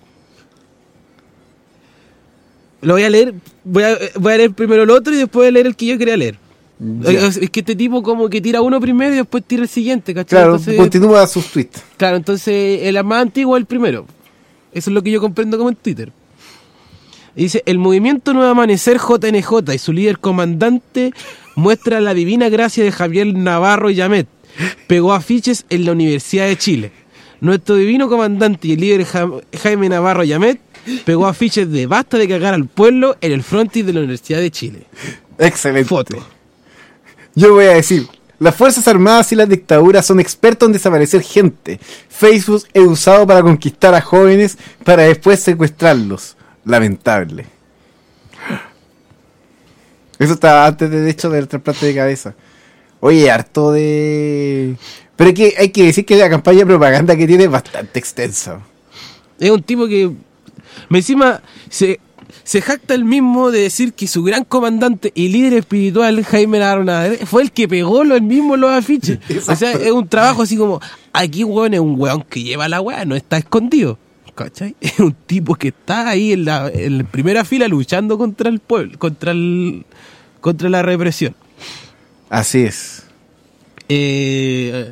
Lo voy a leer. Voy a, voy a leer primero el otro y después voy a leer el que yo quería leer. Ya. Es que este tipo como que tira uno primero y después tira el siguiente, ¿cachai? Claro, entonces, continúa sus tweets. Claro, entonces el más antiguo es el primero. Eso es lo que yo comprendo como en Twitter. Y dice, el movimiento Nuevo Amanecer J N J y su líder comandante muestra la divina gracia de Javier Navarro Yamet. Pegó afiches en la Universidad de Chile. Nuestro divino comandante y el líder ja- Jaime Navarro Yamet pegó afiches de basta de cagar al pueblo en el frontis de la Universidad de Chile. Excelente. Foto. Yo voy a decir, las Fuerzas Armadas y las dictaduras son expertos en desaparecer gente. Facebook es usado para conquistar a jóvenes para después secuestrarlos. Lamentable. Eso estaba antes de, de hecho del trasplante de cabeza. Oye, harto de... Pero es que hay que decir que la campaña de propaganda que tiene es bastante extensa. Es un tipo que... Me encima se, se jacta el mismo de decir que su gran comandante y líder espiritual, Jaime Navarro, fue el que pegó los mismos los afiches. Exacto. O sea, es un trabajo así como... Aquí, weón, es un weón que lleva la weá, no está escondido. ¿Cachai? Es un tipo que está ahí en la, en la primera fila luchando contra el pueblo, contra el, contra la represión. Así es. Eh,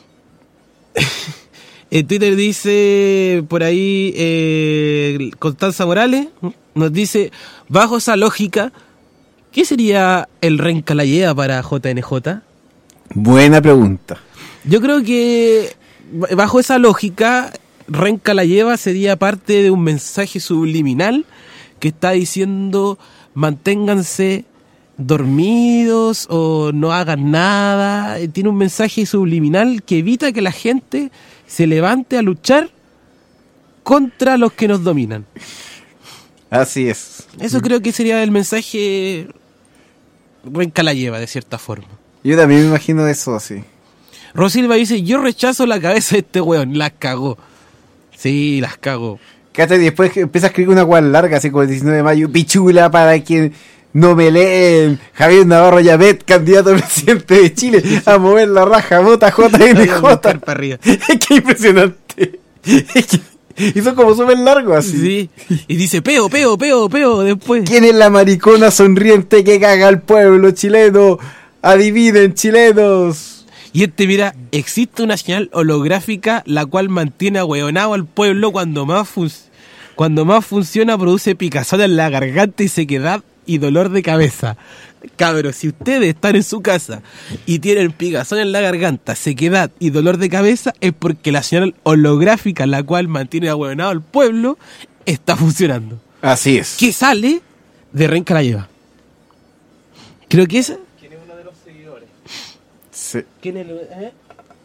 en Twitter dice por ahí eh, Constanza Morales nos dice, bajo esa lógica, ¿qué sería el Renca la lleva para J N J? Buena pregunta. Yo creo que bajo esa lógica Renca la lleva sería parte de un mensaje subliminal que está diciendo manténganse dormidos o no hagan nada. Tiene un mensaje subliminal que evita que la gente se levante a luchar contra los que nos dominan. Así es. Eso creo que sería el mensaje Renca la lleva, de cierta forma. Yo también me imagino eso así. Rosilva dice, yo rechazo la cabeza de este weón, las cagó. Sí, las cagó. Cállate, y después empieza a escribir una guay larga, así como el diecinueve de mayo, pichula para quien no me leen, Javier Navarro Llamet, candidato a presidente de Chile, a mover la raja, vota J N J. Es que impresionante. Es que y son como súper largos así. Sí. Y dice peo, peo, peo, peo después. ¿Quién es la maricona sonriente que caga al pueblo chileno? Adivinen, chilenos. Y este, mira, existe una señal holográfica la cual mantiene ahueonado al pueblo cuando más fun- cuando más funciona, produce picazón en la garganta y sequedad y dolor de cabeza. Cabros, si ustedes están en su casa y tienen picazón en la garganta, sequedad y dolor de cabeza, es porque la señal holográfica la cual mantiene ahueonado al pueblo está funcionando. Así es. ¿Qué sale de Renca la lleva? Creo que esa. ¿Quién es uno de los seguidores? Sí. ¿Quién es el, eh?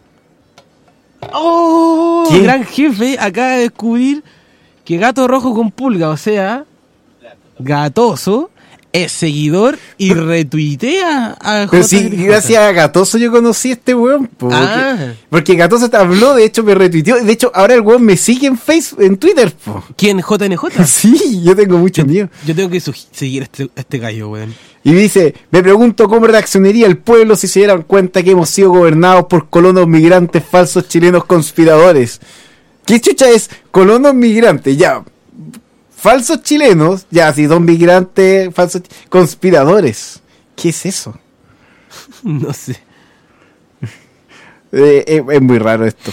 ¡Oh! ¿Quién? Gran jefe acaba de descubrir que Gato Rojo con Pulga, o sea, Gatoso, es seguidor y retuitea a Pero J sí, N J. gracias a Gatoso yo conocí a este weón. po, Ah. Porque, porque Gatoso te habló, de hecho me retuiteó. De hecho, ahora el weón me sigue en Facebook, en Twitter. Po. ¿Quién? ¿J N J? Sí, yo tengo mucho miedo. Yo tengo que su- seguir a este, a este gallo, weón. Y dice, me pregunto cómo reaccionaría el pueblo si se dieran cuenta que hemos sido gobernados por colonos migrantes falsos chilenos conspiradores. ¿Qué chucha es colonos migrantes? Ya, falsos chilenos, ya, si son migrantes, falsos chi- conspiradores. ¿Qué es eso? No sé. Eh, es, es muy raro esto.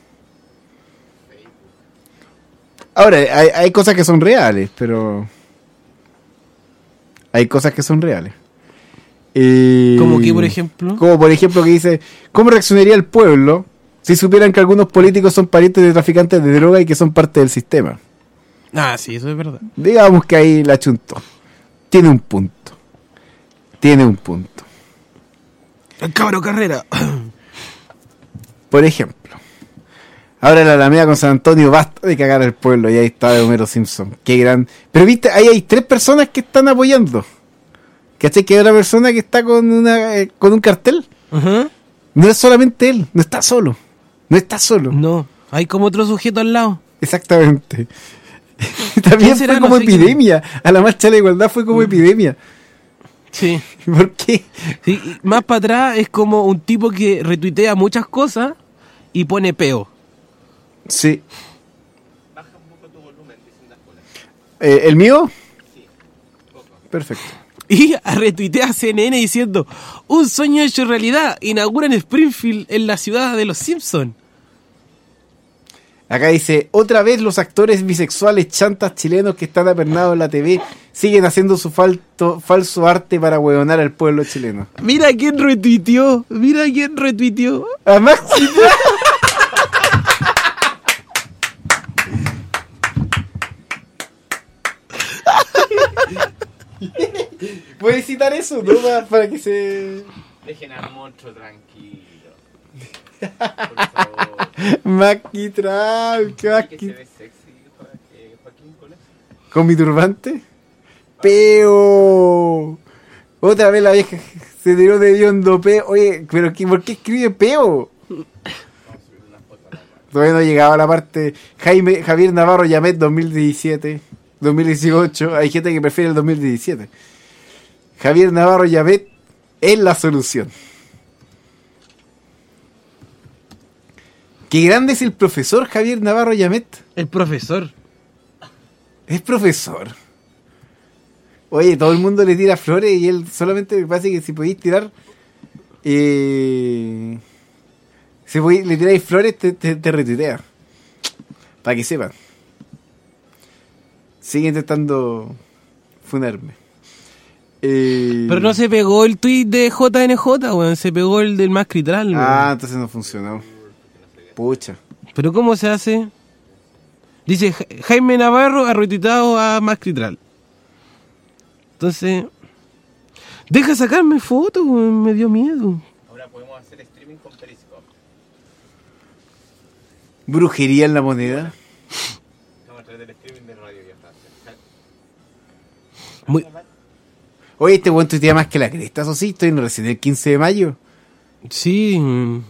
Ahora, hay, hay cosas que son reales, pero... Hay cosas que son reales. Eh, ¿Cómo qué, por ejemplo? Como por ejemplo que dice, ¿cómo reaccionaría el pueblo si supieran que algunos políticos son parientes de traficantes de droga y que son parte del sistema? Ah, sí, eso es verdad. Digamos que ahí la chuntó. Tiene un punto. Tiene un punto. El cabro Carrera. Por ejemplo, ahora la Alameda con San Antonio, basta de cagar al pueblo. Y ahí está de Homero Simpson. Qué gran. Pero viste, ahí hay tres personas que están apoyando. ¿Cachai? Que hay otra persona que está con una eh, con un cartel. Ajá. No es solamente él, no está solo. No está solo. No, hay como otro sujeto al lado. Exactamente. También fue será? como No sé quién. epidemia. A la marcha de la igualdad fue como epidemia. Sí. ¿Por qué? Sí, y más para atrás es como un tipo que retuitea muchas cosas y pone peo. Sí. Eh, ¿El mío? Perfecto. Y retuitea a C N N diciendo, un sueño hecho realidad, inauguran Springfield en la ciudad de los Simpsons. Acá dice, otra vez los actores bisexuales chantas chilenos que están apernados en la T V siguen haciendo su falto, falso arte para hueonar al pueblo chileno. Mira quién retuiteó, mira quién retuiteó. A Maxi. ¿Puedes citar eso? ¿No? Para, para que se... Dejen al monstruo tranquilo. Maki Trump, Que se ve sexy eh, Joaquín con eso. ¿Con mi turbante? ¡Peo! Otra vez la vieja se tiró de hediondo peo. Oye, ¿pero qué, por qué escribe peo? Todavía no llegaba a la parte. Jaime, Javier Navarro Llamet dos mil diecisiete, dos mil dieciocho. Hay gente que prefiere el dos mil diecisiete. Javier Navarro Llamet es la solución. Qué grande es el profesor Javier Navarro Llamet. El profesor. Es profesor. Oye, todo el mundo le tira flores y él solamente parece que si podéis tirar... Eh, si podéis, le tiráis flores, te, te, te retuitea. Para que sepan. Sigue intentando funarme. Eh, Pero no se pegó el tweet de J N J, weón. Se pegó el del Mascritral, weón. Ah, entonces no funcionó. Pucha. ¿Pero cómo se hace? Dice Ja- Jaime Navarro ha retuiteado a Mascritral. Entonces... Deja sacarme fotos, weón. Me dio miedo. Ahora podemos hacer streaming con Periscope. ¿Brujería en la moneda? través del streaming de Radio Vía Francia. Muy... Oye, este buen tuitea más que la cresta, eso sí, estoy en recién el quince de mayo. Sí.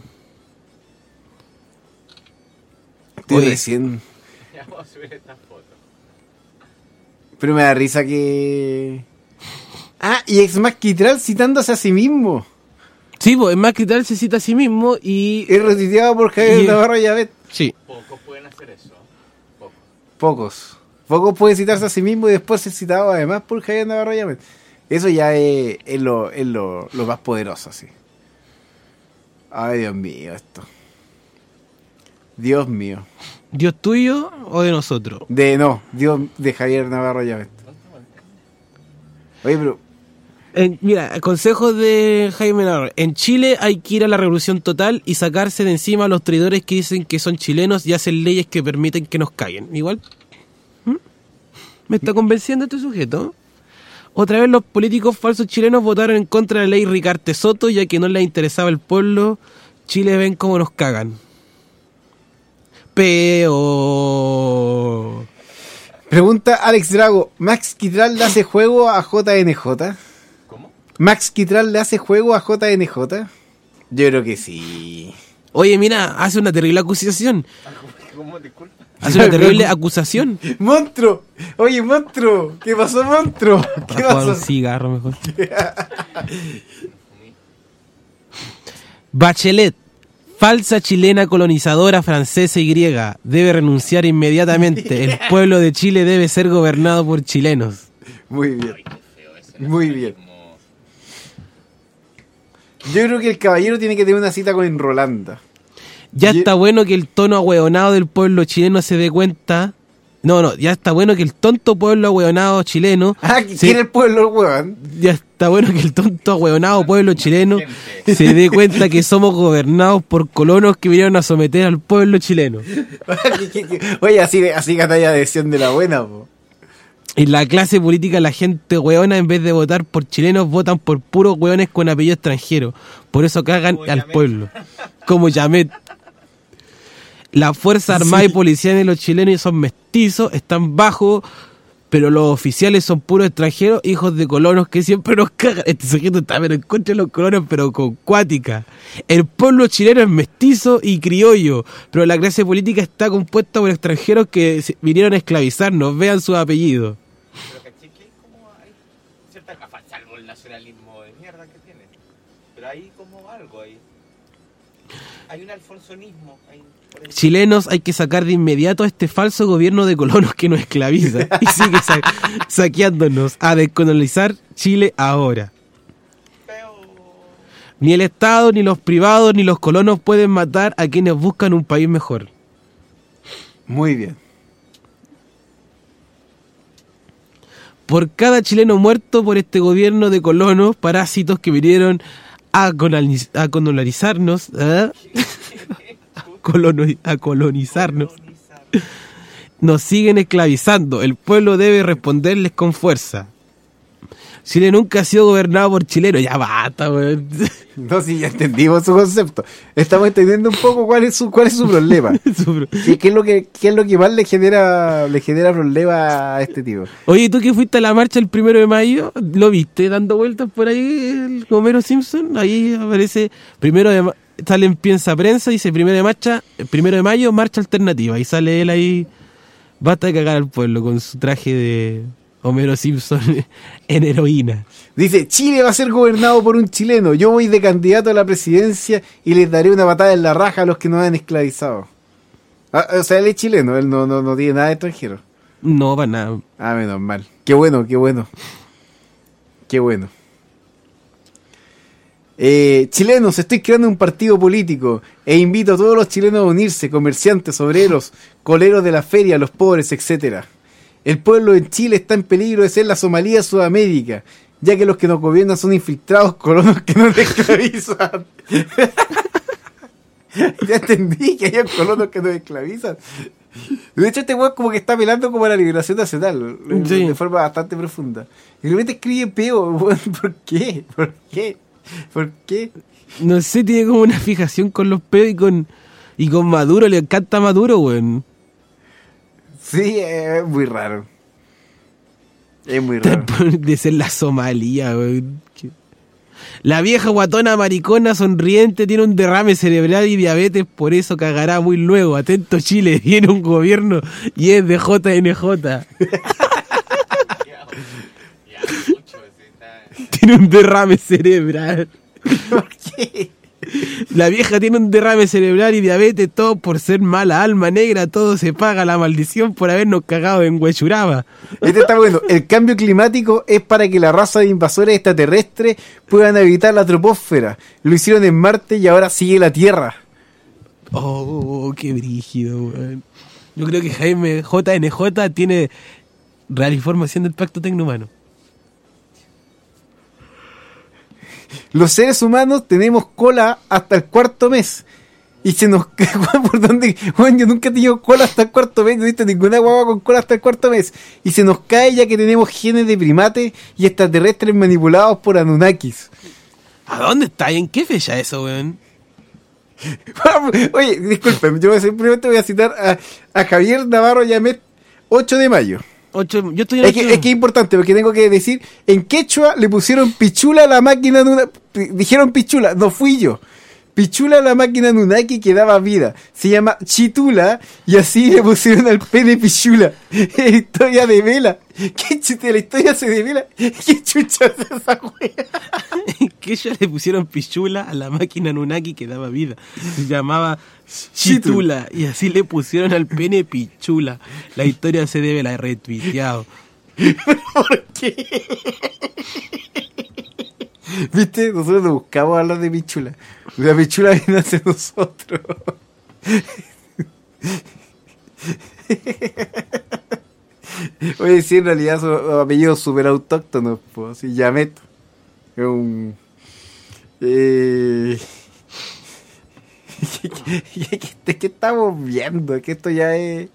Estoy Oye. recién. Ya vamos a subir esta foto. Pero me da risa que... Ah, y Ex Maquitral citándose a sí mismo. Sí, pues es más que tal se cita a sí mismo y... Es retuiteado por Javier y- Navarro Llavet. Sí. Pocos pueden hacer eso. Pocos. Pocos. Pocos pueden citarse a sí mismo y después ser citado además por Javier Navarro Llavet. Eso ya es, es, lo, es lo, lo más poderoso, sí. Ay, Dios mío, esto. Dios mío. ¿Dios tuyo o de nosotros? De no, Dios de Javier Navarro Llavet. Oye, pero... En- mira, consejo de Jaime Navarro. En Chile hay que ir a la revolución total y sacarse de encima a los traidores que dicen que son chilenos y hacen leyes que permiten que nos caguen. Igual, ¿Mm? ¿me está convenciendo este sujeto? Otra vez los políticos falsos chilenos votaron en contra de la ley Ricarte Soto, ya que no les interesaba el pueblo. Chile ven cómo nos cagan. Peo. Pregunta Alex Drago, ¿Max Quitral le hace juego a J N J? ¿Cómo? ¿Max Quitral le hace juego a J N J? Yo creo que sí. Oye, mira, hace una terrible acusación. ¿Cómo? Disculpa. Hace una terrible acusación. ¡Monstruo! Oye, monstruo. ¿Qué pasó, monstruo? ¿Qué Para jugar un pasó? cigarro mejor. Bachelet, falsa chilena colonizadora francesa y griega, debe renunciar inmediatamente. El pueblo de Chile debe ser gobernado por chilenos. Muy bien. Muy bien. Yo creo que el caballero tiene que tener una cita con Rolanda. Ya está bueno que el tono ahueonado del pueblo chileno se dé cuenta. No, no, ya está bueno que el tonto pueblo ahueonado chileno. Ah, se- ¿quién es el pueblo, weón? Ya está bueno que el tonto ahueonado pueblo chileno se dé cuenta que somos gobernados por colonos que vinieron a someter al pueblo chileno. Oye, así, así que talla de decisión de la buena, po. En la clase política la gente hueona en vez de votar por chilenos votan por puros hueones con apellido extranjero. Por eso cagan al pueblo. Como Yamet. La Fuerza Armada y Policía de los chilenos son mestizos, están bajos, pero los oficiales son puros extranjeros, hijos de colonos que siempre nos cagan. Este sujeto está pero en contra de los colonos, pero con cuática. El pueblo chileno es mestizo y criollo, pero la clase política está compuesta por extranjeros que se- vinieron a esclavizarnos. Vean sus apellidos. Pero caché que hay como hay cierta gafa, salvo el nacionalismo de mierda que tiene. Pero hay como algo ahí. Hay un alfonsonismo. Hay, por ahí. Chilenos, hay que sacar de inmediato a este falso gobierno de colonos que nos esclaviza y sigue sa- saqueándonos a descolonizar Chile ahora. Ni el Estado, ni los privados, ni los colonos pueden matar a quienes buscan un país mejor. Muy bien. Por cada chileno muerto por este gobierno de colonos, parásitos que vinieron a, coloniz- a colonizarnos, ¿eh? a, colono- a colonizarnos, nos siguen esclavizando. El pueblo debe responderles con fuerza. Chile nunca ha sido gobernado por chilenos. Ya basta, weón. No, sí, ya entendimos su concepto. Estamos entendiendo un poco cuál es su, cuál es su problema. ¿Qué, qué es lo que, qué es lo que más le genera, le genera problema a este tipo? Oye, ¿tú que fuiste a la marcha el primero de mayo? ¿Lo viste dando vueltas por ahí el Homero Simpson? Ahí aparece primero de ma- sale en Piensa Prensa, dice primero de marcha, primero de mayo, marcha alternativa. Y sale él ahí, basta de cagar al pueblo con su traje de Homero Simpson en heroína. Dice, Chile va a ser gobernado por un chileno. Yo voy de candidato a la presidencia y les daré una patada en la raja a los que nos han esclavizado. Ah, o sea, él es chileno, él no, no, no tiene nada de extranjero. No, para nada. Ah, menos mal. Qué bueno, qué bueno. Qué bueno. Eh, chilenos, estoy creando un partido político e invito a todos los chilenos a unirse, comerciantes, obreros, coleros de la feria, los pobres, etcétera. El pueblo en Chile está en peligro de ser la Somalía de Sudamérica, ya que los que nos gobiernan son infiltrados colonos que nos esclavizan. Ya entendí que hay colonos que nos esclavizan. De hecho, este weón como que está apelando como a la liberación nacional, Sí. de forma bastante profunda. Y de repente escribe peo, weón, ¿por qué? ¿Por qué? ¿Por qué? No sé, tiene como una fijación con los peos y con, y con Maduro. Le encanta Maduro, weón. Sí, es muy raro. Es muy raro. De ser la Somalia, weón. La vieja guatona maricona sonriente tiene un derrame cerebral y diabetes, por eso cagará muy luego. Atento Chile, viene un gobierno y es de J N J. Tiene un derrame cerebral. ¿Por qué? La vieja tiene un derrame cerebral y diabetes, todo por ser mala, alma negra, todo se paga, la maldición por habernos cagado en Huechuraba. Este está bueno. El cambio climático es para que la raza de invasores extraterrestres puedan habitar la troposfera. Lo hicieron en Marte y ahora sigue la Tierra. Oh, qué brígido, weón. Yo creo que Jaime J N J tiene real información del pacto tecnohumano. Los seres humanos tenemos cola hasta el cuarto mes. Y se nos... ¿Por dónde? Bueno, yo nunca he tenido cola hasta el cuarto mes. No he visto ninguna guagua con cola hasta el cuarto mes. Y se nos cae ya que tenemos genes de primates y extraterrestres manipulados por Anunnakis. ¿A dónde está? ¿Y en qué fecha eso, weón? Oye, disculpen, yo simplemente voy a citar a, a Javier Navarro Llamet, ocho de mayo. ocho, yo estoy en es, que, es que es importante porque tengo que decir, en quechua le pusieron pichula a la máquina de una, dijeron pichula, no fui yo. Pichula a la máquina Anunnaki que daba vida. Se llama Chitula y así le pusieron al pene Pichula. Es historia de vela. ¿Qué chiste? La historia se devela. ¿Qué chucha es esa wea? Que ella le pusieron Pichula a la máquina Anunnaki que daba vida. Se llamaba Chitula y así le pusieron al pene Pichula. La historia se debe, la he retuiteado. ¿Por qué? ¿Viste? Nosotros nos buscamos hablar de Pichula. La Pichula viene hacia nosotros. Oye, sí, en realidad son apellidos súper autóctonos, pues. Sí, Llamet. Es un... Eh... ¿Qué, qué, qué estamos viendo? Que esto ya es...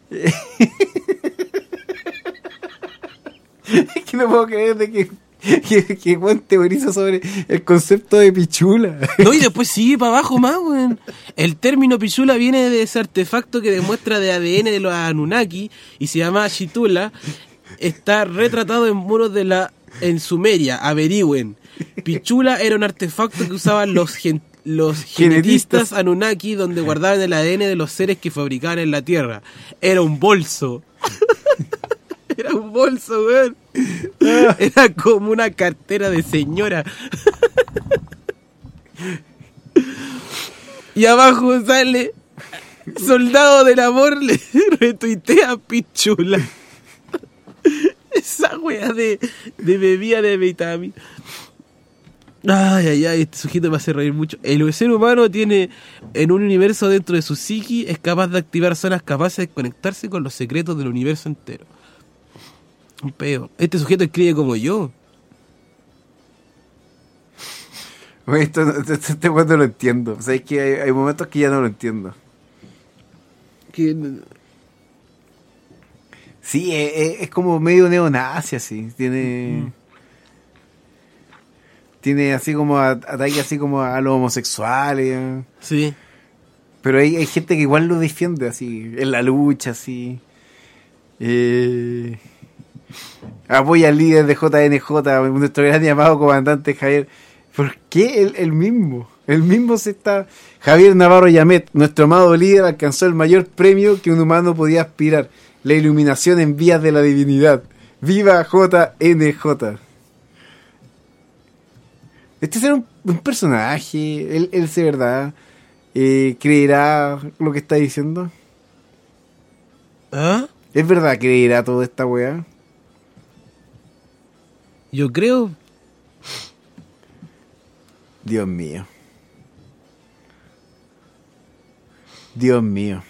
Es que no puedo creer de que... Que, que Juan teoriza sobre el concepto de pichula. No, y después sigue para abajo más, weón. El término pichula viene de ese artefacto que demuestra de A D N de los Anunnaki y se llama Chitula. Está retratado en muros de la en Sumeria. Averigüen. Pichula era un artefacto que usaban los gen, los genetistas Anunnaki, donde guardaban el A D N de los seres que fabricaban en la Tierra. Era un bolso. Era un bolso, weón. Era como una cartera de señora. Y abajo sale Soldado del Amor le retuitea Pichula. Esa wea de, de bebida de vitamina. Ay, ay, ay, este sujeto me hace reír mucho. El ser humano tiene en un universo dentro de su psiqui, es capaz de activar zonas capaces de conectarse con los secretos del universo entero. Un peo. Este sujeto escribe como yo. Oye, esto, esto, esto, esto cuando lo entiendo. O sea, es que hay, hay momentos que ya no lo entiendo. Que... Sí, es, es como medio neonazi, así. Tiene... Mm. Tiene así como ataque así como a los homosexuales. Sí. Pero hay, hay gente que igual lo defiende así, en la lucha, así. Eh... Apoya al líder de J N J, nuestro gran y amado comandante Javier. ¿Por qué el, el mismo? El mismo se está... Javier Navarro Llamet, nuestro amado líder, alcanzó el mayor premio que un humano podía aspirar. La iluminación en vías de la divinidad. ¡Viva J N J! Este será un, un personaje. Él, él de verdad eh, creerá lo que está diciendo. ¿Ah? ¿Es verdad creerá toda esta weá? Yo creo. Dios mío. Dios mío.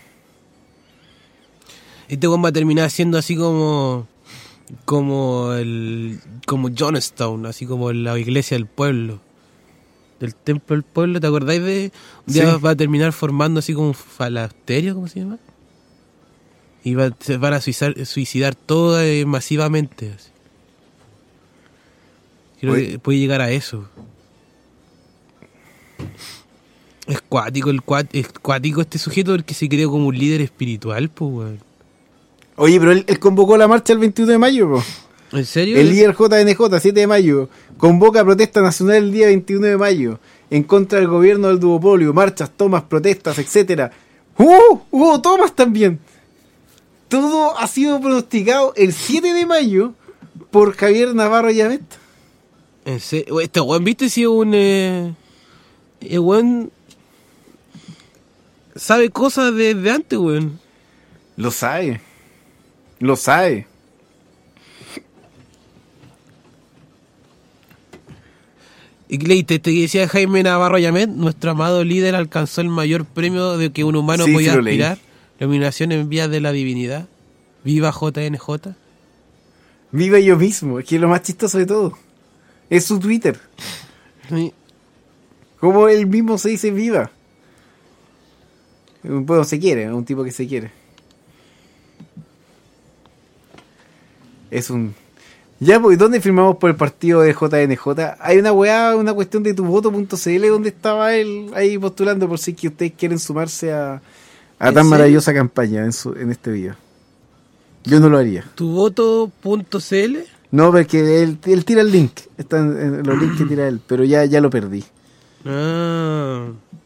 Este weón va a terminar siendo así como. Como el. Como Johnstone, así como la iglesia del pueblo. Del templo del pueblo, ¿te acordáis de? Un día sí. Va a terminar formando así como un falasterio, ¿cómo se llama? Y va, se van a suicidar, suicidar todas eh, masivamente. Así. Creo Oye. que puede llegar a eso. Es cuático, el cuat, es cuático este sujeto porque se creó como un líder espiritual, pues, weón. Oye, pero él, él convocó la marcha el veintiuno de mayo, po. ¿En serio? El líder J N J, siete de mayo, convoca protesta nacional el día veintiuno de mayo en contra del gobierno del duopolio, marchas, tomas, protestas, etcétera. ¡Uh! Hubo tomas también. Todo ha sido pronosticado el siete de mayo por Javier Navarro Yamet. ¿En serio? Este weón, ¿viste si es un... Eh, el weón sabe cosas desde antes, weón? Lo sabe. Lo sabe. Y leíste este que decía Jaime Navarro Yamet, nuestro amado líder alcanzó el mayor premio de que un humano Sí, podía sí lo leí. aspirar, la iluminación en vías de la divinidad. Viva J N J. Viva yo mismo, es que es lo más chistoso de todo. Es su Twitter. Sí. Como él mismo se dice viva. Bueno, se quiere, es un tipo que se quiere. Es un... Ya, pues, ¿dónde firmamos por el partido de J N J? Hay una weá, una cuestión de tuvoto punto c l donde estaba él ahí postulando por si que ustedes quieren sumarse a, a tan serio? maravillosa campaña en, su, en este video. Yo no lo haría. ¿Tuvoto punto c l? No, porque él, él tira el link. Están en los links que tira él, pero ya, ya lo perdí. Ah.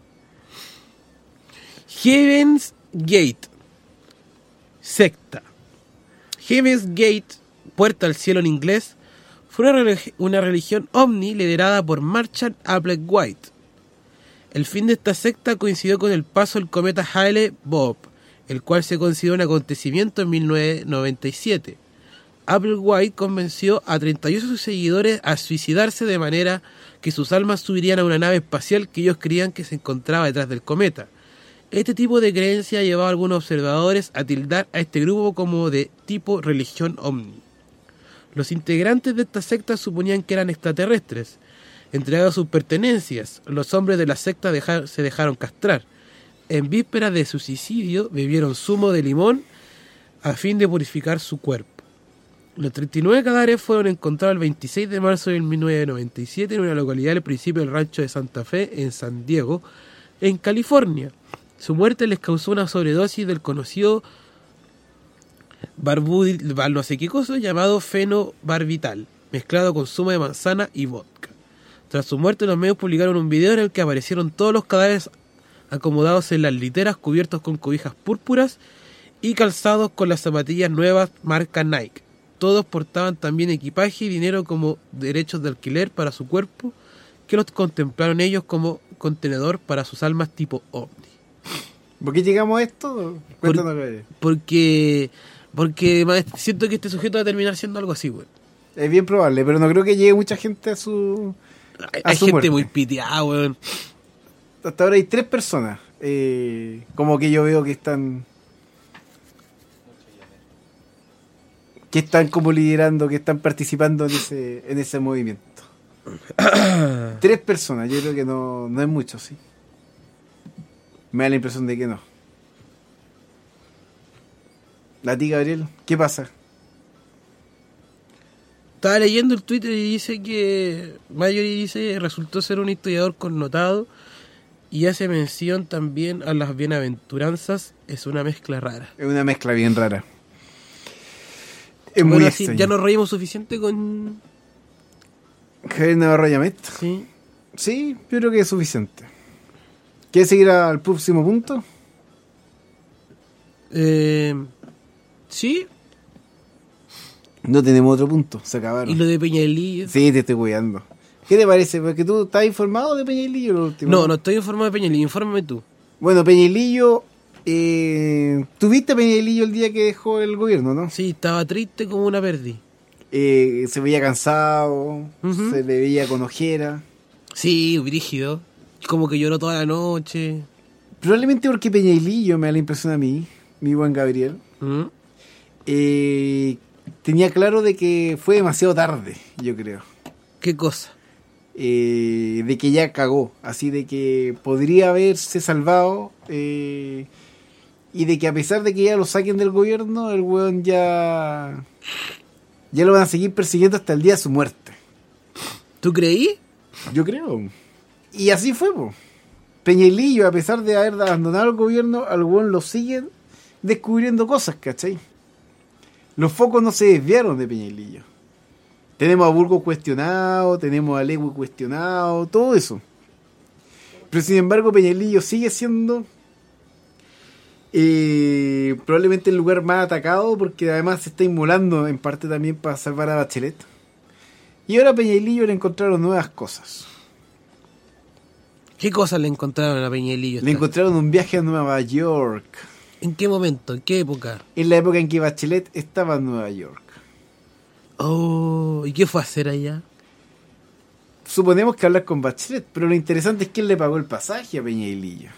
Heaven's Gate. Secta. Heaven's Gate, puerta al cielo en inglés, fue una, religi- una religión ovni liderada por Marshall Applewhite. El fin de esta secta coincidió con el paso del cometa Hale-Bopp, el cual se consideró un acontecimiento en mil novecientos noventa y siete. Applewhite convenció a treinta y ocho de sus seguidores a suicidarse de manera que sus almas subirían a una nave espacial que ellos creían que se encontraba detrás del cometa. Este tipo de creencia llevaba a algunos observadores a tildar a este grupo como de tipo religión ovni. Los integrantes de esta secta suponían que eran extraterrestres. Entregados sus pertenencias, los hombres de la secta dejar, se dejaron castrar. En vísperas de su suicidio, bebieron zumo de limón a fin de purificar su cuerpo. Los treinta y nueve cadáveres fueron encontrados el veintiséis de marzo de mil novecientos noventa y siete en una localidad del principio del rancho de Santa Fe, en San Diego, en California. Su muerte les causó una sobredosis del conocido barbudil, no sé qué cosa, llamado fenobarbital, mezclado con zumo de manzana y vodka. Tras su muerte, los medios publicaron un video en el que aparecieron todos los cadáveres acomodados en las literas, cubiertos con cobijas púrpuras y calzados con las zapatillas nuevas marca Nike. Todos portaban también equipaje y dinero como derechos de alquiler para su cuerpo, que los contemplaron ellos como contenedor para sus almas tipo ovni. ¿Por qué llegamos a esto? Cuéntanos. Por, porque porque siento que este sujeto va a terminar siendo algo así, güey. Es bien probable, pero no creo que llegue mucha gente a su a Hay su gente muerte. muy piteada, güey. Hasta ahora hay tres personas eh, como que yo veo que están que están como liderando, que están participando en ese en ese movimiento. Tres personas, yo creo que no, no es mucho, sí. Me da la impresión de que no. ¿A ti, Gabriel? ¿Qué pasa? Estaba leyendo el Twitter y dice que Mallory dice resultó ser un historiador connotado y hace mención también a las bienaventuranzas. Es una mezcla rara. Es una mezcla bien rara. Es Bueno, muy así, extraño. ya nos reímos suficiente con Javier Navarro Yamet. Sí. Sí, yo creo que es suficiente. ¿Quieres seguir al próximo punto? Eh, sí. No tenemos otro punto, se acabaron. Y lo de Peñalillo. Sí, te estoy cuidando. ¿Qué te parece? Porque tú estás informado de Peñalillo lo último. No, no estoy informado de Peñalillo, infórmame tú. Bueno, Peñalillo, eh, ¿tuviste a Peñalillo el día que dejó el gobierno, no? Sí, estaba triste como una perdí. Eh, se veía cansado, Ujú. se le veía con ojera. Sí, brígido. Como que lloró toda la noche. Probablemente porque Peñalillo, me da la impresión a mí, mi buen Gabriel, ¿Mm? eh, tenía claro de que fue demasiado tarde, yo creo. ¿Qué cosa? Eh, de que ya cagó, así de que podría haberse salvado eh, y de que a pesar de que ya lo saquen del gobierno, el weón ya ya lo van a seguir persiguiendo hasta el día de su muerte. ¿Tú creí? Yo creo. Y así fue, po. Peñalillo, a pesar de haber abandonado el gobierno, al weón lo siguen descubriendo cosas, ¿cachai? Los focos no se desviaron de Peñalillo. Tenemos a Burgos cuestionado, tenemos a Lewy cuestionado, todo eso. Pero sin embargo Peñalillo sigue siendo eh, probablemente el lugar más atacado, porque además se está inmolando en parte también para salvar a Bachelet. Y ahora a Peñalillo le encontraron nuevas cosas. ¿Qué cosas le encontraron a Peñalillo? Le encontraron un viaje a Nueva York. ¿En qué momento? ¿En qué época? En la época en que Bachelet estaba en Nueva York. Oh, ¿y qué fue a hacer allá? Suponemos que hablar con Bachelet, pero lo interesante es quién le pagó el pasaje a Peñalillo.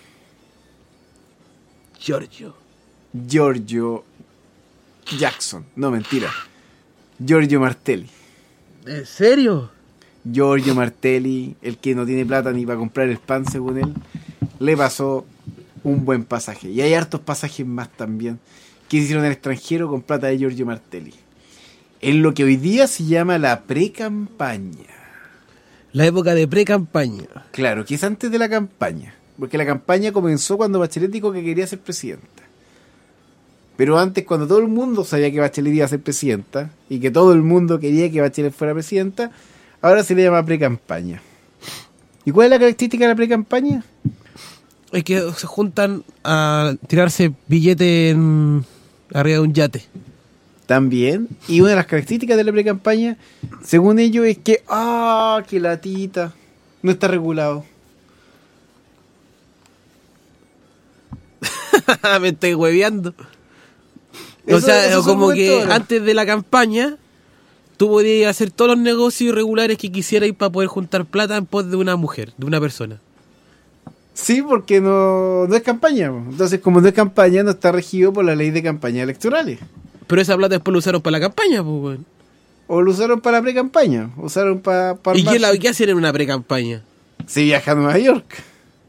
Giorgio. Giorgio Jackson. No, mentira. Giorgio Martelli. ¿En serio? Giorgio Martelli, el que no tiene plata ni para comprar el pan según él, le pasó un buen pasaje. Y hay hartos pasajes más también que hicieron en el extranjero con plata de Giorgio Martelli. En lo que hoy día se llama la pre-campaña. La época de pre-campaña. Claro, que es antes de la campaña. Porque la campaña comenzó cuando Bachelet dijo que quería ser presidenta. Pero antes, cuando todo el mundo sabía que Bachelet iba a ser presidenta y que todo el mundo quería que Bachelet fuera presidenta, ahora se le llama pre-campaña. ¿Y cuál es la característica de la pre-campaña? Es que se juntan a tirarse billetes en... arriba de un yate. También. Y una de las características de la pre-campaña, según ellos, es que ¡ah! Que la tita no está regulado. Me estoy hueveando. O Eso- sea, eso como son que momentos, ¿no? antes de la campaña tú podías hacer todos los negocios irregulares que quisieras para poder juntar plata en pos de una mujer, de una persona. Sí, porque no, no es campaña. po. Entonces, como no es campaña, no está regido por la ley de campañas electorales. Pero esa plata después lo usaron para la campaña, pues, weón. O lo usaron para la pre-campaña. Usaron para... ¿Y qué, la, qué hacían en una pre-campaña? Se viaja a Nueva York.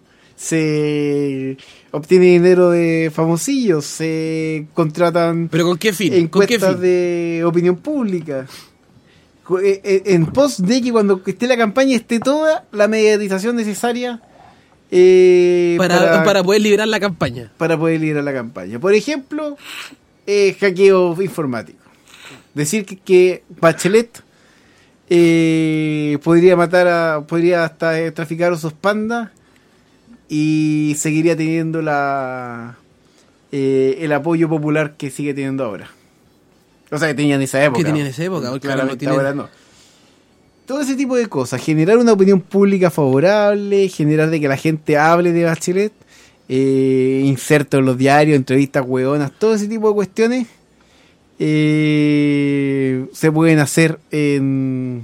Se obtiene dinero de famosillos. Se contratan... ¿Pero con qué fin? ¿Con qué Encuestas fin? de opinión pública. Cu- eh, eh, En pos de que cuando esté la campaña esté toda la mediatización necesaria eh, Para, para poder liberar la campaña. para poder liderar la campaña. Por ejemplo, eh, hackeo informático. Decir que, que Bachelet eh, podría matar a, podría hasta eh, traficar osos pandas y seguiría teniendo la eh, el apoyo popular que sigue teniendo ahora. O sea, que tenía en esa época. Que tenía en esa época, porque ahora no Claramente tiene- ahora no. Todo ese tipo de cosas, generar una opinión pública favorable, generar de que la gente hable de Bachelet, eh, insertos en los diarios, entrevistas hueonas, todo ese tipo de cuestiones eh, se pueden hacer en,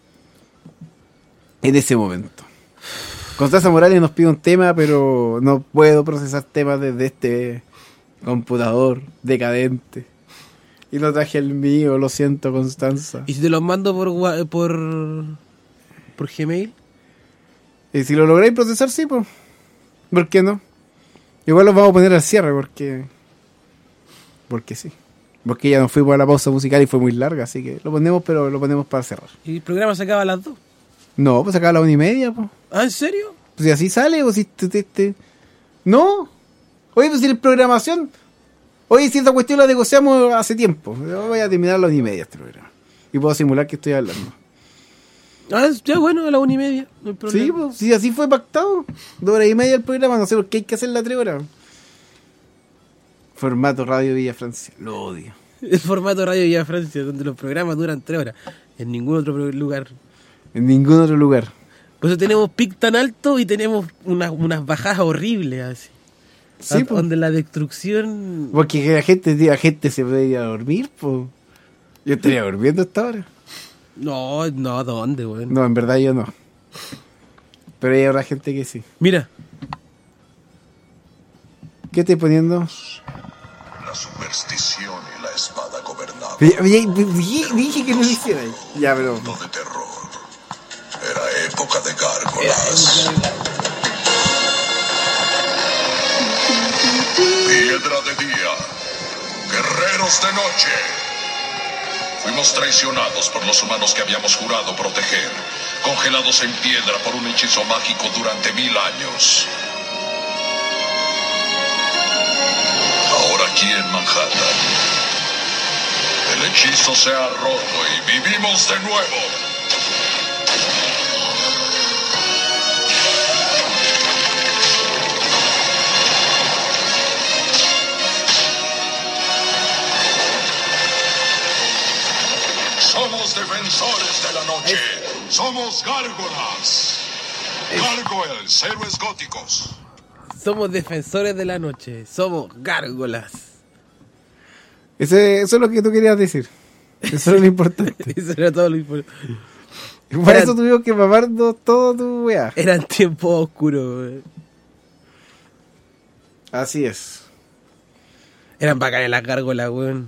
en ese momento. Constanza Morales nos pide un tema, pero no puedo procesar temas desde este computador decadente. Y no traje el mío, lo siento, Constanza. ¿Y si te los mando por gua- por por Gmail? Y si lo lográis procesar, sí, pues. ¿Por qué no? Igual los vamos a poner al cierre, porque... Porque sí. Porque ya nos fuimos a la pausa musical y fue muy larga, así que lo ponemos, pero lo ponemos para cerrar. ¿Y el programa se acaba a las dos? No, pues acá a la una y media, pues. ¿Ah, en serio? Pues si así sale, o si te, te- te- No. Oye, pues si la programación... Oye, si esta cuestión la negociamos hace tiempo. Yo voy a terminar a la una y media este programa. Y puedo simular que estoy hablando. Ah, ya bueno, a la una y media. No hay problema. Sí, pues, si así fue pactado. Dos horas y media el programa, no sé por qué hay que hacer la tres horas. Formato Radio Villa Francia. Lo odio. El formato Radio Villa Francia, donde los programas duran tres horas. En ningún otro pro- lugar. En ningún otro lugar. Por eso tenemos pic tan alto y tenemos unas, unas bajadas horribles así. Sí, Don- po. donde la destrucción... Porque la gente, la gente se puede ir a dormir, pues. Yo estaría durmiendo hasta ahora. No, no, ¿dónde, güey? No, en verdad yo no. Pero hay otra gente que sí. Mira. ¿Qué estoy poniendo? La superstición y la espada gobernaba. Dije, dije- dije que no lo hiciera. Ya, pero... De terror. Era época de gárgolas. Piedra de día. Guerreros de noche. Fuimos traicionados por los humanos que habíamos jurado proteger, congelados en piedra por un hechizo mágico durante mil años. Ahora aquí en Manhattan, el El hechizo se ha roto y vivimos de nuevo. Somos defensores de la noche. Somos gárgolas. Gargoyles, héroes góticos. Somos defensores de la noche. Somos gárgolas. Ese, eso es lo que tú querías decir. Eso era lo importante. Eso era todo lo importante. Por Eran, eso tuvimos que mamarnos todo tu weá. Eran tiempos oscuros, wey. Así es. Eran bacanas las gárgolas, weón.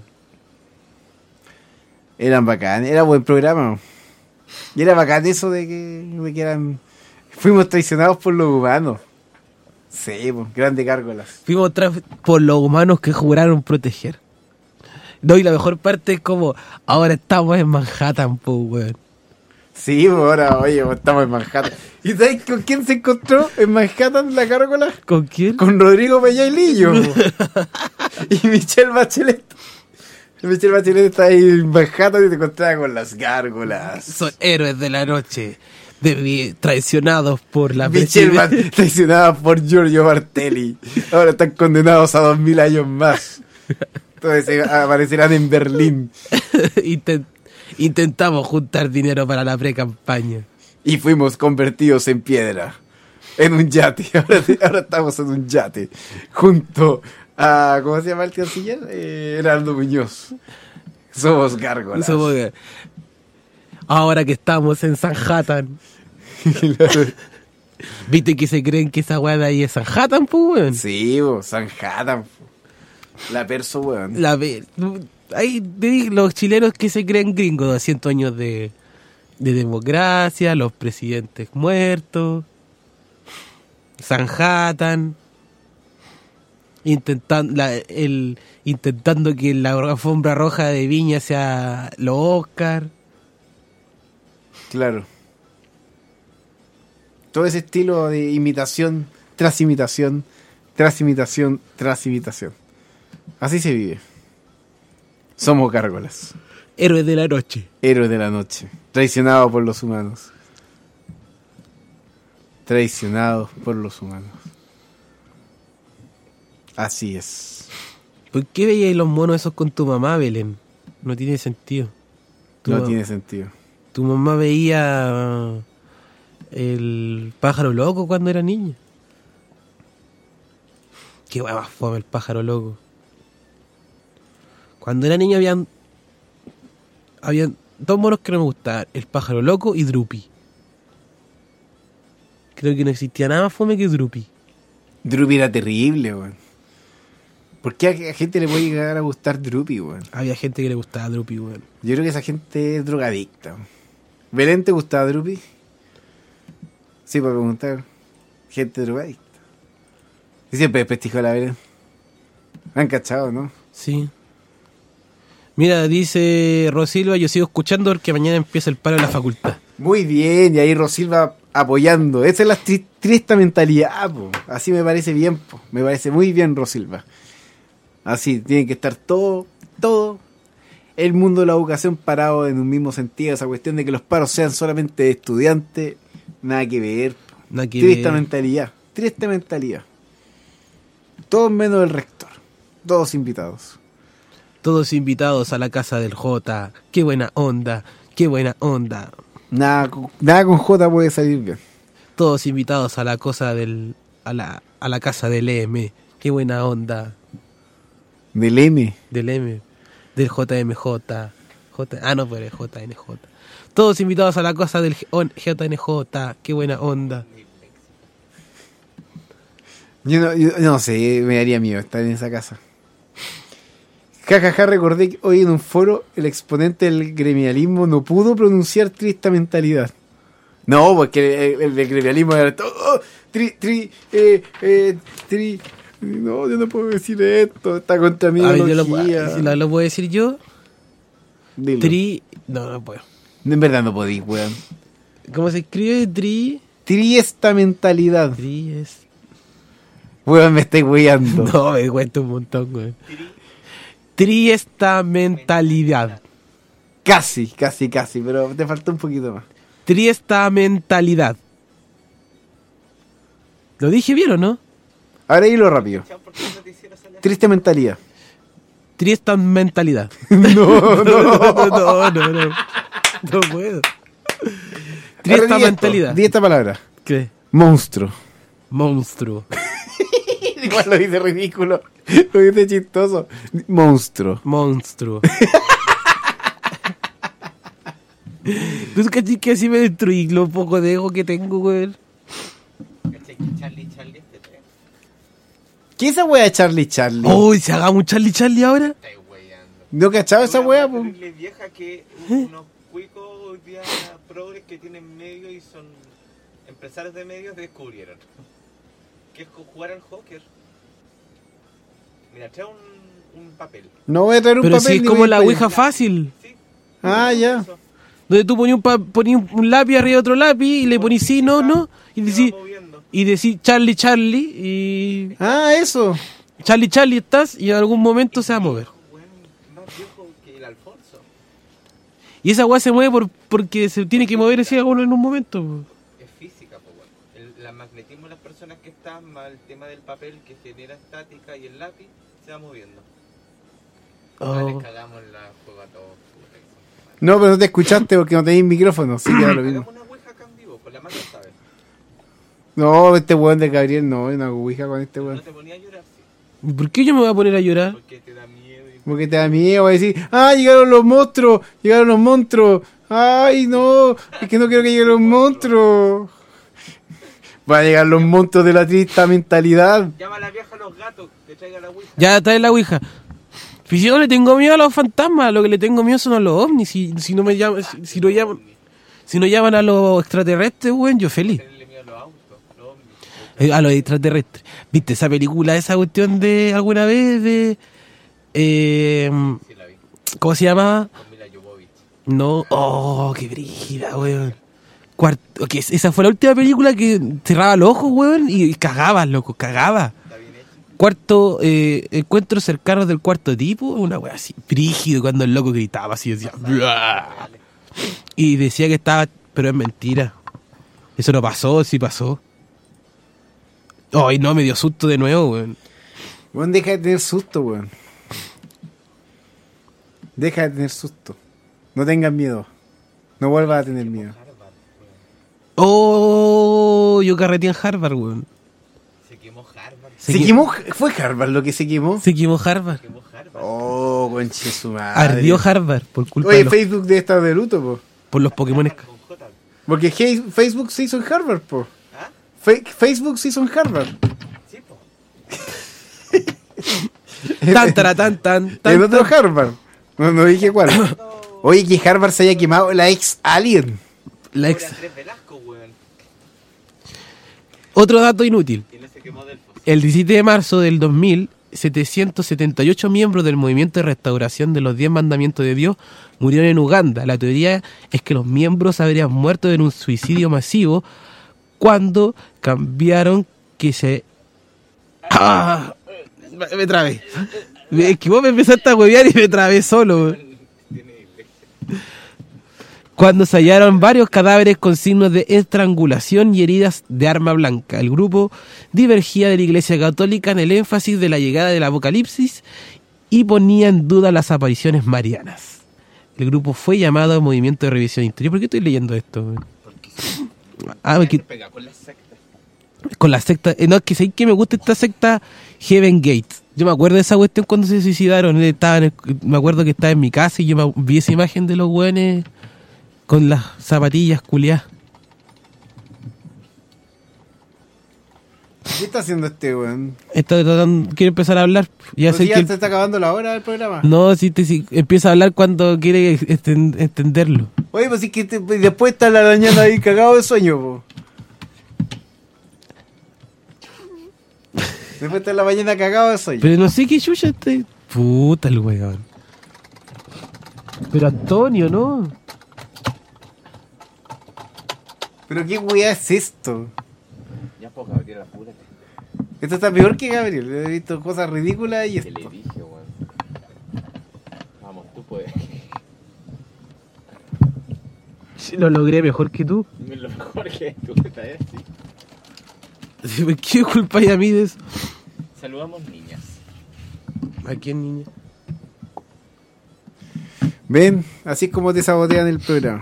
Eran bacán, era buen programa. Y era bacán eso de que, de que eran... Fuimos traicionados por los humanos. Sí, pues, grandes gárgolas. Fuimos tra- por los humanos que juraron proteger. No, y la mejor parte es como, ahora estamos en Manhattan, pues, weón. Sí, pues ahora, oye, estamos en Manhattan. ¿Y sabes con quién se encontró en Manhattan la gárgola? ¿Con quién? Con Rodrigo Peñailillo. Y Michelle Bachelet. Michelle Bachelet está ahí en Manhattan y te encontraba con las gárgolas. Son héroes de la noche. De, traicionados por la Michelle Bat- traicionada por Giorgio Martelli. Ahora están condenados a dos mil años más. Entonces aparecerán en Berlín. Intent- intentamos juntar dinero para la pre-campaña. Y fuimos convertidos en piedra. En un yate. Ahora, ahora estamos en un yate. Junto a... ¿Cómo se llama el canciller? Eh, Heraldo Muñoz. Somos gárgolas. Somos gárgolas. Ahora que estamos en Manhattan. ¿Viste que se creen que esa weá de ahí es Manhattan, pues, weón? Sí, weón, Manhattan. La perso, weón. La pe- Ahí los chilenos que se creen gringos, doscientos años de, de democracia, los presidentes muertos, Manhattan, intentando, la, el, intentando que la alfombra roja de Viña sea los Oscar. Claro. Todo ese estilo de imitación tras imitación, tras imitación, tras imitación. Así se vive. Somos gárgolas. Héroes de la noche. Héroes de la noche. Traicionados por los humanos. Traicionados por los humanos. Así es. ¿Por qué veíais los monos esos con tu mamá, Belén? No tiene sentido. Tu no ma- tiene sentido. Tu mamá veía el pájaro loco cuando era niña. Qué hueva fome el pájaro loco. Cuando era niño habían habían dos monos que no me gustaban, el pájaro loco y Drupi. Creo que no existía nada más fome que Drupi. Drupi era terrible, weón. ¿Por qué a gente le puede llegar a gustar Drupi, weón? Había gente que le gustaba Drupi, weón. Yo creo que esa gente es drogadicta, weón. ¿Belén te gustaba Drupi? Sí, para preguntar. Gente drogadicta. Y siempre desprestigió a la Belén. Han cachado, ¿no? Sí. Mira, dice Rosilva, yo sigo escuchando porque mañana empieza el paro en la facultad. Muy bien, y ahí Rosilva apoyando. Esa es la tri- triste mentalidad, po. Así me parece bien, po. Me parece muy bien, Rosilva. Así, tiene que estar todo, todo el mundo de la educación parado en un mismo sentido. Esa cuestión de que los paros sean solamente de estudiantes, nada que ver, po. Nada que Triste ver. mentalidad, triste mentalidad. Todos menos el rector. Todos invitados. Todos invitados a la casa del J. Qué buena onda, qué buena onda. Nada, con- nada con J puede salir bien. Todos invitados a la cosa del a la a la casa del M. Qué buena onda. Del M. Del M. Del J M J. J, ah, no, pero es J N J. Todos invitados a la cosa del J N J. Qué buena onda. Yo no, yo no sé, me daría miedo estar en esa casa. Ja, ja, ja, recordé que hoy en un foro el exponente del gremialismo no pudo pronunciar triste mentalidad. No, porque el, el, el gremialismo era todo, oh, tri, tri, eh, eh, tri. No, yo no puedo decir esto, está contra mi A ver, yo lo, ideología. si lo, lo puedo decir yo. Dilo. Tri. No, no puedo. En verdad no podí, weón. ¿Cómo se escribe? Tri. Triesta mentalidad. Tri es. Weón, me estoy weyando. No, me cuesta un montón, weón. Triesta mentalidad. Casi, casi, casi, pero te faltó un poquito más. Triestamentalidad. ¿Lo dije bien o no? Ahora hilo rápido. Triste mentalidad. Triestamentalidad. No, no, no, no, no, no. No puedo. Triestamentalidad. Di esta palabra. ¿Qué? Monstruo. Monstruo. Igual lo dice ridículo. Lo dice chistoso. Monstruo. Monstruo. ¿Tú cachis que así me destruí lo poco de ego que tengo, güey? Charlie, Charlie, este tren. ¿Qué es esa wea de Charlie Charlie? Uy, ¿se haga un Charlie Charlie ahora? ¿No cachaba esa wea, po? Una vieja que unos cuicos hoy día progres que tienen medios y son empresarios de medios descubrieron que es jugar al hockey. Mira, trae un, un papel. No voy a traer un Pero papel. si es ni como voy a la pedir. ouija fácil. Sí. Ah, ya. Donde tú ponías un, pa- ponías un lápiz arriba de otro lápiz y le ponías sí, no, no. Y decís, y decís Charlie, Charlie. Y. Ah, eso. Charlie, Charlie estás y en algún momento se va a mover. Más viejo que el Alfonso. Y esa weá se mueve por, porque se tiene que mover ese alguno en un momento. Po. Es física, pues bueno. El, la magnetismo de las personas que están, más el tema del papel que genera estática y el lápiz se va moviendo. Oh. Ah, les cagamos la juego a todos. No, pero no te escuchaste porque no tenéis micrófono. Sí, queda lo mismo. Hagamos una ouija acá en vivo, con la mano sabe. No, este weón de Gabriel no, es una ouija con este weón. No te ponía a llorar, sí. ¿Por qué yo me voy a poner a llorar? Porque te da miedo. Y... Porque te da miedo, va a decir, ah, llegaron los monstruos, llegaron los monstruos. Ay, no, es que no quiero que lleguen los monstruos. Va a llegar los monstruos de la triste mentalidad. Llama a la vieja a los gatos, que traiga la ouija. Ya trae la ouija. Si yo no le tengo miedo a los fantasmas, lo que le tengo miedo son a los ovnis. Si, si no me llaman, si, si no llaman, si no llaman a los extraterrestres, weón, yo feliz. Eh, A los extraterrestres. ¿Viste esa película, esa cuestión de alguna vez de eh, ¿cómo se llamaba? No, oh, qué brígida, weón. Cuarto, okay, esa fue la última película que cerraba los ojos, weón, y cagaba, loco, cagaba. Cuarto, eh, encuentros cercanos del cuarto tipo, una wea así, brígido, cuando el loco gritaba así, decía, ¡blah! Y decía que estaba, pero es mentira. Eso no pasó, sí pasó. Ay, no, me dio susto de nuevo, weón. Weón, deja de tener susto, weón. Deja de tener susto. No tengas miedo. No vuelvas a tener miedo. Oh, yo carreteé en Harvard, weón. Se quemó Harvard. ¿Se, ¿Se quemó? ¿Fue Harvard lo que se quemó? Se quemó Harvard. Oh, conche su madre. Ardió Harvard por culpa Oye, de los, Facebook debe estar de luto, po. por los Pokémones. Porque hey, Facebook se hizo en Harvard, po. Fe- Facebook se hizo en Harvard. Sí, po. Tan, tara, tan, tan, tan, En otro tan. Harvard. No, no dije cuál. Oye, que Harvard se haya quemado la ex Alien. La ex... Andrés Velasco, weón. Otro dato inútil. Y no se quemó del fósil. El diecisiete de marzo del dos mil, setecientos setenta y ocho miembros del movimiento de restauración de los diez mandamientos de Dios murieron en Uganda. La teoría es que los miembros habrían muerto en un suicidio masivo cuando cambiaron que se... ¡Ah! Me, me trabé. Es que vos me empezaste a huevear y me trabé solo. Cuando se hallaron varios cadáveres con signos de estrangulación y heridas de arma blanca. El grupo divergía de la Iglesia Católica en el énfasis de la llegada del Apocalipsis y ponía en duda las apariciones marianas. El grupo fue llamado Movimiento de Revisión Interior. ¿Por qué estoy leyendo esto? Porque sí. Ah, porque... pega con la secta. Con la secta... eh, no, es que sé que me gusta esta secta Heaven Gate. Yo me acuerdo de esa cuestión cuando se suicidaron. Estaba en el- me acuerdo que estaba en mi casa y yo me- vi esa imagen de los güeyes con las zapatillas culiadas. ¿Qué está haciendo este weón? Está tratando, quiere empezar a hablar. Ya Pues sé ya que... se está acabando la hora del programa. No, si, te, si empieza a hablar cuando quiere esten- entenderlo. Oye, pues sí que te- y después está la arañada ahí cagado de sueño, po. Después está la ballena cagado de sueño. Pero no sé qué chucha este... Puta el weón. Pero Antonio, ¿no? Pero qué weá es esto. Ya poco, Gabriel, apúrate. Esto está peor que Gabriel. He visto cosas ridículas y Que esto. le dije, weón. Vamos, tú puedes. Lo logré mejor que tú. Lo mejor que tú, esta vez, sí. ¿Por qué culpáis a mí de eso? Saludamos niñas. ¿A quién, niña? Ven, así es como te sabotean el programa.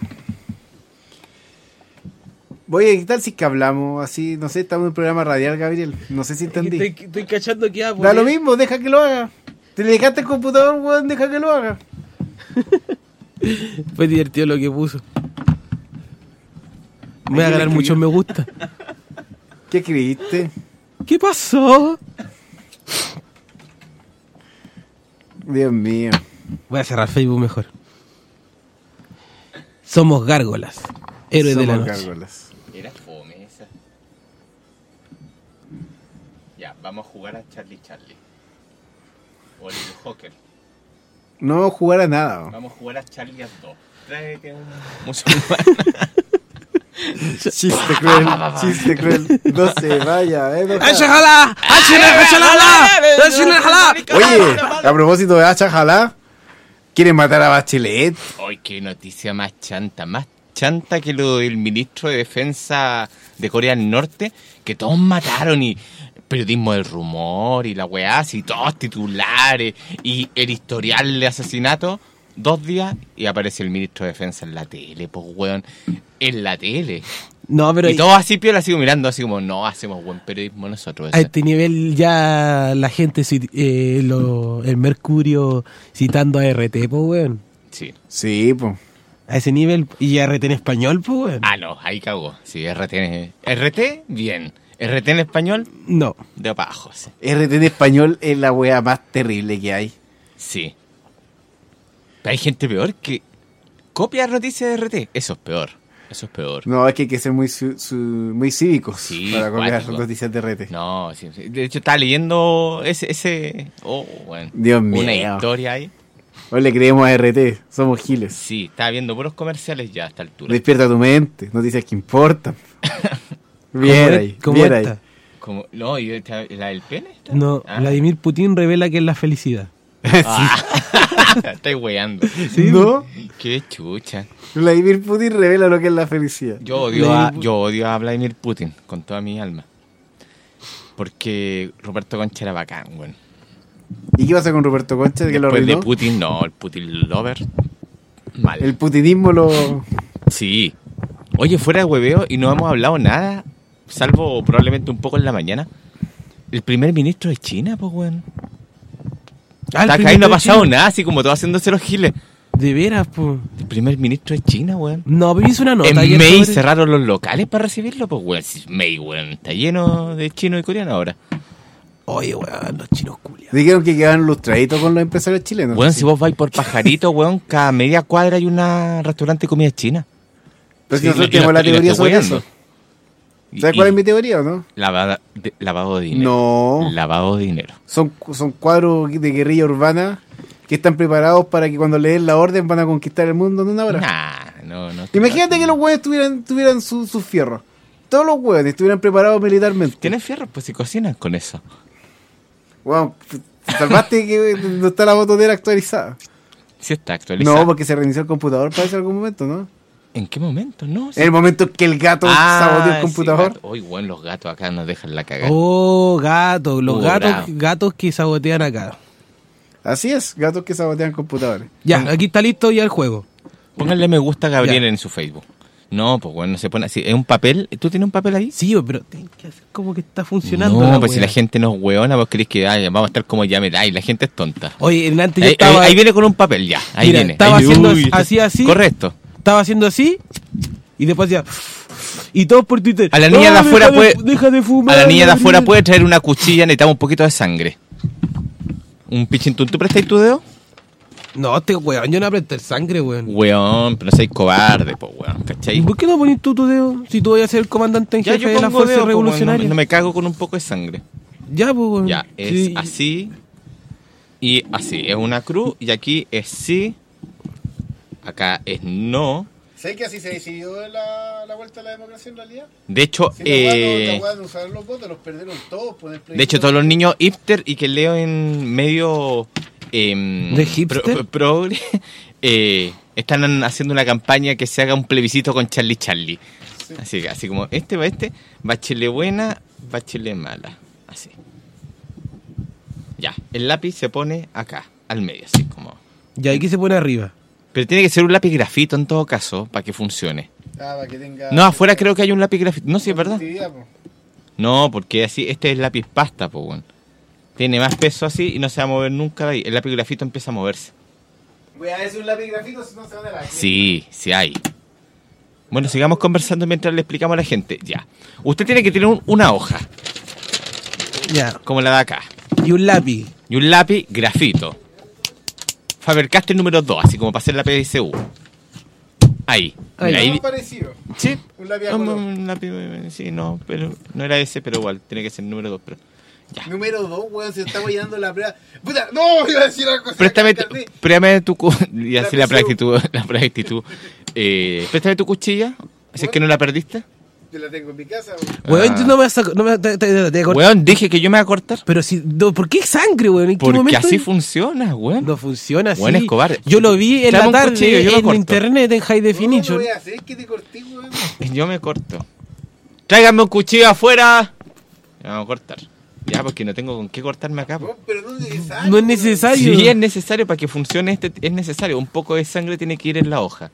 Oye, ¿qué tal si que hablamos así? No sé, estamos en un programa radial, Gabriel. No sé si entendí. Estoy, estoy cachando que hago. Da lo mismo, deja que lo haga. Te le dejaste el computador, weón, deja que lo haga. Fue divertido lo que puso. Me voy a ganar muchos me gusta. ¿Qué escribiste? ¿Qué pasó? Dios mío. Voy a cerrar Facebook mejor. Somos gárgolas. Héroes de la noche. Gárgolas. Era fome esa. Ya, vamos a jugar a Charlie Charlie. O el Joker. No vamos a jugar a nada. Vamos a jugar a Charlie a dos. Tráete un musulmán. Chiste cruel, chiste cruel. No se vaya, eh. ¡Achalá! ¡Achalá! Oye, a propósito de Achalá, ¿quieren matar a Bachelet? Ay, qué noticia más chanta, más chanta que lo del ministro de Defensa de Corea del Norte, que todos mataron y periodismo del rumor y la weá, así todos titulares y el historial de asesinato. Dos días y aparece el ministro de Defensa en la tele, pues weón, en la tele. No, pero y todos así piola, sigo mirando, así como, no, hacemos buen periodismo nosotros. A este nivel ya la gente, eh, lo, el Mercurio citando a R T, pues weón. Sí. Sí, pues. A ese nivel, y R T en español, pues weón. Ah, no, ahí cagó. Sí, R T, R T, bien. R T en español, no. De abajo, sí. R T en español es la wea más terrible que hay. Sí. Pero hay gente peor que copia noticias de R T. Eso es peor. Eso es peor. No, es que hay que ser muy su, su, muy cívicos sí, para copiar cuático. noticias de R T. No, sí, sí. De hecho estaba leyendo ese... ese oh, bueno. Dios mío. Una historia ahí. Hoy le creemos a R T. Somos giles. Sí, estaba viendo puros comerciales ya a esta altura. Despierta tu mente. Noticias que importan. Bien ahí. ¿Cómo bien está? ahí. Como, no, ¿y esta- la del pene? ¿Está? No, Ah. Vladimir Putin revela que es la felicidad. Ah. Estoy weando. ¿Sí? ¿No? Qué chucha. Vladimir Putin revela lo que es la felicidad. Yo odio, a, yo odio a Vladimir Putin con toda mi alma. Porque Roberto Concha era bacán, weón. ¿Y qué pasa con Roberto Concha? ¿Que lo Después de arruinó? Putin, no, el Putin lover. Mal. El putinismo lo... Sí. Oye, fuera de hueveo y no hemos hablado nada, salvo probablemente un poco en la mañana. El primer ministro de China, pues, weón. Ah, Está acá y no ha pasado nada, así como todo haciéndose los giles. De veras, pues. El primer ministro de China, weón. No, pero hizo una nota. En ayer May sobre- cerraron los locales para recibirlo, pues, weón. Si May, weón, está lleno de chino y coreano ahora. Oye, weón, los chinos culiados. Dijeron que quedaban lustraditos con los empresarios chilenos. Weón, Sí. si vos vais por Pajarito, weón, cada media cuadra hay un restaurante de comida china. Pero si Sí, nosotros y tenemos lo- la y lo teoría estoy sobre weando. eso. ¿Sabes cuál es mi teoría o no? Lavada de- lavado de dinero. No. Lavado de dinero. Son, son cuadros de guerrilla urbana que están preparados para que cuando le den la orden van a conquistar el mundo en una hora. Nah, no, no. Imagínate que los hueones tuvieran, tuvieran sus su fierros. Todos los hueones estuvieran preparados militarmente. ¿Tienen fierros? Pues si cocinan con eso. Wow, salvaste que no está la botonera actualizada. Sí está actualizado. No, porque se reinició el computador parece en algún momento, ¿no? ¿En qué momento? No. En el momento que el gato saboteó el computador. Uy, bueno, los gatos acá nos dejan la cagada. Oh, gatos, los Oh, gatos, bravo. gatos que sabotean acá. Así es, gatos que sabotean computadores. Ya, aquí está listo ya el juego. Pónganle me gusta a Gabriel Ya. en su Facebook. No, pues bueno, no se pone así. ¿Es un papel? ¿Tú tienes un papel ahí? Sí, pero tienen que hacer como que está funcionando. No, la pues si wea. la gente no es hueona, vos crees que ay, vamos a estar como ya me da y la gente es tonta. Oye, en antes yo Ahí, estaba... ahí- ahí viene con un papel, ya. Ahí Mira, viene. estaba Ahí- haciendo uy, así, así. Correcto. Estaba haciendo así y después decía... Y todos por Twitter. A la niña "No, de afuera deja puede. Deja de fumar. A la niña de afuera Gabriel". puede traer una cuchilla, necesitamos un poquito de sangre. Un pichintún. ¿Tú prestáis tu dedo? No, este weón, yo no apreté sangre, weón. Weón, pero no seas cobarde, pues weón, ¿Y ¿cachai? por qué no pones tú tu dedo? Si tú vas a ser el comandante en Ya jefe yo de la pongo fuerza dedo, pues, weón, revolucionaria. no, no me cago con un poco de sangre. Ya, pues, weón. Ya, es Sí. así y así. Es una cruz y aquí es sí. Acá es no. ¿Sabes que así se decidió la, la vuelta a la democracia en realidad? De hecho, Si eh, la no usaron los votos, los perdieron todos. Por el de hecho todos los niños hipster y que leo en medio em, ¿De hipster? pro- progre eh, están haciendo una campaña que se haga un plebiscito con Charlie Charlie. Sí. Así, así como este va este, Bachelet buena, Bachelet mala. Así. Ya, el lápiz se pone acá, al medio, así como. Ya, ¿y qué se pone arriba? Pero tiene que ser un lápiz grafito en todo caso, para que funcione. Ah, para que tenga... No, afuera creo que hay un lápiz grafito. No sé, si es verdad. No, porque así, este es el lápiz pasta, pues, bueno. Tiene más peso así y no se va a mover nunca de ahí. El lápiz grafito empieza a moverse. Voy a ver un lápiz grafito, si no se va de la... Sí, sí hay. Bueno, sigamos conversando mientras le explicamos a la gente. Ya. Usted tiene que tener un- una hoja. Ya. Como la de acá. Y un lápiz. Y un lápiz grafito. Faber-Castell número dos, así como para hacer la P S U. Ahí. Mira, ahí. Más parecido. Sí. Un lápiz a Un, color. un lápiz, eh, sí, no, pero no era ese, pero igual, tiene que ser número dos. Pero... Número dos, weón, se estamos llenando la prueba. ¡Puta! ¡No! Iba a decir algo así. Préstame, acá, tu- carnet. préstame tu cu- y así La la P S U. práctitud, la práctitud. Eh, préstame tu cuchilla, así es que no la perdiste. Yo la tengo en mi casa, Weón, Ah. tú no me vas a... No me, te, te- te- te- Weón, dije que yo me voy a cortar. Pero si... no, ¿por qué sangre, weón? ¿En qué Porque momento? así funciona, weón. No funciona así. Weón es cobarde. Yo lo vi en Tráeme la un tarde cuchillo, yo me en corto. internet en High Definition. voy a hacer que te corté, weón. Yo me corto. Tráigame un cuchillo afuera. Me vamos a cortar. Ya, porque no tengo con qué cortarme acá. po. Pero no es necesario. No es necesario. Sí, es necesario para que funcione este. Es necesario. Un poco de sangre tiene que ir en la hoja.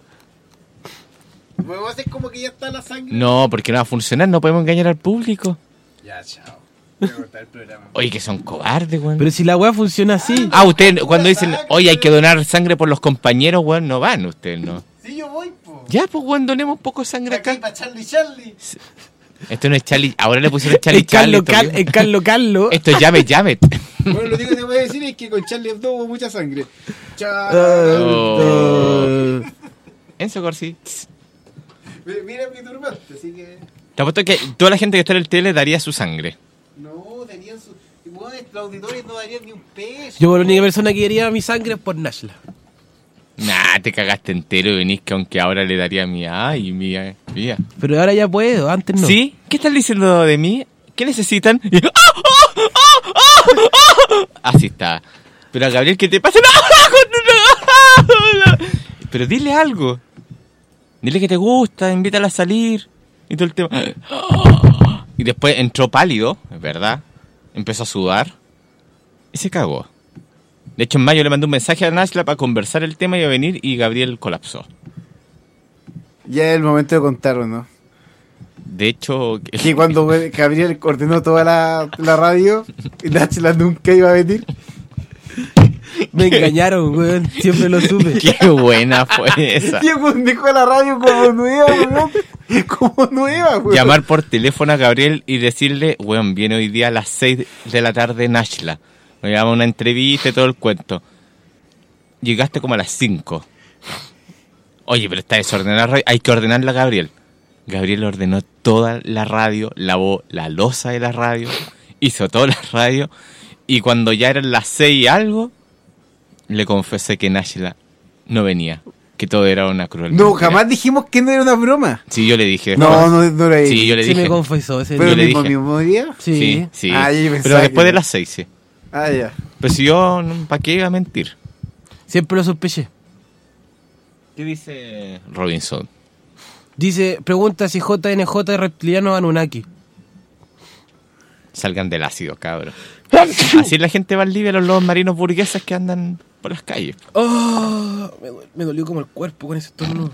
Me voy a hacer como que ya está la sangre. No, porque no va a funcionar. No podemos engañar al público. Ya, chao. Voy a cortar el programa. Oye, que son cobardes, weón. Pero si la weá funciona así. Ah, ustedes cuando dicen, oye, hay que donar sangre por los compañeros, weón, no van ustedes, ¿no? Sí, yo voy, po. Ya, pues, weón, donemos un poco de sangre Aquí acá. para Charlie Charlie. Esto no es Charlie. Ahora le pusieron Charlie Es Carlo, Charlie. Cal- esto, es Carlo Carlo. esto es llame, llame. Bueno, lo único que te voy a decir es que con Charlie Hebdo hubo mucha sangre. Chao. Oh. Enzo Corsi. Mira mi turbante, así que... Te apuesto que toda la gente que está en el tele daría su sangre. No, tenían su... Bueno, los auditores no darían ni un peso. Yo, la única persona que daría mi sangre es por Nashla. Nah, te cagaste entero y venís que aunque ahora le daría mi ay, mía, mía. Pero ahora ya puedo, antes no. ¿Sí? ¿Qué están diciendo de mí? ¿Qué necesitan? Y- Así está. Pero a Gabriel, ¿qué te pasa? Pero dile algo. Dile que te gusta, invítala a salir. Y todo el tema. Y después entró pálido, es verdad. Empezó a sudar. Y se cagó. De hecho, en mayo le mandé un mensaje a Nashla para conversar el tema y a venir. Y Gabriel colapsó. Ya es el momento de contarlo, ¿no? De hecho... Que cuando Gabriel ordenó toda la, la radio, Nachla nunca iba a venir. Me engañaron, weón. Siempre lo supe. Qué buena fue esa. Diego dejó la radio como nueva, weón. Como nueva, weón. Llamar por teléfono a Gabriel y decirle, weón, viene hoy día a las seis de la tarde Nashla. Nos llama una entrevista y todo el cuento. Llegaste como a las cinco. Oye, pero está desordenada la radio. Hay que ordenarla a Gabriel. Gabriel ordenó toda la radio, lavó la loza de la radio, hizo toda la radio. Y cuando ya eran las seis y algo, le confesé que Nashla no venía. Que todo era una cruel No, mentira. jamás dijimos que no era una broma. Sí, yo le dije. No, no, no era Sí, yo le Sí dije. me confesó ese ¿Pero Yo el le mismo, dije. mismo día? Sí. Sí, sí. Ah, yo pensaba Pero después que- de las seis, sí. Ah, ya. Pero si yo, ¿para qué iba a mentir? Siempre lo sospeché. ¿Qué dice Robinson? Dice, pregunta si J N J es reptiliano o Anunnaki. Salgan del ácido, cabrón. Así la gente va al Libia, los lobos marinos burgueses que andan por las calles. Oh, me, do- me dolió como el cuerpo con ese estornudo.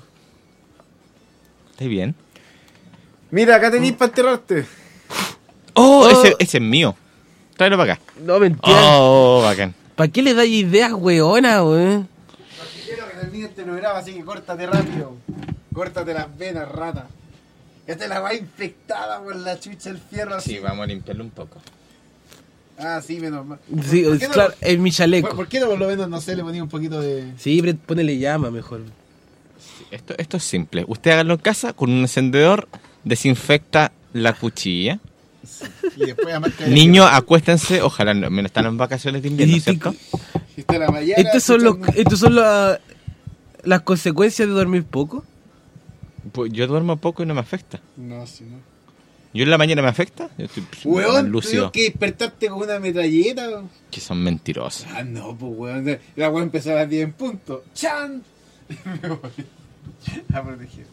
¿Estás bien? Mira, acá tenéis para enterrarte. Oh, Oh. Ese, ese es mío. Tráelo para acá. No, mentira. Oh, bacán. ¿Para qué le dais ideas, weona, weón? Quiero que termine este programa, así que córtate rápido. Córtate las venas, rata. Esta la va infectada por la chucha del fierro así. Sí, vamos a limpiarlo un poco. Ah, sí, menos mal. Sí, ¿Por es qué no- claro, es mi chaleco. ¿Por, por qué no por lo menos, no sé, le ponía un poquito de... Sí, pero ponele llama mejor. Esto, esto es simple. Usted hágalo en casa con un encendedor, desinfecta la cuchilla. Y después además que... Niños, acuéstense. Ojalá no, menos están en vacaciones de invierno, Y- ¿cierto? Está la mañana, Estas son, los, escuchando- estos son la- las consecuencias de dormir poco. Pues yo duermo poco y no me afecta. No, sí, no. ¿Yo en la mañana me afecta? Yo estoy Weón, lúcido. creo que despertaste con una metralleta. weón. Que son mentirosos. Ah, no, pues weón. La weón empezó a las diez en punto. ¡Chan! Me voy a proteger.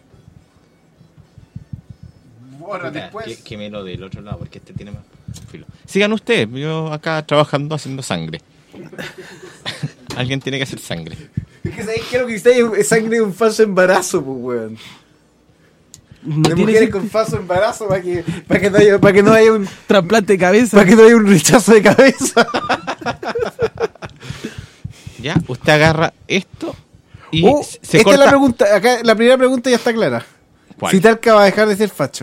Borra Puta, después. que, que me lo del otro lado, porque este tiene más filo. Sigan ustedes, yo acá trabajando haciendo sangre. Alguien tiene que hacer sangre. Es que sabéis que lo que está es sangre de un falso embarazo, pues weón. No de tiene mujeres que- con falso embarazo para que, para que, no haya, para que no haya un trasplante de cabeza. Para que no haya un rechazo de cabeza. Ya, usted agarra esto y Oh, se esta corta. es la pregunta, acá la primera pregunta ya está clara. ¿Cuál? Si Talca va a dejar de ser facho.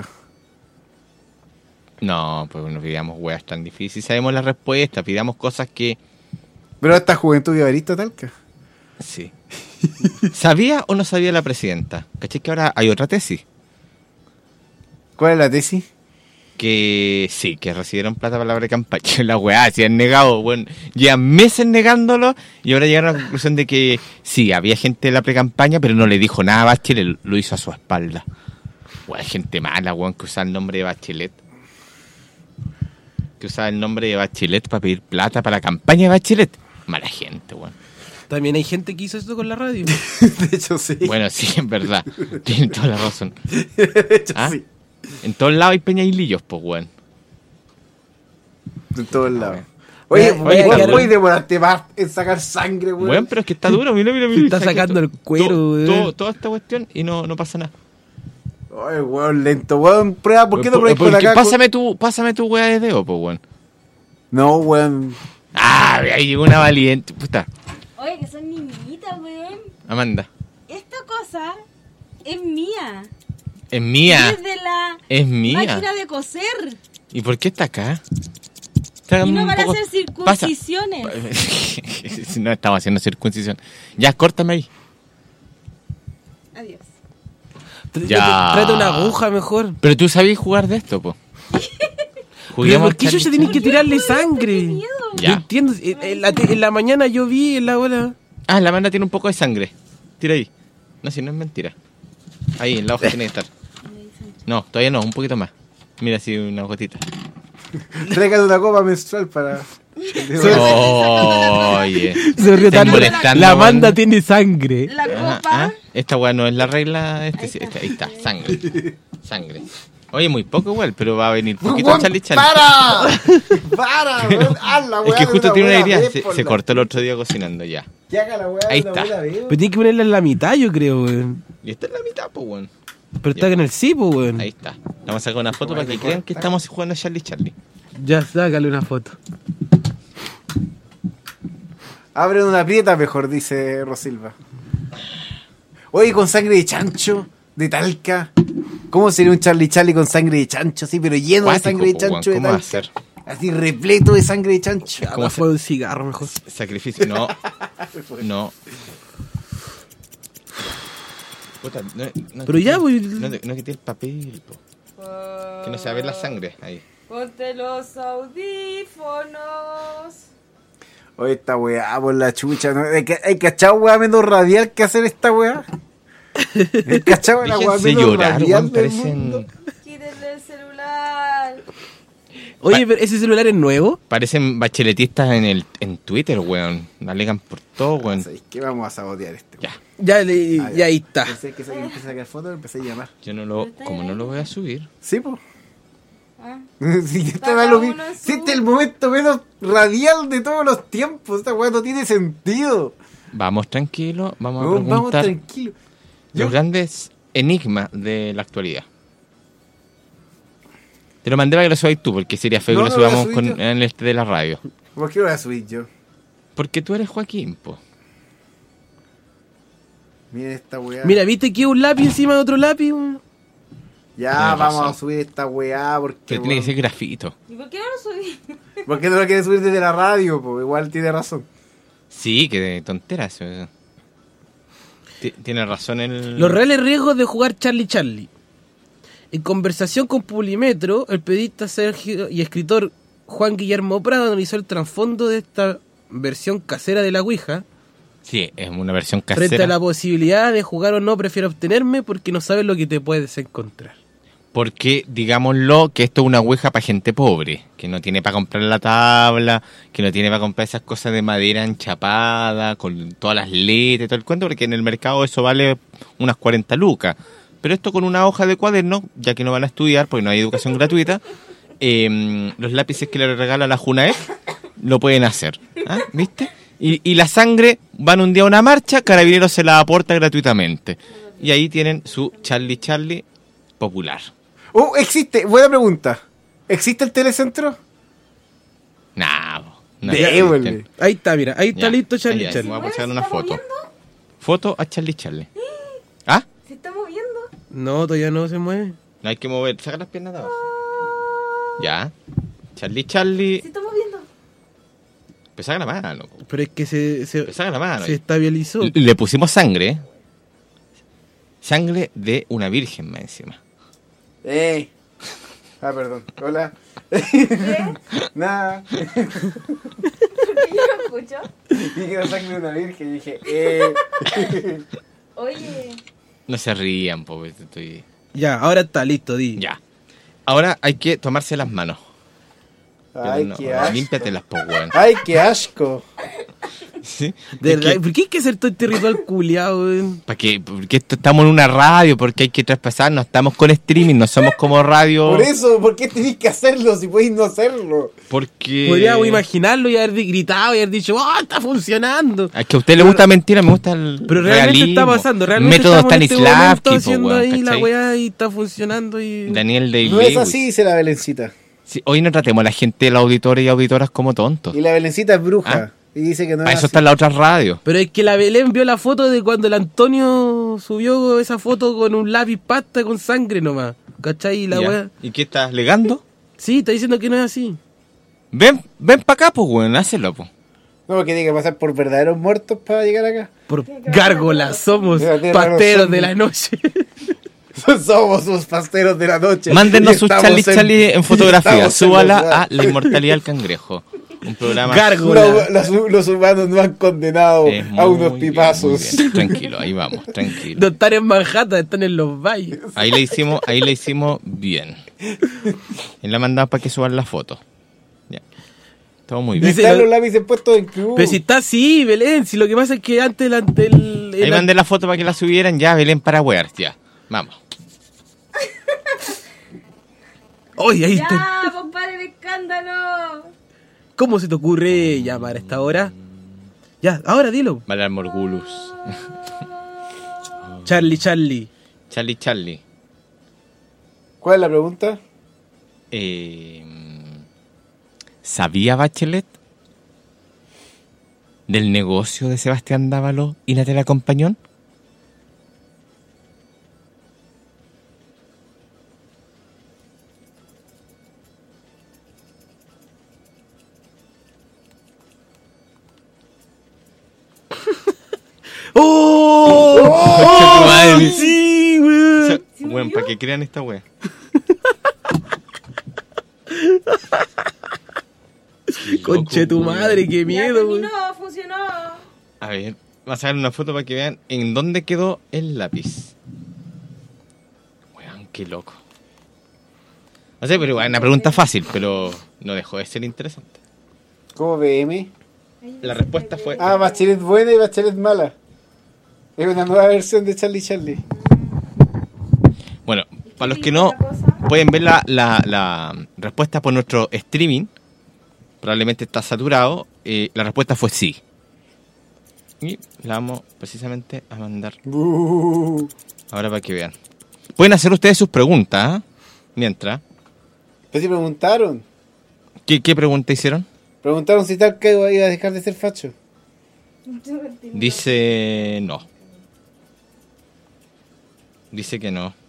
No, pues no pidamos weas tan difíciles. Sabemos la respuesta, pidamos cosas que... Pero esta juventud vivarista Talca. Sí. ¿Sabía o no sabía la presidenta? ¿Cachai que ahora hay otra tesis? ¿Cuál es la tesis? Que sí, que recibieron plata para la pre-campaña. La weá, si han negado, bueno, llevan meses negándolo y ahora llegaron a la conclusión de que sí, había gente de la pre-campaña, pero no le dijo nada a Bachelet, lo hizo a su espalda. Weá, gente mala, weón, que usaba el nombre de Bachelet. Que usaba el nombre de Bachelet para pedir plata para la campaña de Bachelet. Mala gente, weón. También hay gente que hizo esto con la radio. De hecho, sí. Bueno, sí, en verdad. Tienen toda la razón. De hecho, ¿Ah? sí. En todos lados hay peñailillos, pues, weón. De todos lados. Oye, Oye, oye, cabrón. voy a demorarte más en sacar sangre, weón. Weón, pero es que está duro, mira, mira, Se mira. está sacando el cuero, todo, weón. todo- Toda esta cuestión y no, no pasa nada. Oye, weón, lento, weón. Prueba, ¿por qué no Por- pruebas con porque acá? con- Pásame tu, pásame tu weá de dedo, pues, weón. No, weón. Ah, ahí llegó una valiente. Puta, Oye, que son niñitas, weón. Amanda. Esta cosa es mía. Es mía. Es de la Es mía. máquina de coser. ¿Y por qué está acá? Está Y no un para poco- hacer circuncisiones. Pasa. No estaba haciendo circuncisión. Ya, córtame ahí. Adiós. Ya. Trata una aguja mejor. Pero tú sabías jugar de esto, pues. Pero ¿por qué ellos se tienen que tirarle sangre? Ya. No entiendo. En, en la, te- en la mañana yo vi en la hora. Ah, la Amanda tiene un poco de sangre. Tira ahí. No, si no es mentira. Ahí, en la hoja tiene que estar. No, todavía no, un poquito más. Mira, así una gotita. Tráigate una copa menstrual para. Oye. Se rió Estás tanto. molestando, La weón. Amanda tiene sangre. La Ah, copa. ah, esta weá no es la regla. Este, sí, este, ahí está, sangre. Sangre. Oye, muy poco igual, pero va a venir poquito Weón, Charlie Charlie. ¡Para! ¡Para, weón! ¡Haz la Es weá que de justo tiene una buena idea. vez, Se, por se la- cortó el otro día cocinando ya. Que haga la weá Ahí de una está. buena vez. Pero tiene que ponerla en la mitad, yo creo, weón. Y esta es la mitad, pues, weón. Pero está en el sí, pues, weón. Ahí está. Vamos a sacar una foto para que crean que estamos jugando a Charlie Charlie. Ya, sácale una foto. Abre una prieta mejor, dice Rosilva. Oye, con sangre de chancho, de Talca. ¿Cómo sería un Charlie Charlie con sangre de chancho? Sí, pero lleno Cuático, de sangre de po, weón. chancho de ¿Cómo va a Talca. ser? Así repleto de sangre de chancho. ¿Cómo fue un cigarro mejor? Sacrificio. No. No. Puta, no, no Pero ya, quité- voy- No, no quité el papel, po. Que no se va a ver la sangre. Ahí. Ponte los audífonos. Oye, esta weá por la chucha. ¿No? ¿Hay, ca- hay cachado weá menos radial que hacer esta weá? ¿Hay cachado la weá Déjense menos llorar, radial weón. del mundo? Parecen, Quítenle el celular. Oye, pero ¿ese celular es nuevo? parecen bacheletistas en el en Twitter, weón. Alegan por todo, weón. ¿Sabéis qué? Vamos a sabotear este. Ya. Ya, le, Ah, ya ahí está. Pensé que se empecé a sacar fotos, empecé a llamar. Yo no lo, como no lo voy a subir. Sí, pues. Ah. Si esta Cada weá lo uno vi- en si su- este es el momento menos radial de todos los tiempos. Esta weá no tiene sentido. Vamos tranquilo, vamos a Vamos, vamos preguntar tranquilo. los Yo- grandes enigmas de la actualidad. Te lo mandé para que lo subáis tú, porque sería feo No, que lo no lo voy a subamos subir con, yo. en el este de la radio. ¿Por qué lo voy a subir yo? Porque tú eres Joaquín, po. Miren esta weá. Mira, ¿viste que un lápiz encima de otro lápiz, weón? Ya, Tienes vamos razón. a subir esta weá porque. Pero tiene que weón, ser grafito. ¿Y por qué no lo subí? ¿Por qué no lo quieres subir desde la radio? Pues igual tiene razón. Sí, que de tonteras. eh. Ti- Tiene razón el... Los reales riesgos de jugar Charlie Charlie. En conversación con Publimetro, el periodista Sergio y escritor Juan Guillermo Prado analizó el trasfondo de esta versión casera de la Ouija. Sí, es una versión casera. Frente a la posibilidad de jugar o no, prefiero abstenerme porque no sabes lo que te puedes encontrar. Porque, digámoslo, que esto es una ouija para gente pobre, que no tiene para comprar la tabla, que no tiene para comprar esas cosas de madera enchapada, con todas las letras y todo el cuento, porque en el mercado eso vale unas cuarenta lucas. Pero esto con una hoja de cuaderno, ya que no van a estudiar porque no hay educación gratuita, eh, los lápices que le regala la Junaef lo pueden hacer. ¿Ah? ¿Viste? Y, y la sangre, van un día a una marcha, Carabineros se la aporta gratuitamente. Y ahí tienen su Charlie Charlie popular. Oh, existe, buena pregunta. ¿Existe el telecentro? Nah, no, Déjale. Ahí está, mira, ahí está Ya, listo Charlie ahí, ahí, Charlie. Voy a pasar una foto. Foto a Charlie Charlie. ¿Ah? ¿Se está moviendo? No, todavía no se mueve. No hay que mover, saca las piernas de abajo. Ya. Charlie Charlie. ¿Se está moviendo? Pues saca la mano. Pero es que se, se, Pues saca la mano. se estabilizó. Le, le pusimos sangre. ¿eh? Sangre de una virgen más encima. Eh. Ah, perdón. Hola. Nada. ¿Por qué yo lo escucho? Dije que no sangre de una virgen y dije, eh. Oye. No se rían, pobre. Estoy... Ya, ahora está listo, di. Ya. Ahora hay que tomarse las manos. Ay, no, qué asco. límpiatelas, po, weón. Ay, qué asco. ¿Sí? De Es verdad, que- ¿por qué hay que hacer todo este ritual culiado, weón? ¿Para qué? Porque esto- estamos en una radio, porque hay que traspasar, no estamos con streaming, no somos como radio. Por eso, ¿por qué tenés que hacerlo si podéis no hacerlo? Porque... Podríamos imaginarlo y haber di- gritado y haber dicho, ¡oh, está funcionando! Es que a usted le gusta mentira, me gusta el Pero realmente realismo. está pasando, realmente Método estamos en este momento Stanislavski, po, haciendo weón, ahí la ¿cachai? weá y está funcionando y... Daniel Day No es Lewis. así, dice la Belencita. Sí, hoy no tratemos a la gente, los auditores y auditoras como tontos. Y la Belencita es bruja. ¿Ah? Y dice que no Para es eso así. están las otras radios. Pero es que la Belén vio la foto de cuando el Antonio subió esa foto con un lápiz pasta con sangre nomás. ¿Cachai? Y la Ya. weá... ¿Y qué estás legando? Sí, está diciendo que no es así. Ven, ven para acá, pues, weón, hácelo, pues. No, porque tiene que pasar por verdaderos muertos para llegar acá. Por gárgolas, somos Mira, tiene pasteros razón. de la noche. Somos los pasteros de la noche. Mándenos Y sus estamos Charlie en- Charlie en fotografía. estamos en Súbala los- a La Inmortalidad del Cangrejo. Un programa... No, los, los humanos no han condenado Es a unos muy bien, pipazos. muy bien. Tranquilo, ahí vamos, tranquilo. No están en Manhattan, están en los valles. Ahí le hicimos, ahí le hicimos bien. Y la mandamos para que suban la foto. Ya. Todo muy bien. Dice- Están los lápices puestos en cruz. Pero si está así, Belén, si lo que pasa es que antes el... el, el- Ahí mandé la foto para que la subieran. Ya, Belén para wear, ya. Vamos. Oye, ahí Ya, está. pues pare el escándalo. ¿Cómo se te ocurre llamar a esta hora? Ya, ahora dilo. Valar Morgulus. Charlie, Charlie. Charlie, Charlie. ¿Cuál es la pregunta? Eh, ¿Sabía Bachelet del negocio de Sebastián Dávalo y Natalia Compañón? ¡Oh! Concha tu madre. ¡Sí, weón! Bueno, para que crean esta wea. Conche tu madre, qué Ya miedo, weón. terminó, funcionó. A ver, vas a ver una foto para que vean en dónde quedó el lápiz. Weón, qué loco. No sé, pero igual, una pregunta fácil, pero no dejó de ser interesante. ¿Cómo B M? La respuesta fue... Ah, Bachelet buena y Bachelet mala. Es una nueva versión de Charlie Charlie. Bueno, para los que no pueden ver la, la, la respuesta por nuestro streaming, probablemente está saturado, eh, la respuesta fue sí. Y la vamos precisamente a mandar Uh, ahora para que vean. Pueden hacer ustedes sus preguntas, ¿eh? Mientras. Pues si preguntaron. ¿Qué, qué pregunta hicieron? Preguntaron si tal que iba a dejar de ser facho. Dice no. Dice que no.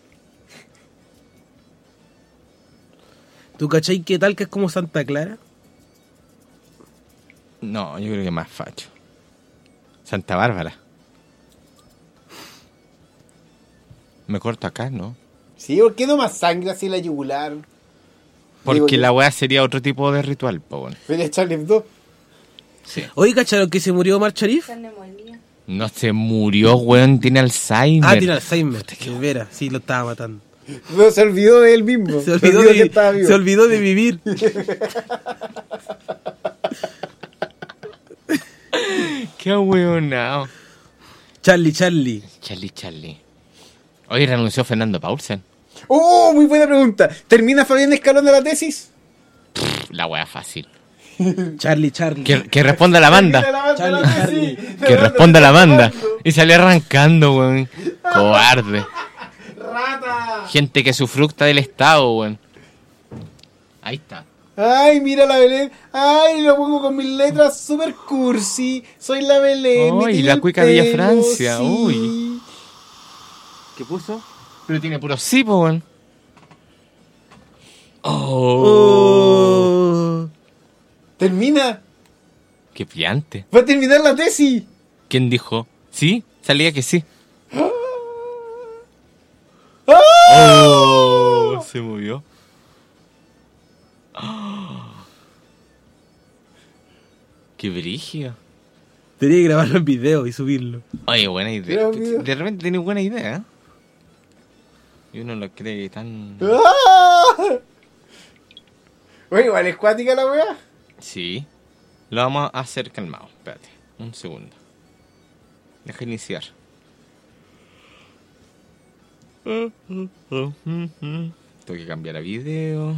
¿Tú cachai qué tal que es como Santa Clara? No, yo creo que más facho. Santa Bárbara. Me corto acá, ¿no? Sí, ¿por qué no más sangre así en la yugular? Porque Digo yo. la weá sería otro tipo de ritual, po, bueno. Pero Charlie Hebdo. Sí. Oye, ¿cacharon que se murió Omar Sharif? No se murió, weón, tiene Alzheimer. Ah, tiene Alzheimer. De veras, sí, lo estaba matando. No, se olvidó de él mismo. Se olvidó, que de, estaba vivo. se olvidó de vivir. Qué hueonao. Charlie, Charlie. Charlie, Charlie. Hoy renunció Fernando Paulsen. ¡Oh! Muy buena pregunta. ¿Termina Fabián Escalona la tesis? Pff, la wea fácil. Charlie, Charlie. Que, que responda la banda. Charlie, Charlie. Que responda la banda. Y sale arrancando, weón. Cobarde. ¡Rata! Gente que sufructa del Estado, weón. Ahí está. Ay, mira la Belén. Ay, lo pongo con mis letras super cursi. Soy la Belén. me Uy, tiño la el cuica Villa pelo, Francia. sí. Uy. ¿Qué puso? Pero tiene puro sí, po, weón. Oh. Oh. Termina. Qué piante. Va a terminar la tesis. ¿Quién dijo? ¿Sí? Salía que sí. ¡Ah! Oh, se movió. Oh. Qué brígido. Tenía que grabarlo en video y subirlo. Oye, buena idea. De repente tiene buena idea, ¿eh? Y uno lo cree tan... ¡Ah! Oye, igual es cuática la weá. Sí. Lo vamos a hacer calmado. Espérate, un segundo. Deja iniciar. Tengo que cambiar a video.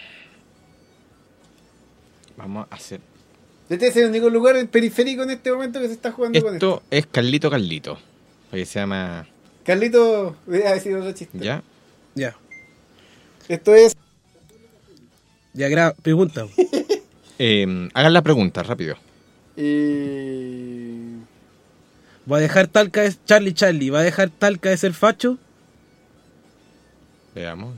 Vamos a hacer... Este es el único lugar periférico en este momento que se está jugando con esto. Esto es Carlito Carlito. Porque se llama... Carlito, voy a decir otro chiste. ¿Ya? Ya. Esto es... Ya, gra pregunta. Eh, hagan la pregunta, rápido. Eh... ¿Va a dejar Talca de... Charlie, Charlie, ¿va a dejar Talca de ser facho? Veamos.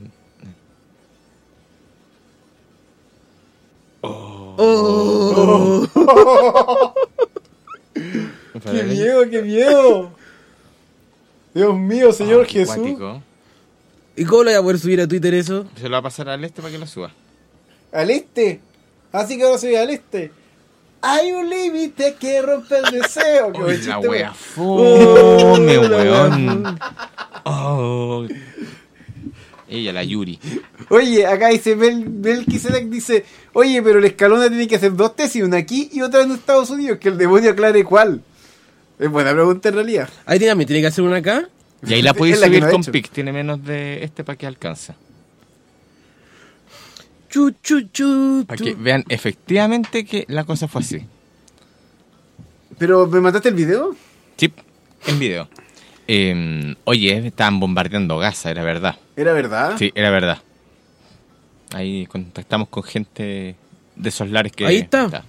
Oh. Oh. Oh. ¡Qué miedo, qué miedo! Dios mío, Señor oh, Jesús. Cuático. ¿Y cómo lo voy a poder subir a Twitter eso? Se lo va a pasar al este para que lo suba. ¿Al este? Así que ahora soy al este. Hay un límite que rompe el deseo. Qué buen Uy, la chiste, wea weón. fome, Oh, la weón. Oh. Ella, la Yuri. Oye, acá dice Bel, Belkisedek dice, oye, pero el Escalona tiene que hacer dos tesis, una aquí y otra en Estados Unidos, que el demonio aclare cuál. Es buena pregunta en realidad. Ahí también tiene que hacer una acá. Y ahí la podéis Es la que subir no ha con hecho. pic. Tiene menos de este para que alcanza. Chu, chu, chu, Para chu. que vean efectivamente que la cosa fue así. ¿Pero me mandaste el video? Sí, en video. Eh, oye, estaban bombardeando Gaza, era verdad. ¿Era verdad? Sí, era verdad. Ahí contactamos con gente de esos lares que... Ahí está.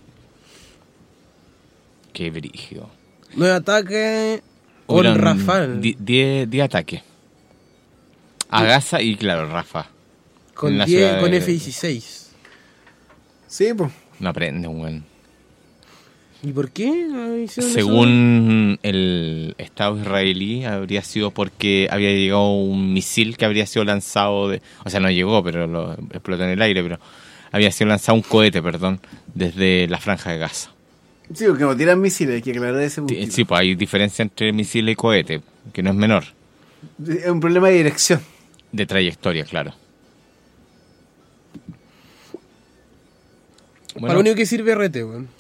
Qué brígido. Nuevo ataque con Hubieron Rafal. di- diez diez ataques. A Gaza y, claro, Rafa. Con En la diez, ciudad con de- F dieciséis. Sí, pues. No aprende, weón. ¿Y por qué hicieron eso? Según el Estado israelí, habría sido porque había llegado un misil que habría sido lanzado de... O sea, no llegó, pero lo explotó en el aire, pero había sido lanzado un cohete, perdón, desde la Franja de Gaza. Sí, porque no tiran misiles, hay que aclarar ese punto. Sí, sí, pues hay diferencia entre misil y cohete, que no es menor. Es un problema de dirección. De trayectoria, claro. Para lo único que sirve R T, weón.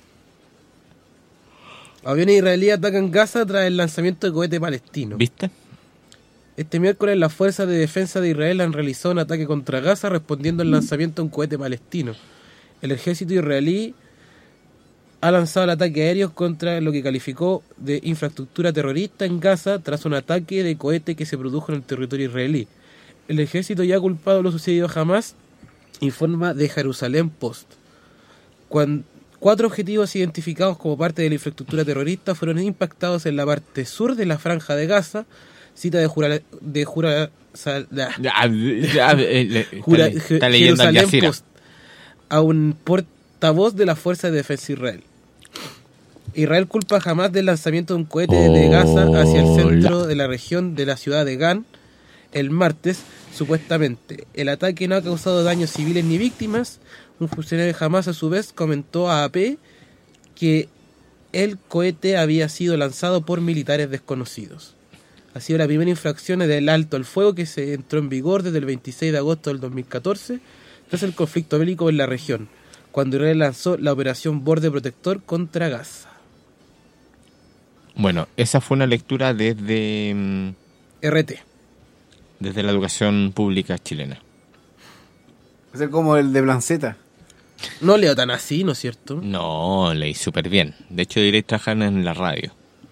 Aviones israelíes atacan Gaza tras el lanzamiento de cohete palestino. ¿Viste? Este miércoles las fuerzas de defensa de Israel han realizado un ataque contra Gaza respondiendo al lanzamiento de un cohete palestino. El ejército israelí ha lanzado el ataque aéreo contra lo que calificó de infraestructura terrorista en Gaza tras un ataque de cohete que se produjo en el territorio israelí. El ejército ya ha culpado de lo sucedido a Hamas, informa de Jerusalén Post. Cuando cuatro objetivos identificados como parte de la infraestructura terrorista fueron impactados en la parte sur de la Franja de Gaza, cita de Jura... de Jura... Sal- da- Ya, ya, eh, le- Jura- está, está leyendo Al Jerusalén Jazeera. Post, a un portavoz de la Fuerza de Defensa de Israel. Israel culpa a Hamas del lanzamiento de un cohete de Gaza hacia el centro de la región de la ciudad de Gan el martes, supuestamente. El ataque no ha causado daños civiles ni víctimas. Un funcionario de Hamas a su vez comentó a A P que el cohete había sido lanzado por militares desconocidos. Ha sido la primera infracción del alto al fuego que se entró en vigor desde el veintiséis de agosto del dos mil catorce tras el conflicto bélico en la región, cuando Israel lanzó la operación Borde Protector contra Gaza. Bueno, esa fue una lectura desde... mm, R T. Desde la educación pública chilena. Es como el de Blanceta. No leo tan así, ¿no es cierto? No, leí súper bien. De hecho, diré trabajar en la radio.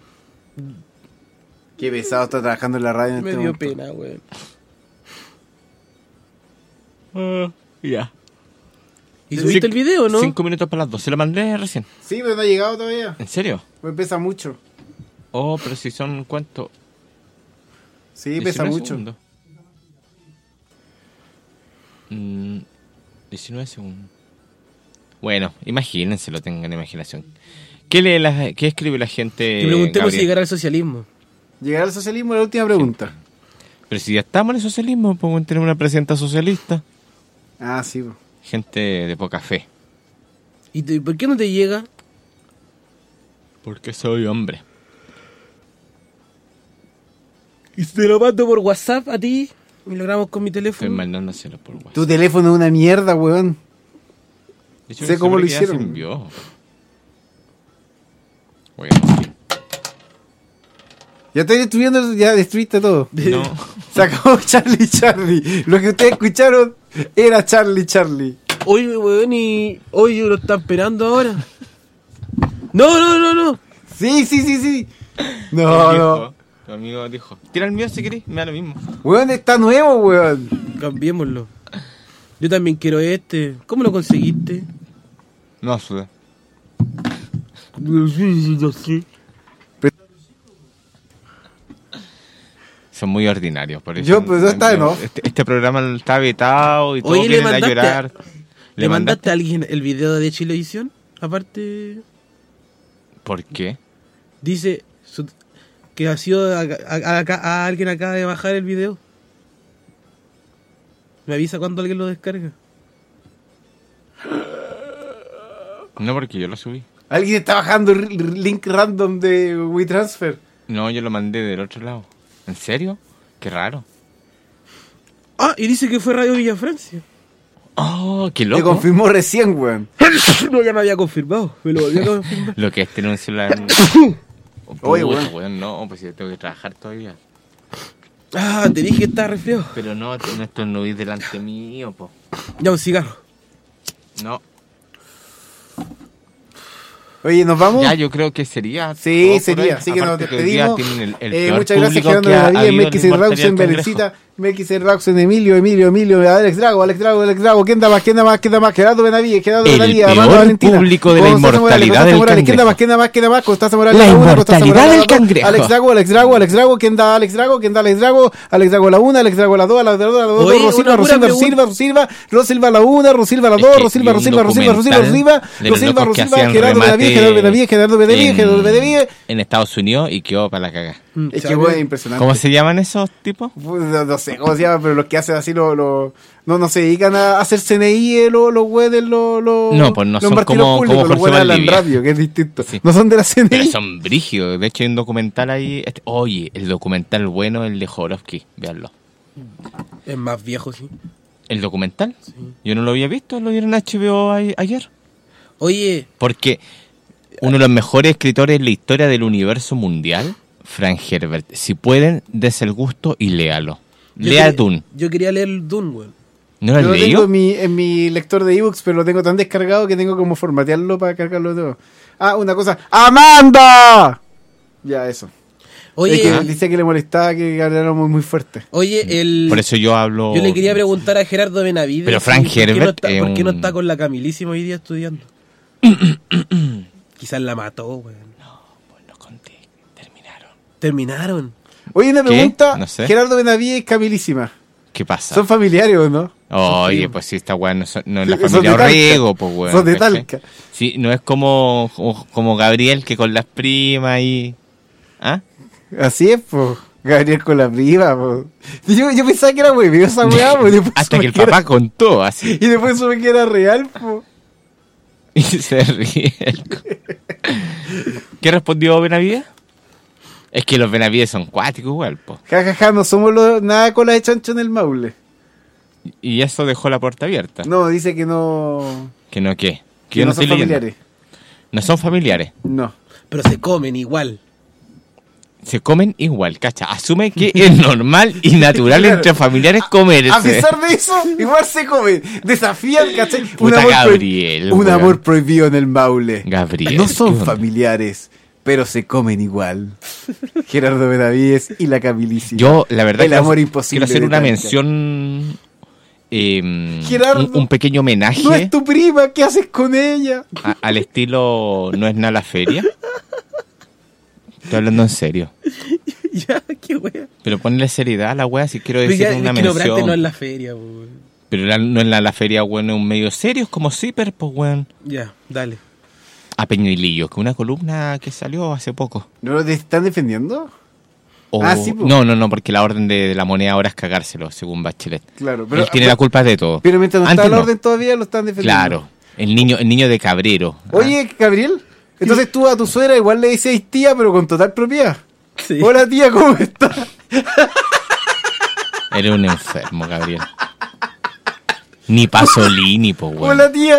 Qué pesado está trabajando en la radio en Me este dio momento. pena, güey. Ah, ya. ¿Y subiste el video, no? Cinco minutos para las dos. Se lo mandé recién. Sí, pero no ha llegado todavía. ¿En serio? Me pesa mucho. Oh, pero si son, ¿cuánto? Sí, pesa diecinueve mucho. segundos. Mm, diecinueve segundos. Bueno, imagínense, lo tengan imaginación. ¿Qué lee la, qué escribe la gente? Te preguntemos Gabriel? si llegará al socialismo. ¿Llegar al socialismo es la última pregunta? Pero si ya estamos en el socialismo, podemos tener una presidenta socialista. Ah, sí. po. Gente de poca fe. ¿Y te- por qué no te llega? Porque soy hombre. Y te lo mando por WhatsApp a ti y lo grabamos con mi Estoy teléfono. mandándoselo por WhatsApp. Tu teléfono es una mierda, weón. De hecho, sé me cómo aseguro lo que ya hicieron. se envió. Bueno, Ya estoy destruyendo, ya destruiste todo. no. Se acabó Charlie Charlie. Lo que ustedes escucharon era Charlie Charlie. Oye, weón, y... Oye, lo están esperando ahora. No, no, no, no. Sí, sí, sí, sí. Tu No, amigo- no. Tu amigo dijo, tira el mío si querés, me da lo mismo. Weón, está nuevo, weón. Cambiémoslo. Yo también quiero este. ¿Cómo lo conseguiste? No, suda. Son muy ordinarios, por eso. Yo, pues, eso está en off. Este, este programa está vetado y todos Oye, ¿le vienen a mandaste, llorar. ¿le mandaste a alguien el video de Chilevisión? Aparte, ¿Por qué? dice su- que ha sido a, a- acá- a alguien acaba de bajar el video. Me avisa cuando alguien lo descarga. No, porque yo lo subí. Alguien está bajando r- r- link random de WeTransfer. No, yo lo mandé del otro lado. ¿En serio? Qué raro. Ah, y dice que fue Radio Villa Francia. Oh, qué Te loco. confirmó recién, weón. No, ya me había confirmado. Me lo volvió a confirmar. Lo que es tener un celular. Oye, Puta, weón. weón, no, pues yo tengo que trabajar todavía. Ah, te dije que estaba resfriado. Pero no, no estornudís delante mío, po. Ya, un cigarro. No. Oye, ¿nos vamos? Ya, yo creo que sería. Sí, todo por sería. hoy. Así que nos Aparte hoy día despedimos. tienen el, el Eh, peor muchas gracias, público Gerardo que ha Benavides, habido en la Melquiser inmortalidad Rauxen, del Congreso. Belecita, Melquiser Rauxen, Emilio, Emilio, Emilio, Alex Drago, Alex Drago, Alex Drago, ¿quién da más? ¿Quién da más? ¿Quién da más? Gerardo Benavides, Gerardo El Benavides, peor Armando Valentina, público de la Constanza Morales, inmortalidad Constanza del Morales, ¿quién da cangrejo. más? ¿Quién da más? ¿Quién da más? Constanza Morales, La la una, Constanza inmortalidad Morales, del la dos, cangrejo. Alex Drago, Alex Drago, Alex Drago, ¿quién da Alex Drago? ¿Quién da Alex Drago? Alex Drago la una, Alex Drago la dos, Alex Drago la dos, Oye, Rosilva, una pura Rosilva, pregunta. Rosilva, Rosilva, Rosilva la una, Rosilva la Es dos, que Rosilva, vi un Rosilva, Rosilva, Rosilva, documental Rosilva, de los Rosilva, locos que Rosilva, hacían Gerardo remate Benavides, Gerardo Benavides, Gerardo Benavides, en- Gerardo Benavides. En Estados Unidos y quedó para la caga. Es que bueno, impresionante. ¿Cómo se llaman esos tipos? Pues, No, no sé cómo se llama, pero los que hacen así lo, lo- no, no se dedican a hacer C N I, eh, los los güeyes, los los No, pues no los son partidos como- públicos, como los Jorge güeyes hablan Valdivia. radio, que es distinto. Sí. No son de la C N Pero I. son brígidos. De hecho, hay un documental ahí. Este- oye, el documental bueno, el de Jodorowsky. Véanlo. Es más viejo, sí. ¿El documental? Yo no lo había visto, lo vieron en H B O a- ayer. Oye, Porque uno de los mejores escritores en la historia del universo mundial, Frank Herbert. Si pueden, des el gusto y léalo. yo Lea quería- Dune. Yo quería leer Dune, weón. ¿No lo has Yo lo tengo leído? en mi, en mi lector de ebooks, pero lo tengo tan descargado que tengo como formatearlo para cargarlo todo. Ah, una cosa. ¡Amanda! Ya, eso. Oye, Es que dice que le molestaba que hablara muy, muy fuerte. oye, el... Por eso yo hablo... Yo le quería preguntar a Gerardo Benavides. Pero Frank si- ¿por qué no Herbert está, es ¿Por qué no un- está con la Camilísima hoy día estudiando? Quizás la mató, weón. No, pues no conté. Terminaron. Terminaron. Oye, una ¿Qué? pregunta. No sé. Gerardo Benavides y Camilísima. ¿Qué pasa? ¿Son familiares o no? Oye, pues sí, esta weá no, son- no es la Son familia de Talca. Orrego, pues weón. Son de ¿cachai? Talca. Sí, no es como, como, como Gabriel que con las primas y... ¿Ah? Así es, pues. Gabriel con la prima, po. Yo, yo pensaba que era muy viejo esa weá, po, y después Hasta supe que el era- papá contó así. Y después supe que era real, po. Y se ríe. el co- ¿Qué respondió Benavides? Es que los Benavides son cuáticos igual, po. Ja, ja, ja, no somos los, nada cola de chancho en el Maule. Y eso dejó la puerta abierta. No, dice que no... ¿Que no qué? Que yo no no son estoy leyendo. familiares. No son familiares. No. Pero se comen igual. Se comen igual, cacha. Asume que es normal y natural Claro. entre familiares comerse. A pesar de eso, igual se come. Desafían, ¿cachai? Un, Puta amor, Gabriel, prohi- un weón. amor prohibido en el Maule. Gabriel. No ¿qué son onda? familiares, pero se comen igual. Gerardo Benavides y la Camilicia. Yo, la verdad, el quiero- amor imposible. quiero hacer de una Talca. mención. eh, Gerardo, un, un pequeño homenaje No es tu prima, ¿qué haces con ella? a- al estilo No es nada la feria. Estoy hablando en serio. Ya, qué wea. Pero ponle seriedad a la wea si quiero Pero decir ya, una es que Nobrante mención. no es la feria, weón. Pero la- no es la, la feria, weón, es un medio serio, es como Zipper, pues, weón. Ya, dale. A Peñuelillo, que una columna que salió hace poco. ¿No lo te están defendiendo? O- Ah, sí, po. no, no, no, porque la orden de, de la moneda ahora es cagárselo, según Bachelet. Claro, pero- Él tiene pero- la culpa de todo. Pero mientras no Antes está la no. orden todavía lo están defendiendo. Claro, el niño, el niño de Cabrero. Oye, Gabriel, entonces tú a tu suegra igual le dices tía, pero con total propiedad. Sí. Hola tía, ¿cómo estás? Eres un enfermo, Gabriel. Ni Pasolini, po, weón. Hola tía.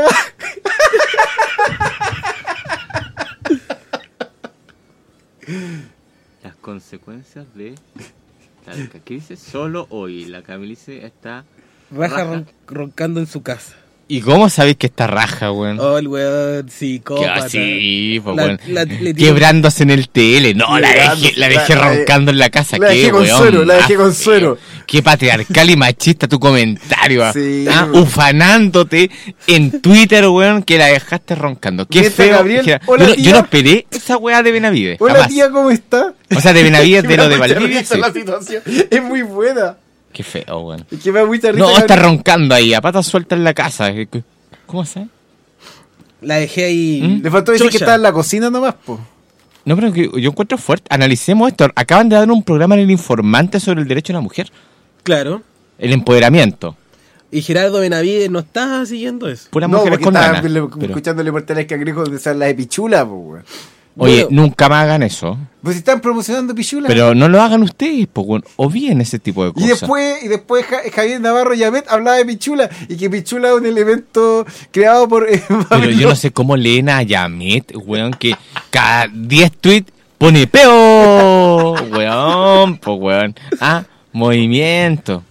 Las consecuencias de Talca. ¿Qué dice? Solo hoy la Camilice está... Raja raja. ron- roncando en su casa. ¿Y cómo sabéis que está raja, weón? Oh, el weón, Que psicópata. así, pues, La- weón. la- le tiró- Quebrándose en el tele. No, la Quebrándose, dejé, la la- dejé la- roncando en la casa. la Qué dejé con weón suero, la dejé más con feo. suero. Qué patriarcal y machista tu comentario. Sí, ah, weón. ufanándote en Twitter, weón, que la dejaste roncando. Qué Mientras feo. Gabriel, Gera- hola, yo, no, tía. yo no esperé esa weá de Benavides. Hola jamás. tía, ¿cómo estás? O sea, de Benavides, de Me lo da de mucha Valdivia. risa sí. la situación. Es muy buena. Qué feo, weón. Es que me da mucha risa. No, Gabriel. está roncando ahí, a patas sueltas en la casa. ¿Cómo se? La dejé ahí. Le faltó decir que chocha. está en la cocina nomás, po. No, pero que yo encuentro fuerte. Analicemos esto. Acaban de dar un programa en El Informante sobre el derecho de la mujer. Claro. El empoderamiento. Y Gerardo Benavides no está siguiendo eso. Puras No, mujeres porque con estaba ganas. le- Pero- escuchándole por Tales Cangrejos de esas las de pichula, po, weón. Oye, Bueno. nunca más hagan eso. Pues están promocionando pichula. Pero no lo hagan ustedes, pues, weón. O bien ese tipo de Y cosas. después, y después Ja- Javier Navarro Yamet hablaba de pichula y que pichula es un elemento creado por... eh, Pero yo no sé cómo leen a Yamet, weón, que cada diez tweets pone peo. Weón, pues, weón. Ah, movimiento.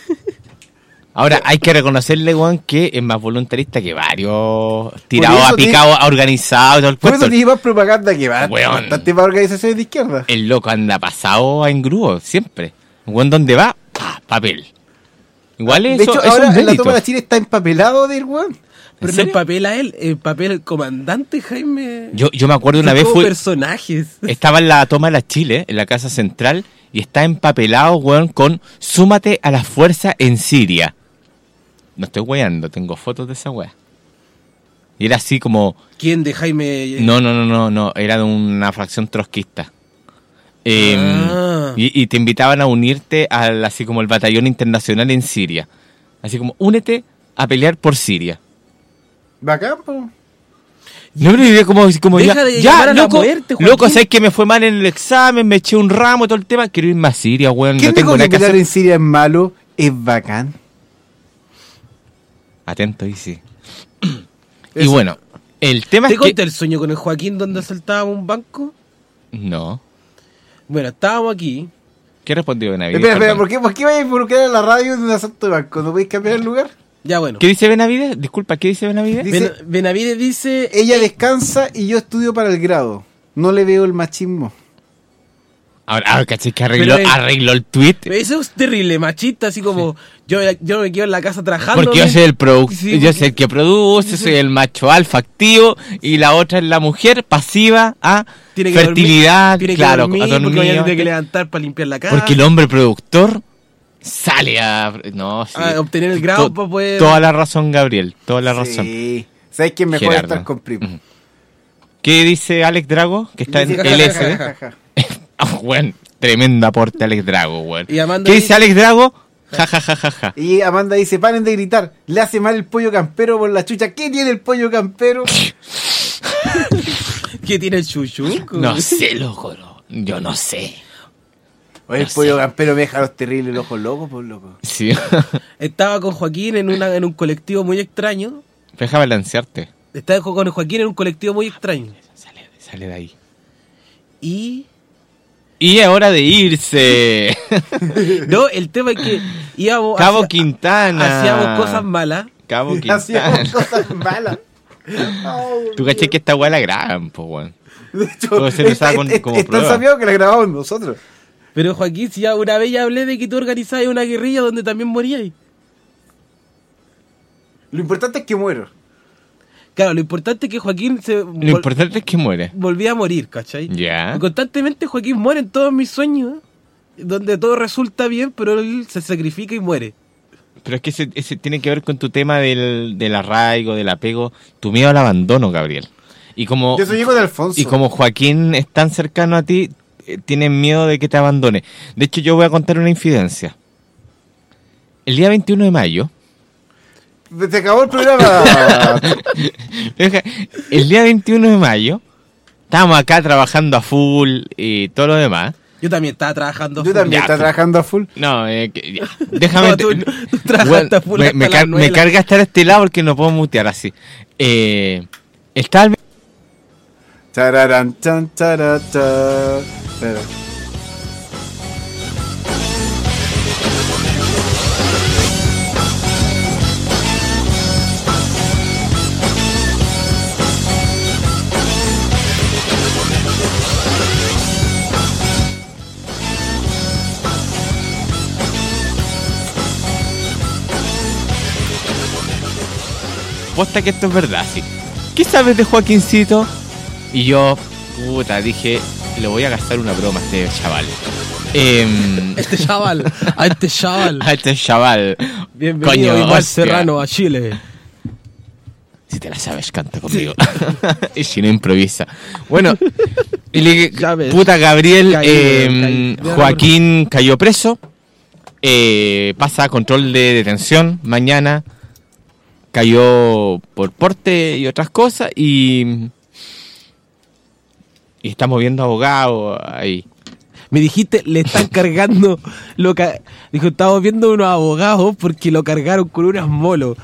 Ahora, hay que reconocerle, weón, que es más voluntarista que varios tirados eso a te- picado, organizados y todo el Por eso cuento. tiene más propaganda que va. Weón. Bastante más organizaciones de izquierda. El loco anda pasado en grúo, siempre. Weón, ¿dónde va? Pa, papel. Igual eso, de hecho, eso ahora es en la mérito. toma de la Chile está empapelado del weón. Pero no serio? el papel a él, el papel el comandante Jaime. Yo, yo me acuerdo una Son vez como fui, personajes. estaba en la toma de la Chile, en la Casa Central, y está empapelado, weón, con súmate a la fuerza en Siria. No estoy weando, tengo fotos de esa wea. Y era así como... ¿Quién de Jaime? No, no, no, no, no, era de una fracción trotskista. Eh, Ah. y, y te invitaban a unirte al así como el batallón internacional en Siria. Así como, únete a pelear por Siria. Bacán, po. No, pero yo como, como Deja ya, de ya, llamar a la loco, muerte, Joaquín. loco, sabes que me fue mal en el examen, me eché un ramo y todo el tema, quiero irme a Siria, weón, ¿Quién no tengo dijo nada que que pelear hacer. en Siria es malo? Es bacán. Atento, y sí. Y Eso. bueno, el tema ¿Te es que... conté el sueño con el Joaquín donde asaltábamos un banco? No. Bueno, estábamos aquí. ¿Qué respondió Benavides? Espera, espera, Perdón. ¿por qué, ¿por qué vais a involucrar a la radio en un asalto de banco? ¿No podéis cambiar el lugar? Ya bueno. ¿Qué dice Benavides? Disculpa, ¿qué dice Benavides? Dice- Ben- Benavides dice... Ella descansa y yo estudio para el grado. No le veo el machismo. Ahora, ahora caché que arregló, Pero, eh, arregló el tweet. Eso es terrible, machista, así como yo, yo me quedo en la casa trabajando. Porque yo soy el produ Sí, yo porque- soy el que produce, soy el macho alfa activo y la otra es la mujer pasiva a Tiene que fertilidad, dormir, tiene que claro, dormir, a dormir, porque mañana tiene que levantar para limpiar la casa. porque el hombre productor sale a no, sí. A obtener el grado To- para poder... Toda la razón, Gabriel, toda la razón. Sí. ¿Sabes quién mejor Gerardo. estar con primo? ¿Qué dice Alex Drago? Que está en Dice- L S D. Ah, weón, tremendo aporte Alex Drago, weón. Y Amanda ¿Qué dice- dice Alex Drago? Ja, ja, ja, ja, ja. Y Amanda dice, paren de gritar, le hace mal el pollo campero por la chucha. ¿Qué tiene el pollo campero? ¿Qué tiene el chuchuco? No sé, loco, no. Yo no sé. Oye, el No pollo sé. campero me deja los terribles los ojos locos, por loco. Sí. Estaba con Joaquín en, una, en un colectivo muy extraño. Deja balancearte. Estaba con Joaquín en un colectivo muy extraño. Sale de ahí. Y... Y es hora de irse. No, el tema es que íbamos... Cabo hacia- Quintana. Hacíamos cosas malas. Cabo Quintana. Hacíamos cosas malas. Tú caché que esta weá la graban, po, weón. De hecho, Todo se usaba con- es, como es tan prueba. sabido que la grabamos nosotros. Pero Joaquín, si ya una vez ya hablé de que tú organizabas una guerrilla donde también morías. Lo importante es que muero. Claro, lo importante es que Joaquín se Lo vol- importante es que muere. volvía a morir, ¿cachai? Ya. Y constantemente Joaquín muere en todos mis sueños, ¿eh? Donde todo resulta bien, pero él se sacrifica y muere. Pero es que ese, ese tiene que ver con tu tema del, del arraigo, del apego, tu miedo al abandono, Gabriel. Y como, Yo soy hijo de Alfonso. y como Joaquín es tan cercano a ti, eh, tienes miedo de que te abandone. De hecho, yo voy a contar una infidencia. El día veintiuno de mayo, Se acabó el programa. el día veintiuno de mayo, estábamos acá trabajando a full y todo lo demás. Yo también estaba trabajando. Yo también Ya, estaba tú- trabajando a full. No, eh, que- ya, déjame... No, tú- te- tú trabajaste Bueno, a full me, hasta me las car- nueve me de la- carga estar a este lado porque no puedo mutear así. Eh, está el... Chararán, chan, chará, cha. Espera. Posta que esto es verdad, sí. ¿Qué sabes de Joaquincito? Y yo, puta, dije, le voy a gastar una broma a este chaval. Em, Este chaval, a este chaval. a este chaval. Bienvenido, Coño, Iván hostia. Serrano, a Chile. Si te la sabes, canta conmigo. Y si no, improvisa. Bueno, y le dije, Ya ves. puta Gabriel, Caído, em, caído. Joaquín cayó preso. Eh, pasa a control de detención mañana. Cayó por porte y otras cosas. Y, y estamos viendo abogados ahí. Me dijiste, le están cargando. Lo ca- Dijo, estamos viendo unos abogados porque lo cargaron con unas molos.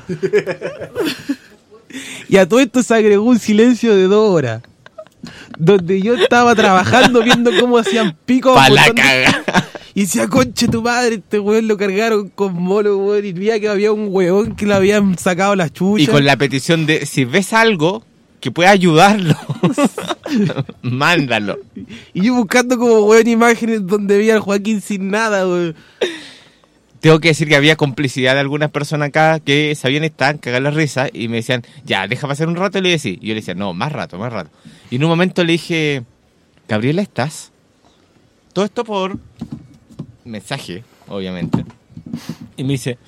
Y a todo esto se agregó un silencio de dos horas. Donde yo estaba trabajando viendo cómo hacían pico. Pa' la botón de- caga. Y decía, conche tu madre, este weón lo cargaron con molos, weón. Y veía que había un weón que le habían sacado las chuchas. Y con la petición de, si ves algo que pueda ayudarlo, mándalo. Y yo buscando como weón imágenes donde veía al Joaquín sin nada, weón. Tengo que decir que había complicidad de algunas personas acá que sabían estar, cagar la risa, y me decían, ya, deja pasar un rato, y le decía, y yo le decía, no, más rato, más rato. Y en un momento le dije, Gabriela, ¿estás? Todo esto por mensaje, obviamente. Y me dice,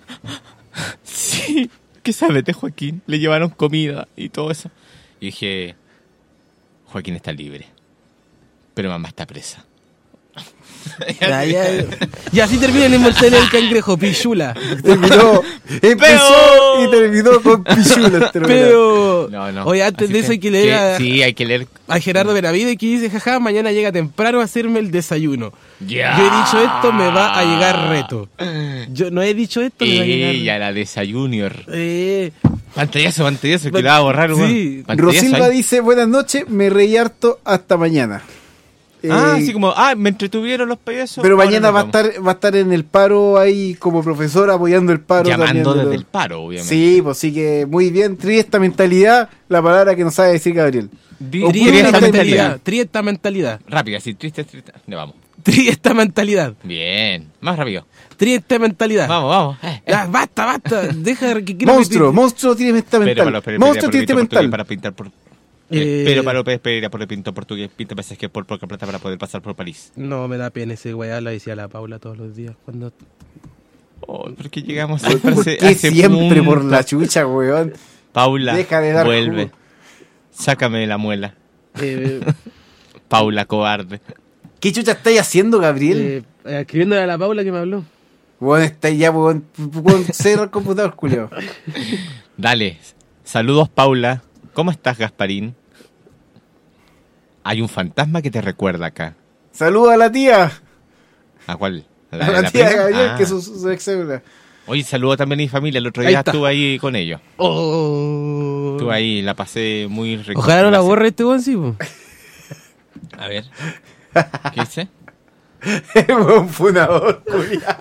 sí, ¿qué sabes de Joaquín? Le llevaron comida y todo eso. Y dije, Joaquín está libre, pero mamá está presa. Ya, ya, y así termina el inmortal del cangrejo, pichula. Terminó, empezó y terminó con pichula. este Pero, No, no. oye, antes Así de eso que- hay que leer que- a, sí, hay que leer. a Gerardo Benavides que dice, jaja, mañana llega temprano a hacerme el desayuno. Ya. Yo he dicho esto, me va a llegar reto. Yo no he dicho esto, me va a llegar Ella, la de esa Junior. Eh, Pantallazo, pantallazo, que la va a borrar, Sí. weón. Pantallazo Rosilva ahí. dice, buenas noches, me reí harto hasta mañana. Ah, Eh, así como, ah, me entretuvieron los payasos. Pero ahora mañana nos va a vamos. estar va a estar en el paro ahí como profesor apoyando el paro. Llamando también de desde los- el paro, obviamente. Sí, pues sí que muy bien. Triesta mentalidad, la palabra que nos sabe decir Gabriel. Di- O di- pura triesta esta mentalidad. mentalidad, triesta mentalidad, Rápida, así, triste, triste. Ya vamos. triesta mentalidad, Bien, más rápido. triesta mentalidad. Vamos, vamos. Eh, eh. Ya, basta, basta, deja que quiero Monstruo, repetir. monstruo tiene esta Pero mental. para los Monstruo tiene esta mental. para pintar por. Eh, Eh, pero para López Pereira por el pintor portugués, pinta veces que por poca plata para poder pasar por París. No, me da pena ese weá, la decía la Paula todos los días. Cuando Oh, ¿por qué llegamos a ¿Por ese, qué a ese siempre punto? por la chucha, weón? Paula, Deja de dar vuelve. jugo. Sácame de la muela. eh, Paula, cobarde. ¿Qué chucha estáis haciendo, Gabriel? eh, eh, escribiéndole a la Paula que me habló. Weón, estáis ya, weón. Weón, cerra el computador, culiao. Dale. Saludos, Paula. ¿Cómo estás, Gasparín? Hay un fantasma que te recuerda acá. Saluda a la tía. ¿A cuál? A la, a la tía de Gabriel, ah. que es su, su ex cédula. Oye, saludo también a mi familia. El otro día estuve ahí con ellos. Oh. Estuve ahí, la pasé muy rico. Ojalá no la borre este weón, sí, po. A ver. ¿Qué dice? Es un funador, culiao.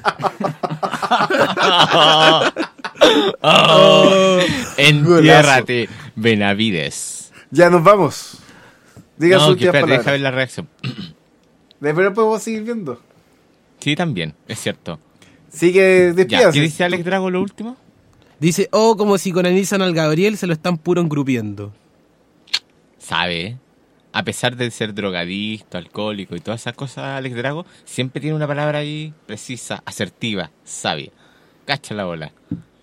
Oh, entiérrate, Benavides. Ya nos vamos. Diga no, sus que espérate, palabras. deja ver la reacción. Pero podemos seguir viendo. Sí, también, es cierto. Sigue despídase. ¿Qué dice Alex Drago lo último? Dice, oh, como psicoanalizan al Gabriel, se lo están puro engrupiendo. Sabe, a pesar de ser drogadicto, alcohólico y todas esas cosas, Alex Drago siempre tiene una palabra ahí precisa, asertiva, sabia. Cacha la bola.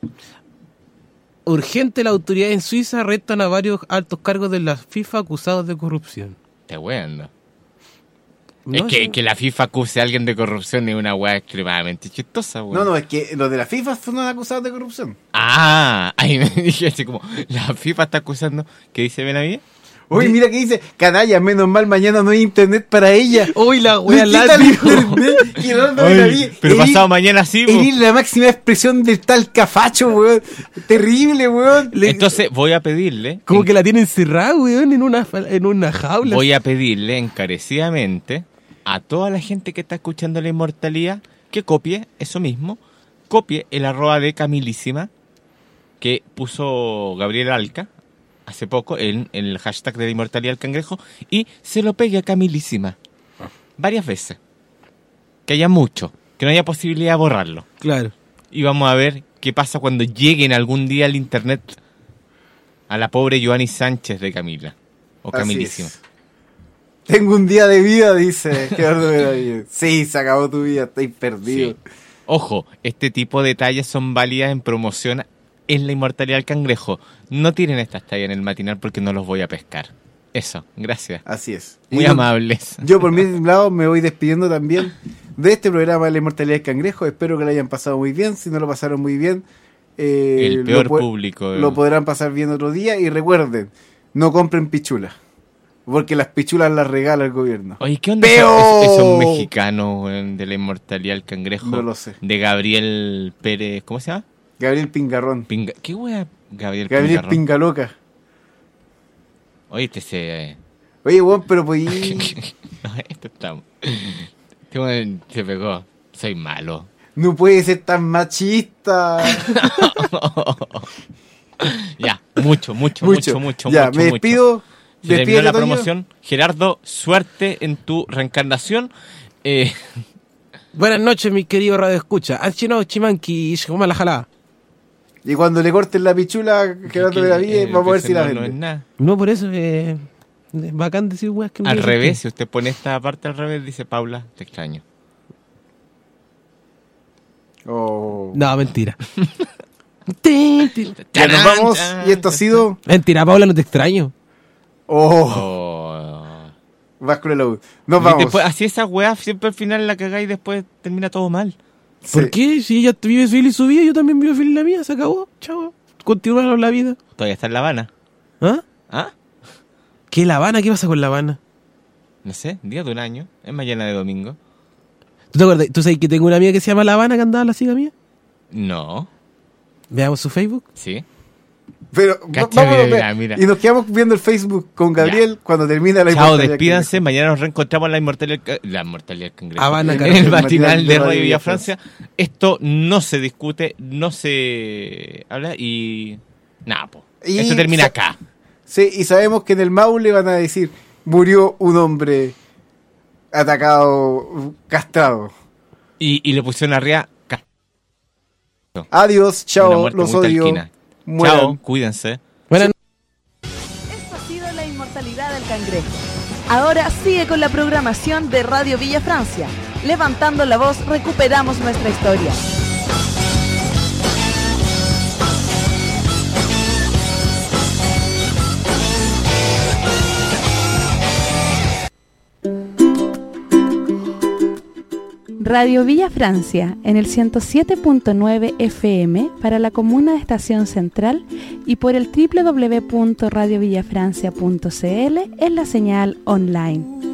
Urgente, la autoridad en Suiza arrestan a varios altos cargos de la FIFA acusados de corrupción. Te weando. No, es que, sí. que la FIFA acuse a alguien de corrupción es una weá extremadamente chistosa, weón. No, no, es que los de la FIFA fueron acusados de corrupción. Ah, ahí me dije así como, la FIFA está acusando, ¿qué dice Benavides? Uy, mira que dice, canalla, menos mal mañana no hay internet para ella. Uy, la wea la la internet. Que no, no, Benavides. Pero Eres- pasado mañana sí, po. eres la máxima expresión del tal cafacho, weón. Terrible, weón. Entonces voy a pedirle, Como que la tienen cerrada, weón, en una, en una jaula. voy a pedirle encarecidamente a toda la gente que está escuchando La Inmortalidad que copie eso mismo, copie el arroba de Camilísima que puso Gabriel Alca hace poco en, en el hashtag de La Inmortalidad del Cangrejo y se lo pegue a Camilísima varias veces. Que haya mucho, que no haya posibilidad de borrarlo. Claro. Y vamos a ver qué pasa cuando lleguen algún día al internet a la pobre Joanny Sánchez de Camila. O Así Camilísima. es. Tengo un día de vida, dice Gerardo Benavides. Sí, se acabó tu vida, estáis perdido. Sí. Ojo, este tipo de tallas son válidas en promoción en La Inmortalidad del Cangrejo. No tienen estas tallas en el matinal porque no los voy a pescar. Eso, gracias. Así es. Muy Y yo- amables. Yo por mi lado me voy despidiendo también de este programa de La Inmortalidad del Cangrejo. Espero que lo hayan pasado muy bien. Si no lo pasaron muy bien, eh, El peor lo pu- público. Lo podrán pasar bien otro día. Y recuerden, no compren pichulas. Porque las pichulas las regala el gobierno. Oye, ¿qué onda ¡Peo! esos, esos mexicanos weón, de La Inmortalidad del Cangrejo? No lo sé. De Gabriel Pérez, ¿cómo se llama? Gabriel Pingarrón. Pinga- ¿Qué wea Gabriel, Gabriel Pingarrón? Pingaloca. Oye, este se... Oye, weón, pero pues... No, esto está... Este weón se pegó. Soy malo. No puede ser tan machista. Ya, mucho, mucho, Mucho. mucho, mucho, Ya, mucho, me mucho. despido. Se terminó Despídete, la Toño. promoción. Gerardo, suerte en tu reencarnación. Eh, Buenas noches, mi querido Radio Escucha. Anchino, Chimanqui, Ishkoma la jalá. Y cuando le corten la pichula, Gerardo Benavides, eh, vamos a ver que si la no, vende. no es nada. No, por eso eh, es bacán decir weas que no Al tienen revés, sentido. si usted pone esta parte al revés, dice Paula, te extraño. Oh. No, mentira. Ya nos vamos y esto ha sido... Mentira, Paula, no te extraño. Oh, Oh. vas con el audio. Nos Y vamos. después, así esa weá, siempre al final la cagáis y después termina todo mal. ¿Por Sí. qué? Si ella vive feliz su vida, yo también vivo feliz la mía. Se acabó. Chao. Continuaron la vida. Todavía está en La Habana. ¿Ah? ¿Ah? ¿Qué La Habana? ¿Qué pasa con La Habana? No sé, día de un año. Es mañana de domingo. ¿Tú te acuerdas? ¿Tú sabes que tengo una amiga que se llama La Habana que andaba a la ciga mía? No. Veamos su Facebook. Sí. Pero Cacha, vámonos, mira, ve- mira. y nos quedamos viendo el Facebook con Gabriel cuando termina la Chao, Inmortalidad despídanse. Mañana nos reencontramos en la inmortalidad del Ca- La inmortalidad del Cangrejo. Habana, en Carajo. el El matinal matinal de de Radio Radio Villa Villa Francia. Esto no se discute, no se habla y... Nada, po. Y Esto termina sa- acá. Sí, y sabemos que en el Maule van a decir, murió un hombre atacado, castrado. Y, y le pusieron arriba... ca- Adiós, una chao, muerte los muy odio. talquina. Mueran. Chao, cuídense. Buenas Esto ha sido La Inmortalidad del Cangrejo. Ahora sigue con la programación de Radio Villa Francia. Levantando la voz, recuperamos nuestra historia. Radio Villa Francia en el ciento siete punto nueve F M para la comuna de Estación Central y por el doble u doble u doble u punto radio villa francia punto c l en la señal online.